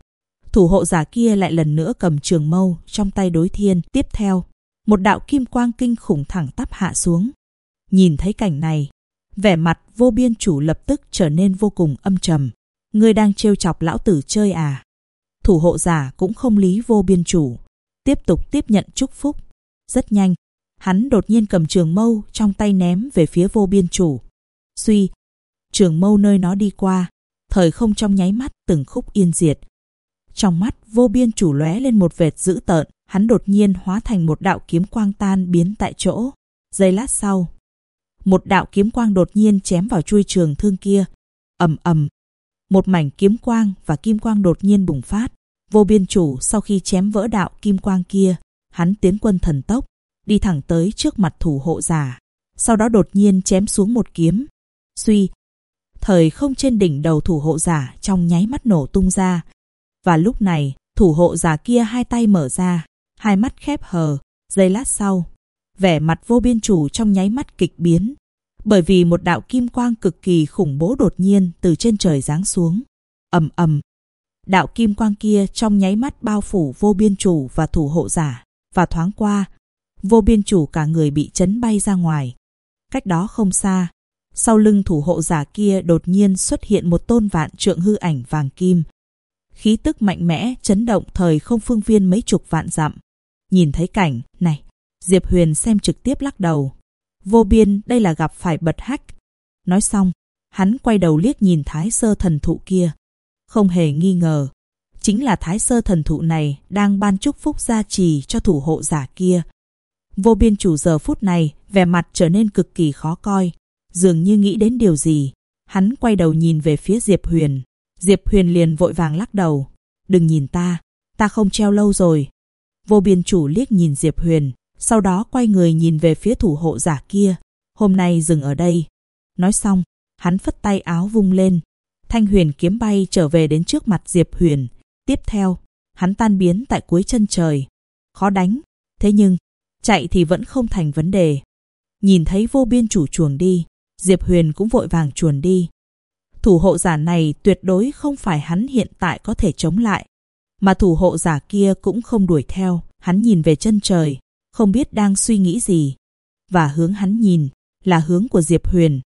Thủ hộ giả kia lại lần nữa cầm trường mâu trong tay đối thiên. Tiếp theo, một đạo kim quang kinh khủng thẳng tắp hạ xuống. Nhìn thấy cảnh này, vẻ mặt Vô Biên Chủ lập tức trở nên vô cùng âm trầm. Ngươi đang trêu chọc lão tử chơi à? Thủ hộ giả cũng không lý Vô Biên Chủ, tiếp tục tiếp nhận chúc phúc. Rất nhanh, hắn đột nhiên cầm trường mâu trong tay ném về phía Vô Biên Chủ. Suy, trường mâu nơi nó đi qua, thời không trong nháy mắt từng khúc yên diệt. Trong mắt Vô Biên Chủ lóe lên một vệt dữ tợn, hắn đột nhiên hóa thành một đạo kiếm quang tan biến tại chỗ. Giây lát sau, một đạo kiếm quang đột nhiên chém vào chuôi trường thương kia. Ầm ầm, một mảnh kiếm quang và kim quang đột nhiên bùng phát. Vô Biên Chủ sau khi chém vỡ đạo kim quang kia, hắn tiến quân thần tốc, đi thẳng tới trước mặt thủ hộ giả, sau đó đột nhiên chém xuống một kiếm. Suy, thời không trên đỉnh đầu thủ hộ giả trong nháy mắt nổ tung ra. Và lúc này, thủ hộ giả kia hai tay mở ra, hai mắt khép hờ. Giây lát sau, vẻ mặt Vô Biên Chủ trong nháy mắt kịch biến, bởi vì một đạo kim quang cực kỳ khủng bố đột nhiên từ trên trời giáng xuống. Ầm ầm, đạo kim quang kia trong nháy mắt bao phủ Vô Biên Chủ và thủ hộ giả, và thoáng qua, Vô Biên Chủ cả người bị chấn bay ra ngoài. Cách đó không xa, sau lưng thủ hộ giả kia đột nhiên xuất hiện một tôn vạn trượng hư ảnh vàng kim. Khí tức mạnh mẽ chấn động thời không phương viên mấy chục vạn dặm. Nhìn thấy cảnh này, Diệp Huyền xem trực tiếp lắc đầu. Vô Biên đây là gặp phải bật hách. Nói xong, hắn quay đầu liếc nhìn Thái Sơ thần thụ kia. Không hề nghi ngờ, chính là Thái Sơ thần thụ này đang ban chúc phúc gia trì cho thủ hộ giả kia. Vô Biên Chủ giờ phút này vẻ mặt trở nên cực kỳ khó coi, dường như nghĩ đến điều gì. Hắn quay đầu nhìn về phía Diệp Huyền. Diệp Huyền liền vội vàng lắc đầu. Đừng nhìn ta không treo lâu rồi. Vô Biên Chủ liếc nhìn Diệp Huyền, sau đó quay người nhìn về phía thủ hộ giả kia. Hôm nay dừng ở đây. Nói xong, hắn phất tay áo vung lên. Thanh huyền kiếm bay trở về đến trước mặt Diệp Huyền. Tiếp theo, hắn tan biến tại cuối chân trời. Khó đánh, thế nhưng chạy thì vẫn không thành vấn đề. Nhìn thấy Vô Biên Chủ chuồn đi, Diệp Huyền cũng vội vàng chuồn đi. Thủ hộ giả này tuyệt đối không phải hắn hiện tại có thể chống lại, mà thủ hộ giả kia cũng không đuổi theo. Hắn nhìn về chân trời, không biết đang suy nghĩ gì, và hướng hắn nhìn là hướng của Diệp Huyền.